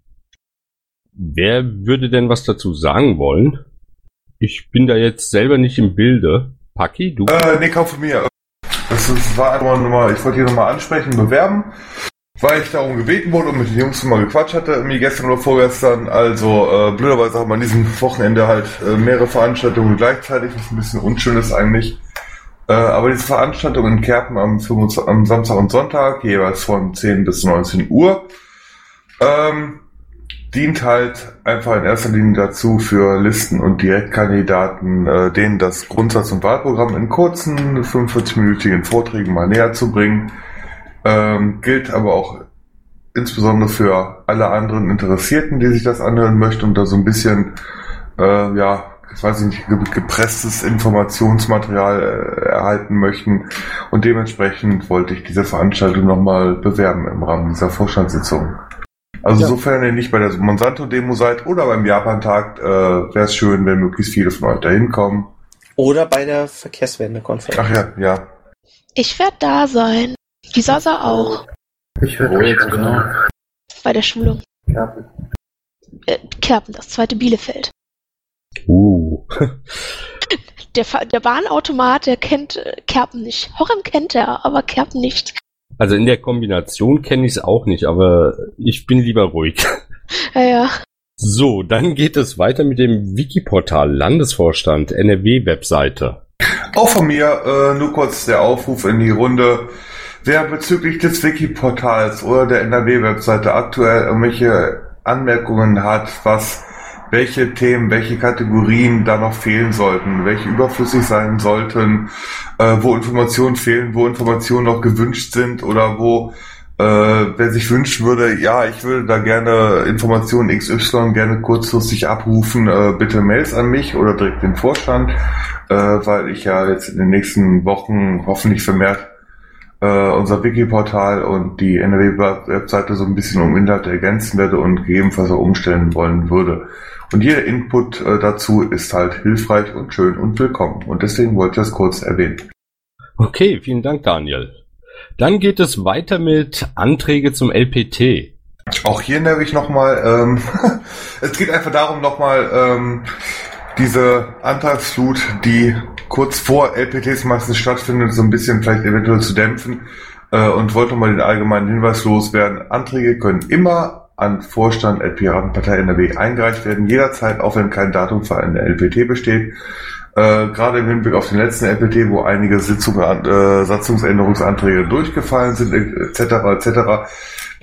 Wer würde denn was dazu sagen wollen? Ich bin da jetzt selber nicht im Bilde. Paki, du? Äh, nee, kauf von mir. Das, das war einfach nochmal, ich wollte hier nochmal ansprechen, bewerben, weil ich darum gebeten wurde und mit den Jungs mal gequatscht hatte, irgendwie gestern oder vorgestern. Also, äh, blöderweise haben wir an diesem Wochenende halt äh, mehrere Veranstaltungen gleichzeitig, was ein bisschen unschön ist eigentlich. Äh, aber diese Veranstaltung in Kerpen am, fünfundzwanzigsten am Samstag und Sonntag, jeweils von zehn bis neunzehn Uhr, ähm, dient halt einfach in erster Linie dazu, für Listen- und Direktkandidaten, äh, denen das Grundsatz- und Wahlprogramm in kurzen, fünfundvierzig-minütigen Vorträgen mal näher zu bringen. Ähm, gilt aber auch insbesondere für alle anderen Interessierten, die sich das anhören möchten und da so ein bisschen, äh, ja, ich weiß nicht, gepresstes Informationsmaterial äh, erhalten möchten. Und dementsprechend wollte ich diese Veranstaltung nochmal bewerben im Rahmen dieser Vorstandssitzung. Also ja. Sofern ihr nicht bei der Monsanto-Demo seid oder beim Japan-Tag, äh, wäre es schön, wenn möglichst viele von euch da hinkommen. Oder bei der Verkehrswende-Konferenz. Ach ja, ja. Ich werde da sein. Die Sasa auch. Ich werde oh, jetzt genau. Bei der Schulung. Kerpen. Äh, Kerpen, das zweite Bielefeld. Uh. Der, der Bahnautomat, der kennt äh, Kerpen nicht. Horem kennt er, aber Kerpen nicht. Also in der Kombination kenne ich es auch nicht, aber ich bin lieber ruhig. Ja, ja. So, dann geht es weiter mit dem Wikiportal Landesvorstand N R W-Webseite. Auch von mir äh, nur kurz der Aufruf in die Runde. Wer bezüglich des Wikiportals oder der N R W-Webseite aktuell irgendwelche Anmerkungen hat, was welche Themen, welche Kategorien da noch fehlen sollten, welche überflüssig sein sollten, äh, wo Informationen fehlen, wo Informationen noch gewünscht sind oder wo äh, wer sich wünschen würde, ja, ich würde da gerne Informationen X Y gerne kurzfristig abrufen, äh, bitte Mails an mich oder direkt den Vorstand, äh, weil ich ja jetzt in den nächsten Wochen hoffentlich vermehrt äh, unser Wikiportal und die N R W-Webseite so ein bisschen um Inhalte ergänzen werde und gegebenenfalls auch umstellen wollen würde. Und jeder Input äh, dazu ist halt hilfreich und schön und willkommen. Und deswegen wollte ich das kurz erwähnen. Okay, vielen Dank, Daniel. Dann geht es weiter mit Anträge zum L P T. Auch hier nenne ich nochmal, ähm, es geht einfach darum, nochmal ähm, diese Antragsflut, die kurz vor L P Ts meistens stattfindet, so ein bisschen vielleicht eventuell zu dämpfen äh, und wollte nochmal den allgemeinen Hinweis loswerden. Anträge können immer an Vorstand at Piratenpartei N R W eingereicht werden, jederzeit, auch wenn kein Datum für eine L P T besteht. Äh, gerade im Hinblick auf den letzten L P T, wo einige Sitzungen, äh, Satzungsänderungsanträge durchgefallen sind, et cetera et cetera.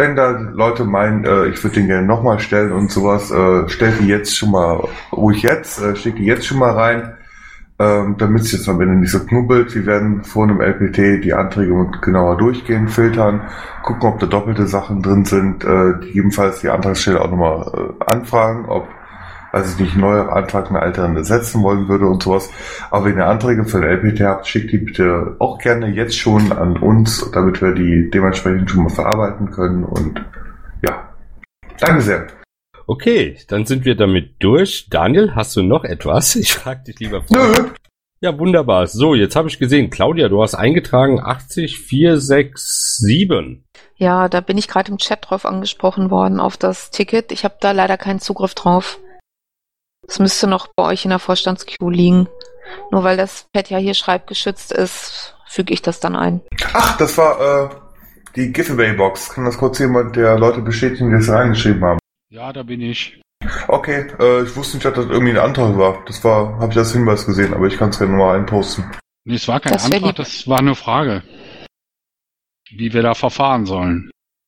wenn da Leute meinen, äh, ich würde den gerne nochmal stellen und sowas, äh, stellt die jetzt schon mal ruhig jetzt, äh, schickt die jetzt schon mal rein, ähm, damit es jetzt am Ende nicht so knubbelt. Wir werden vor einem L P T die Anträge genauer durchgehen, filtern, gucken, ob da doppelte Sachen drin sind, äh, gegebenenfalls die Antragsteller auch nochmal äh, anfragen, ob also ich nicht einen neuen Antrag einen älteren ersetzen wollen würde und sowas. Aber wenn ihr Anträge für den L P T habt, schickt die bitte auch gerne jetzt schon an uns, damit wir die dementsprechend schon mal verarbeiten können. Und ja, danke sehr. Okay, dann sind wir damit durch. Daniel, hast du noch etwas? Ich frage dich lieber vor. Nö. Ja, wunderbar. So, jetzt habe ich gesehen, Claudia, du hast eingetragen achtzig vier sechs sieben. Ja, da bin ich gerade im Chat drauf angesprochen worden, auf das Ticket. Ich habe da leider keinen Zugriff drauf. Es müsste noch bei euch in der Vorstandsqueue liegen. Nur weil das Pad ja hier schreibgeschützt ist, füge ich das dann ein. Ach, das war äh, die Giveaway-Box. Kann das kurz jemand der Leute bestätigen, die das reingeschrieben haben? Ja, da bin ich. Okay, äh, ich wusste nicht, dass das irgendwie ein Antrag war. Das war, habe ich als Hinweis gesehen, aber ich kann es gerne mal einposten. Nee, es war kein Das wär Antrag, lieb. das war eine Frage, wie wir da verfahren sollen.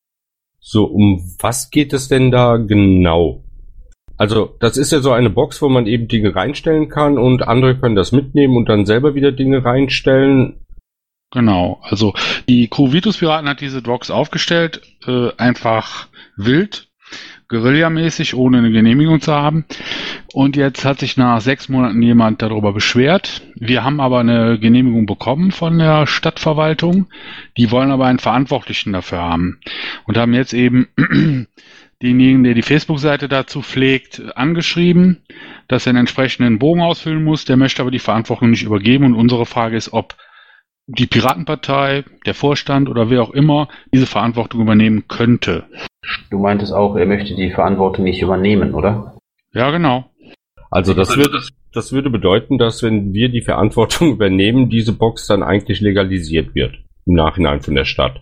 So, um was geht es denn da genau? Also, das ist ja so eine Box, wo man eben Dinge reinstellen kann und andere können das mitnehmen und dann selber wieder Dinge reinstellen. Genau, also die Crew Vitus Piraten hat diese Box aufgestellt, äh, einfach wild, guerillamäßig, ohne eine Genehmigung zu haben. Und jetzt hat sich nach sechs Monaten jemand darüber beschwert. Wir haben aber eine Genehmigung bekommen von der Stadtverwaltung. Die wollen aber einen Verantwortlichen dafür haben. Und haben jetzt eben denjenigen, der die Facebook-Seite dazu pflegt, angeschrieben, dass er einen entsprechenden Bogen ausfüllen muss. Der möchte aber die Verantwortung nicht übergeben. Und unsere Frage ist, ob die Piratenpartei, der Vorstand oder wer auch immer diese Verantwortung übernehmen könnte. Du meintest auch, er möchte die Verantwortung nicht übernehmen, oder? Ja, genau. Also das würde, das würde bedeuten, dass wenn wir die Verantwortung übernehmen, diese Box dann eigentlich legalisiert wird. Im Nachhinein von der Stadt.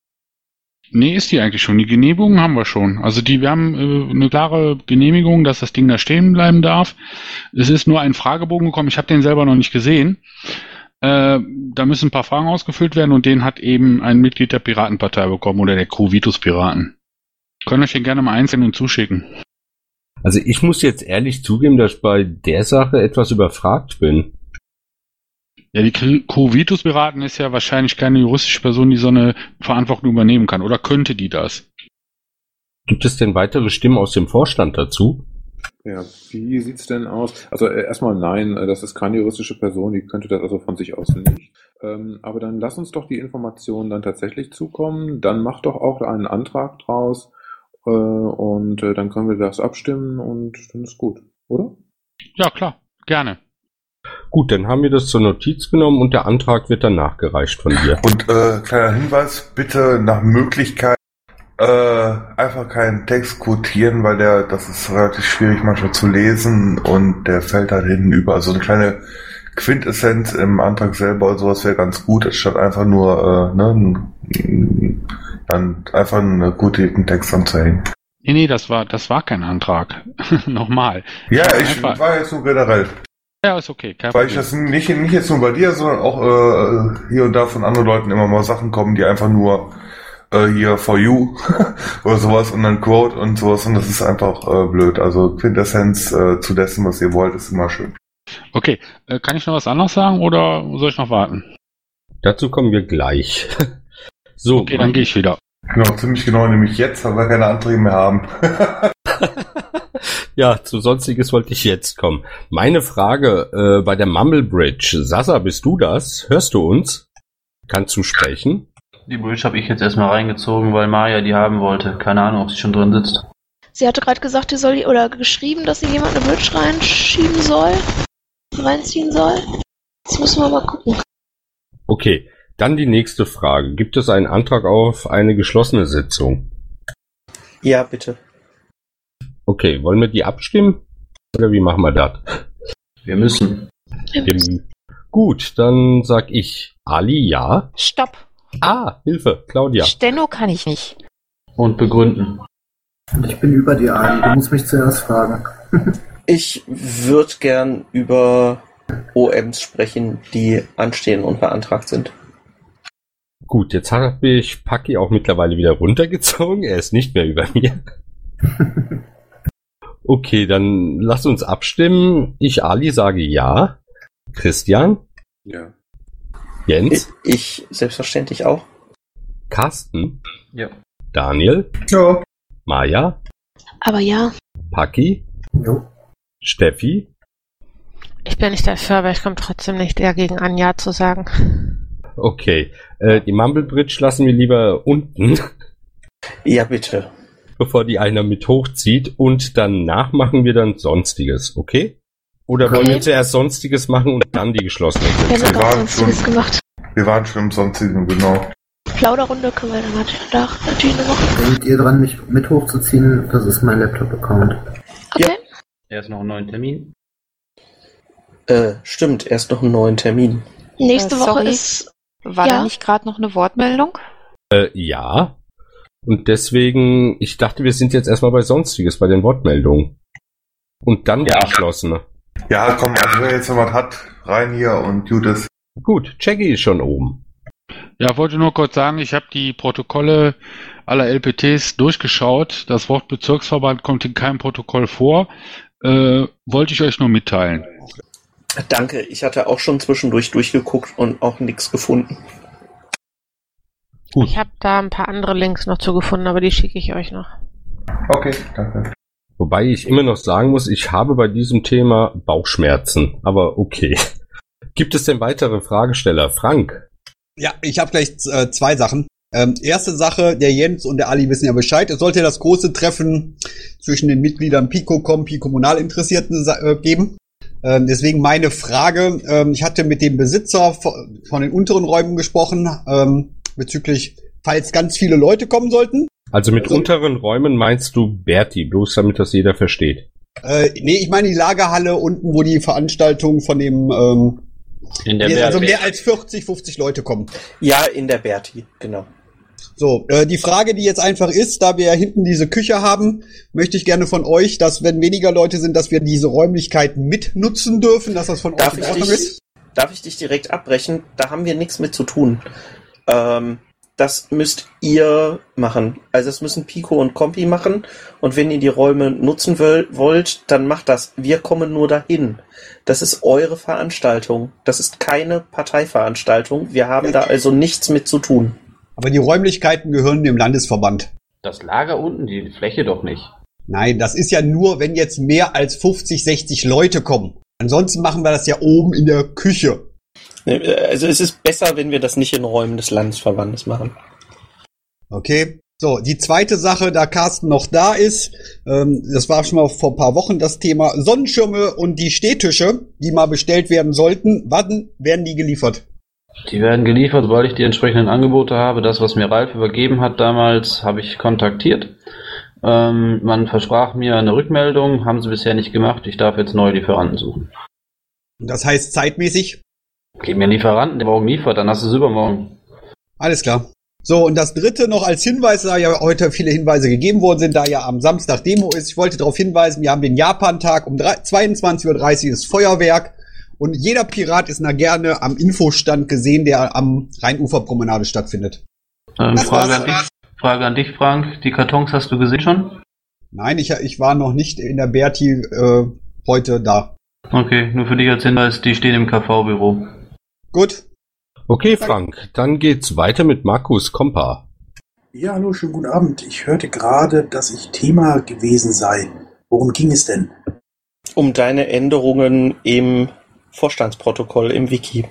Nee, ist die eigentlich schon. Die Genehmigung haben wir schon. Also die, wir haben äh, eine klare Genehmigung, dass das Ding da stehen bleiben darf. Es ist nur ein Fragebogen gekommen. Ich habe den selber noch nicht gesehen. Äh, da müssen ein paar Fragen ausgefüllt werden und den hat eben ein Mitglied der Piratenpartei bekommen oder der Crew Vitus Piraten. Können euch den gerne mal einzeln zuschicken. Also ich muss jetzt ehrlich zugeben, dass ich bei der Sache etwas überfragt bin. Ja, die Crew Vitus Piraten ist ja wahrscheinlich keine juristische Person, die so eine Verantwortung übernehmen kann. Oder könnte die das? Gibt es denn weitere Stimmen aus dem Vorstand dazu? Ja, wie sieht's denn aus? Also äh, erstmal nein, äh, das ist keine juristische Person, die könnte das also von sich aus nicht. Ähm, aber dann lass uns doch die Informationen dann tatsächlich zukommen. Dann mach doch auch einen Antrag draus äh, und äh, dann können wir das abstimmen und dann ist gut, oder? Ja, klar, gerne. Gut, dann haben wir das zur Notiz genommen und der Antrag wird dann nachgereicht von dir. Und äh, kleiner Hinweis, bitte nach Möglichkeit äh, einfach keinen Text quotieren, weil der, das ist relativ schwierig manchmal zu lesen und der fällt halt hinten über. Also eine kleine Quintessenz im Antrag selber oder sowas wäre ganz gut, anstatt einfach nur äh, ne, dann einfach einen quotierten Text anzuhängen. Nee, nee, das war, das war kein Antrag. Nochmal. Ja, ich Einfach- war jetzt nur generell. Ja, ist okay, kein Weil Problem. ich das nicht, nicht jetzt nur bei dir, sondern auch äh, hier und da von anderen Leuten immer mal Sachen kommen, die einfach nur äh, hier for you oder sowas und dann Quote und sowas und das ist einfach äh, blöd. Also Quintessenz äh, zu dessen, was ihr wollt, ist immer schön. Okay, äh, kann ich noch was anderes sagen oder soll ich noch warten? Dazu kommen wir gleich. So, Okay, dann gehe ich wieder. Genau, ziemlich genau, nämlich jetzt, weil wir keine Anträge mehr haben. Ja, zu Sonstiges wollte ich jetzt kommen. Meine Frage äh, bei der Mumble Bridge. Sasa, bist du das? Hörst du uns? Kannst du sprechen? Die Bridge habe ich jetzt erstmal reingezogen, weil Maja die haben wollte. Keine Ahnung, ob sie schon drin sitzt. Sie hatte gerade gesagt, sie soll die, oder geschrieben, dass sie jemand eine Bridge reinschieben soll. Reinziehen soll. Jetzt müssen wir mal gucken. Okay, dann die nächste Frage. Gibt es einen Antrag auf eine geschlossene Sitzung? Ja, bitte. Okay, wollen wir die abstimmen? Oder wie machen wir das? Wir müssen. Wir Gut, dann sag ich Ali ja. Stopp. Ah, Hilfe, Claudia. Steno kann ich nicht. Und begründen. Ich bin über dir, Ali. Du musst mich zuerst fragen. Ich würde gern über O Ms sprechen, die anstehen und beantragt sind. Gut, jetzt habe ich Paki auch mittlerweile wieder runtergezogen. Er ist nicht mehr über mir. Okay, dann lass uns abstimmen. Ich, Ali, sage ja. Christian? Ja. Jens? Ich, ich selbstverständlich auch. Carsten? Ja. Daniel? Ja. Maja? Aber ja. Paki? Jo. Steffi? Ich bin nicht dafür, aber ich komme trotzdem nicht dagegen an, Ja zu sagen. Okay, äh, die Mumble Bridge lassen wir lieber unten. Ja, bitte. Bevor die einer mit hochzieht und danach machen wir dann Sonstiges, okay? Oder Okay. wollen wir zuerst Sonstiges machen und dann die geschlossene Wir Sitzung? haben gerade Sonstiges gemacht. Wir waren schon im Sonstigen, genau. Plauderrunde können wir dann natürlich da natürlich noch machen. Sind ihr dran, mich mit hochzuziehen? Das ist mein Laptop-Account. Okay. Erst noch einen neuen Termin. Äh, stimmt, erst noch einen neuen Termin. Nächste Äh, Woche sorry. ist. War Ja. da nicht gerade noch eine Wortmeldung? Äh, ja. Und deswegen, ich dachte, wir sind jetzt erstmal bei Sonstiges, bei den Wortmeldungen. Und dann die geschlossene. Ja, komm, also wer jetzt noch was hat, rein hier und gut ist. Gut, Jackie ist schon oben. Ja, wollte nur kurz sagen, ich habe die Protokolle aller L P Ts durchgeschaut. Das Wort Bezirksverband kommt in keinem Protokoll vor. Äh, wollte ich euch nur mitteilen. Danke, ich hatte auch schon zwischendurch durchgeguckt und auch nichts gefunden. Gut. Ich habe da ein paar andere Links noch zu gefunden, aber die schicke ich euch noch. Okay, danke. Wobei ich immer noch sagen muss, ich habe bei diesem Thema Bauchschmerzen. Aber okay. Gibt es denn weitere Fragesteller? Frank? Ja, ich habe gleich äh, zwei Sachen. Ähm, erste Sache, der Jens und der Ali wissen ja Bescheid. Es sollte das große Treffen zwischen den Mitgliedern Pico, Compi, Kommunalinteressierten äh, geben. Ähm, deswegen meine Frage, ähm, ich hatte mit dem Besitzer von, von den unteren Räumen gesprochen, ähm, bezüglich, falls ganz viele Leute kommen sollten. Also mit Also- unteren Räumen meinst du Berti, bloß damit das jeder versteht. Äh, nee, ich meine die Lagerhalle unten, wo die Veranstaltung von dem, ähm, In der also Berti. mehr als vierzig, fünfzig Leute kommen. Ja, in der Berti, genau. So, äh, die Frage, die jetzt einfach ist, da wir ja hinten diese Küche haben, möchte ich gerne von euch, dass wenn weniger Leute sind, dass wir diese Räumlichkeiten mitnutzen dürfen, dass das von Darf euch in ich, Ordnung dich, ist. darf ich dich direkt abbrechen? Da haben wir nichts mit zu tun. Ähm, das müsst ihr machen. Also das müssen Pico und Compi machen. Und wenn ihr die Räume nutzen will, wollt, dann macht das. Wir kommen nur dahin. Das ist eure Veranstaltung. Das ist keine Parteiveranstaltung. Wir haben da also nichts mit zu tun. Aber die Räumlichkeiten gehören dem Landesverband. Das Lager unten, die Fläche doch nicht. Nein, das ist ja nur, wenn jetzt mehr als fünfzig, sechzig Leute kommen. Ansonsten machen wir das ja oben in der Küche. Also es ist besser, wenn wir das nicht in Räumen des Landesverbandes machen. Okay. So, die zweite Sache, da Carsten noch da ist, ähm, das war schon mal vor ein paar Wochen das Thema Sonnenschirme und die Stehtische, die mal bestellt werden sollten. Wann werden die geliefert? Die werden geliefert, weil ich die entsprechenden Angebote habe. Das, was mir Ralf übergeben hat damals, habe ich kontaktiert. Ähm, man versprach mir eine Rückmeldung, haben sie bisher nicht gemacht. Ich darf jetzt neue Lieferanten suchen. Das heißt zeitmäßig? Gib mir einen Lieferanten, der morgen liefert, dann hast du es übermorgen. Alles klar. So, und das dritte noch als Hinweis, da ja heute viele Hinweise gegeben worden sind, da ja am Samstag Demo ist. Ich wollte darauf hinweisen, wir haben den Japan-Tag um zweiundzwanzig Uhr dreißig ist Feuerwerk. Und jeder Pirat ist na gerne am Infostand gesehen, der am Rheinuferpromenade stattfindet. Ähm, Das Frage, war's. an dich, Frage an dich, Frank. Die Kartons hast du gesehen schon? Nein, ich, ich war noch nicht in der Berti äh, heute da. Okay, nur für dich als Hinweis, die stehen im K V-Büro. Gut. Okay, Frank, dann geht's weiter mit Markus Kompa. Ja, hallo, schönen guten Abend. Ich hörte gerade, dass ich Thema gewesen sei. Worum ging es denn? Um deine Änderungen im Vorstandsprotokoll im Wiki.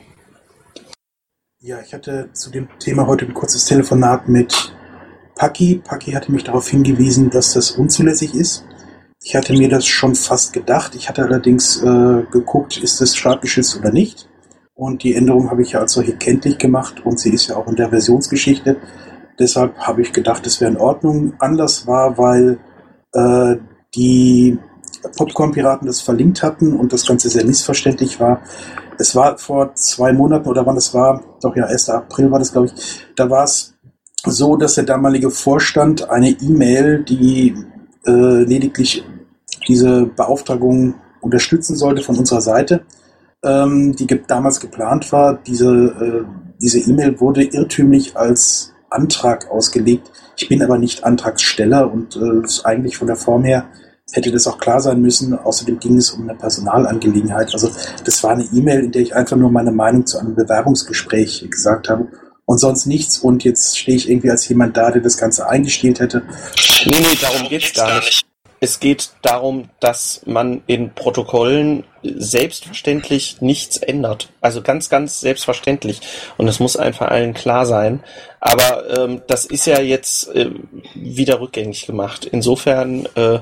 Ja, ich hatte zu dem Thema heute ein kurzes Telefonat mit Paki. Paki hatte mich darauf hingewiesen, dass das unzulässig ist. Ich hatte mir das schon fast gedacht. Ich hatte allerdings äh, geguckt, ist es schadgeschützt oder nicht. Und die Änderung habe ich ja als solche kenntlich gemacht und sie ist ja auch in der Versionsgeschichte. Deshalb habe ich gedacht, es wäre in Ordnung. Anders war, weil äh, die Popcorn-Piraten das verlinkt hatten und das Ganze sehr missverständlich war. Es war vor zwei Monaten oder wann es war, doch ja, erster April war das, glaube ich, da war es so, dass der damalige Vorstand eine E-Mail, die äh, lediglich diese Beauftragung unterstützen sollte von unserer Seite, ähm, die ge- damals geplant war, diese äh, diese E-Mail wurde irrtümlich als Antrag ausgelegt. Ich bin aber nicht Antragsteller und äh, eigentlich von der Form her hätte das auch klar sein müssen. Außerdem ging es um eine Personalangelegenheit. Also das war eine E-Mail, in der ich einfach nur meine Meinung zu einem Bewerbungsgespräch gesagt habe und sonst nichts. Und jetzt stehe ich irgendwie als jemand da, der das Ganze eingestellt hätte. Nee, nee, darum geht's gar nicht. Es geht darum, dass man in Protokollen selbstverständlich nichts ändert. Also ganz, ganz selbstverständlich. Und das muss einfach allen klar sein. Aber ähm, das ist ja jetzt äh, wieder rückgängig gemacht. Insofern äh,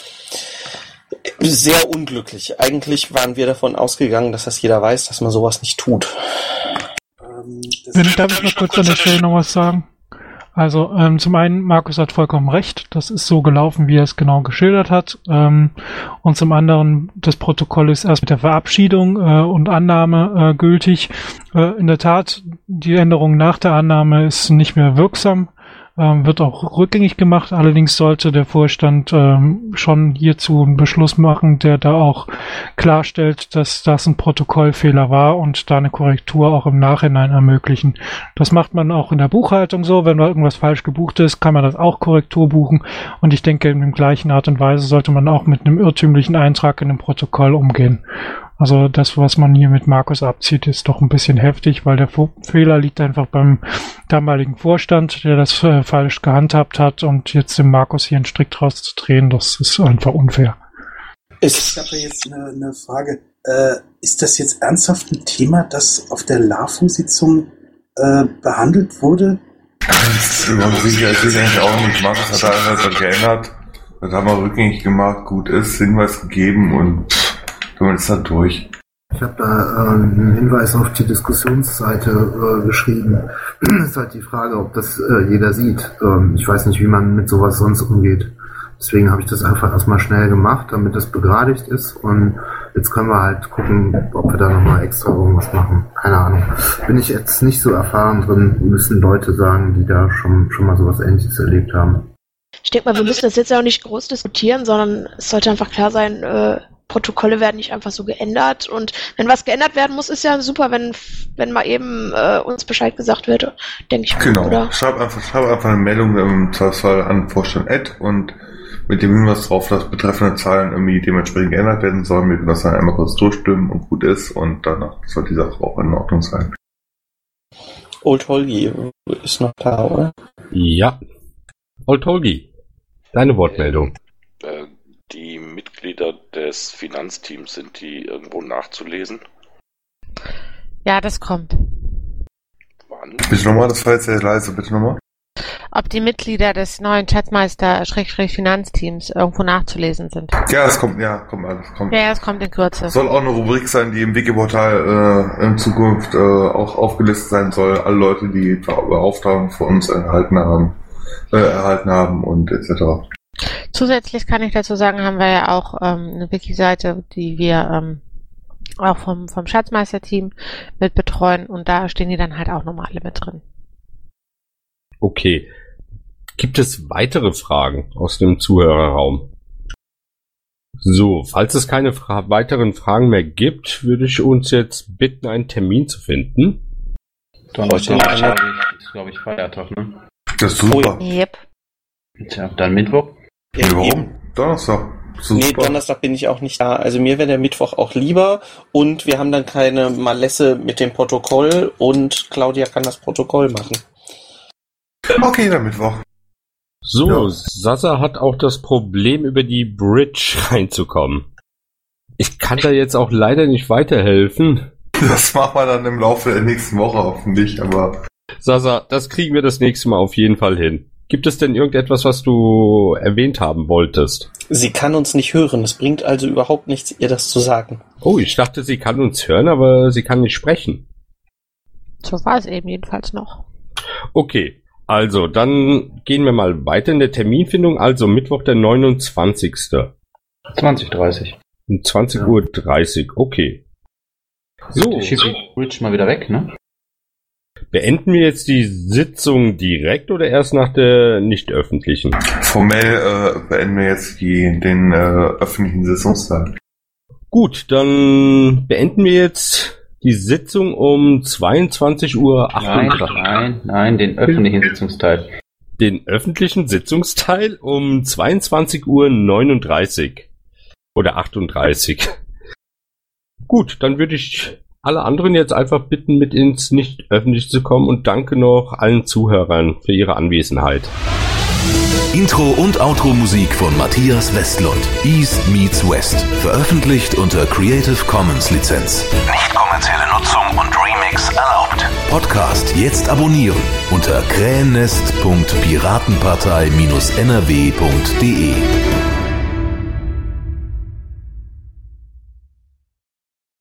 sehr unglücklich. Eigentlich waren wir davon ausgegangen, dass das jeder weiß, dass man sowas nicht tut. Ähm, Wenn, darf ich noch kurz an der Stelle noch was sagen? Also ähm, zum einen, Markus hat vollkommen recht, das ist so gelaufen, wie er es genau geschildert hat. Ähm, und zum anderen, das Protokoll ist erst mit der Verabschiedung äh, und Annahme äh, gültig. Äh, in der Tat, die Änderung nach der Annahme ist nicht mehr wirksam, ähm, wird auch rückgängig gemacht. Allerdings sollte der Vorstand ähm, schon hierzu einen Beschluss machen, der da auch klarstellt, dass das ein Protokollfehler war und da eine Korrektur auch im Nachhinein ermöglichen. Das macht man auch in der Buchhaltung so. Wenn da irgendwas falsch gebucht ist, kann man das auch Korrektur buchen. Und ich denke, in der gleichen Art und Weise sollte man auch mit einem irrtümlichen Eintrag in dem Protokoll umgehen. Also das, was man hier mit Markus abzieht, ist doch ein bisschen heftig, weil der Fehler liegt einfach beim damaligen Vorstand, der das äh, falsch gehandhabt hat, und jetzt dem Markus hier einen Strick draus zu drehen, das ist einfach unfair. Ich habe da jetzt eine, eine Frage. Äh, ist das jetzt ernsthaft ein Thema, das auf der LAFO-Sitzung äh, behandelt wurde? Das ist sicherlich auch nicht. Markus hat da einfach was geändert. Das haben wir rückgängig gemacht, gut ist, Hinweis gegeben und pff, dann ist das durch. Ich habe da äh, einen Hinweis auf die Diskussionsseite äh, geschrieben. Es ist halt die Frage, ob das äh, jeder sieht. Ähm, ich weiß nicht, wie man mit sowas sonst umgeht. Deswegen habe ich das einfach erstmal schnell gemacht, damit das begradigt ist. Und jetzt können wir halt gucken, ob wir da nochmal extra irgendwas machen. Keine Ahnung. Bin ich jetzt nicht so erfahren drin, müssen Leute sagen, die da schon, schon mal sowas Ähnliches erlebt haben. Ich denke mal, wir müssen das jetzt ja auch nicht groß diskutieren, sondern es sollte einfach klar sein, äh, Protokolle werden nicht einfach so geändert. Und wenn was geändert werden muss, ist ja super, wenn wenn mal eben äh, uns Bescheid gesagt wird, denke ich. Genau. Oder? Schreib einfach, schreib einfach eine Meldung im Zweifelsfall an Vorstand Ad und mit dem Hinweis drauf, dass betreffende Zahlen irgendwie dementsprechend geändert werden sollen. Wir können das dann einmal kurz durchstimmen und gut ist, und danach soll die Sache auch in Ordnung sein. Old Holgi ist noch da, oder? Ja. Old Holgi, deine Wortmeldung. Äh, die Mitglieder des Finanzteams, sind die irgendwo nachzulesen? Ja, das kommt. Wann? Bitte nochmal, das war jetzt sehr leise, bitte nochmal. Ob die Mitglieder des neuen Schatzmeister-Finanzteams irgendwo nachzulesen sind. Ja, es kommt, ja, kommt alles. Kommt. Ja, es kommt in Kürze. Soll auch eine Rubrik sein, die im Wikiportal äh, in Zukunft äh, auch aufgelistet sein soll. Alle Leute, die Beauftragung von uns erhalten haben, äh, erhalten haben und et cetera. Zusätzlich kann ich dazu sagen, haben wir ja auch ähm, eine Wiki-Seite, die wir ähm, auch vom, vom Schatzmeister-Team mit betreuen, und da stehen die dann halt auch nochmal alle mit drin. Okay. Gibt es weitere Fragen aus dem Zuhörerraum? So, falls es keine fra- weiteren Fragen mehr gibt, würde ich uns jetzt bitten, einen Termin zu finden. Donnerstag ist, glaube ich, Feiertag, ne? Das ist super. Yep. Tja, dann Mittwoch? Ja, warum? Donnerstag. Super. Nee, Donnerstag bin ich auch nicht da. Also mir wäre der Mittwoch auch lieber, und wir haben dann keine Malesse mit dem Protokoll, und Claudia kann das Protokoll machen. Okay, dann Mittwoch. So, ja. Sasa hat auch das Problem, über die Bridge reinzukommen. Ich kann da jetzt auch leider nicht weiterhelfen. Das machen wir dann im Laufe der nächsten Woche hoffentlich, aber... Sasa, das kriegen wir das nächste Mal auf jeden Fall hin. Gibt es denn irgendetwas, was du erwähnt haben wolltest? Sie kann uns nicht hören, es bringt also überhaupt nichts, ihr das zu sagen. Oh, ich dachte, sie kann uns hören, aber sie kann nicht sprechen. So war es eben jedenfalls noch. Okay, also dann gehen wir mal weiter in der Terminfindung. Also Mittwoch, der neunundzwanzigste zwanzig Uhr dreißig. Um zwanzig Uhr dreißig, okay. So. Ich schiebe die Bridge mal wieder weg, ne? Beenden wir jetzt die Sitzung direkt oder erst nach der nicht öffentlichen? Formell äh, beenden wir jetzt die, den äh, öffentlichen Sitzungstag. Gut, dann beenden wir jetzt die Sitzung um zweiundzwanzig Uhr achtunddreißig. Nein, nein, nein, den öffentlichen Sitzungsteil. Den öffentlichen Sitzungsteil um zweiundzwanzig Uhr neununddreißig. Oder achtunddreißig. Gut, dann würde ich alle anderen jetzt einfach bitten, mit ins Nicht-Öffentliche zu kommen und danke noch allen Zuhörern für ihre Anwesenheit. Intro und Outro-Musik von Matthias Westlund. East meets West. Veröffentlicht unter Creative Commons Lizenz. Nicht kommerzielle Nutzung und Remix erlaubt. Podcast jetzt abonnieren unter krähennest punkt piratenpartei Bindestrich n r w punkt d e.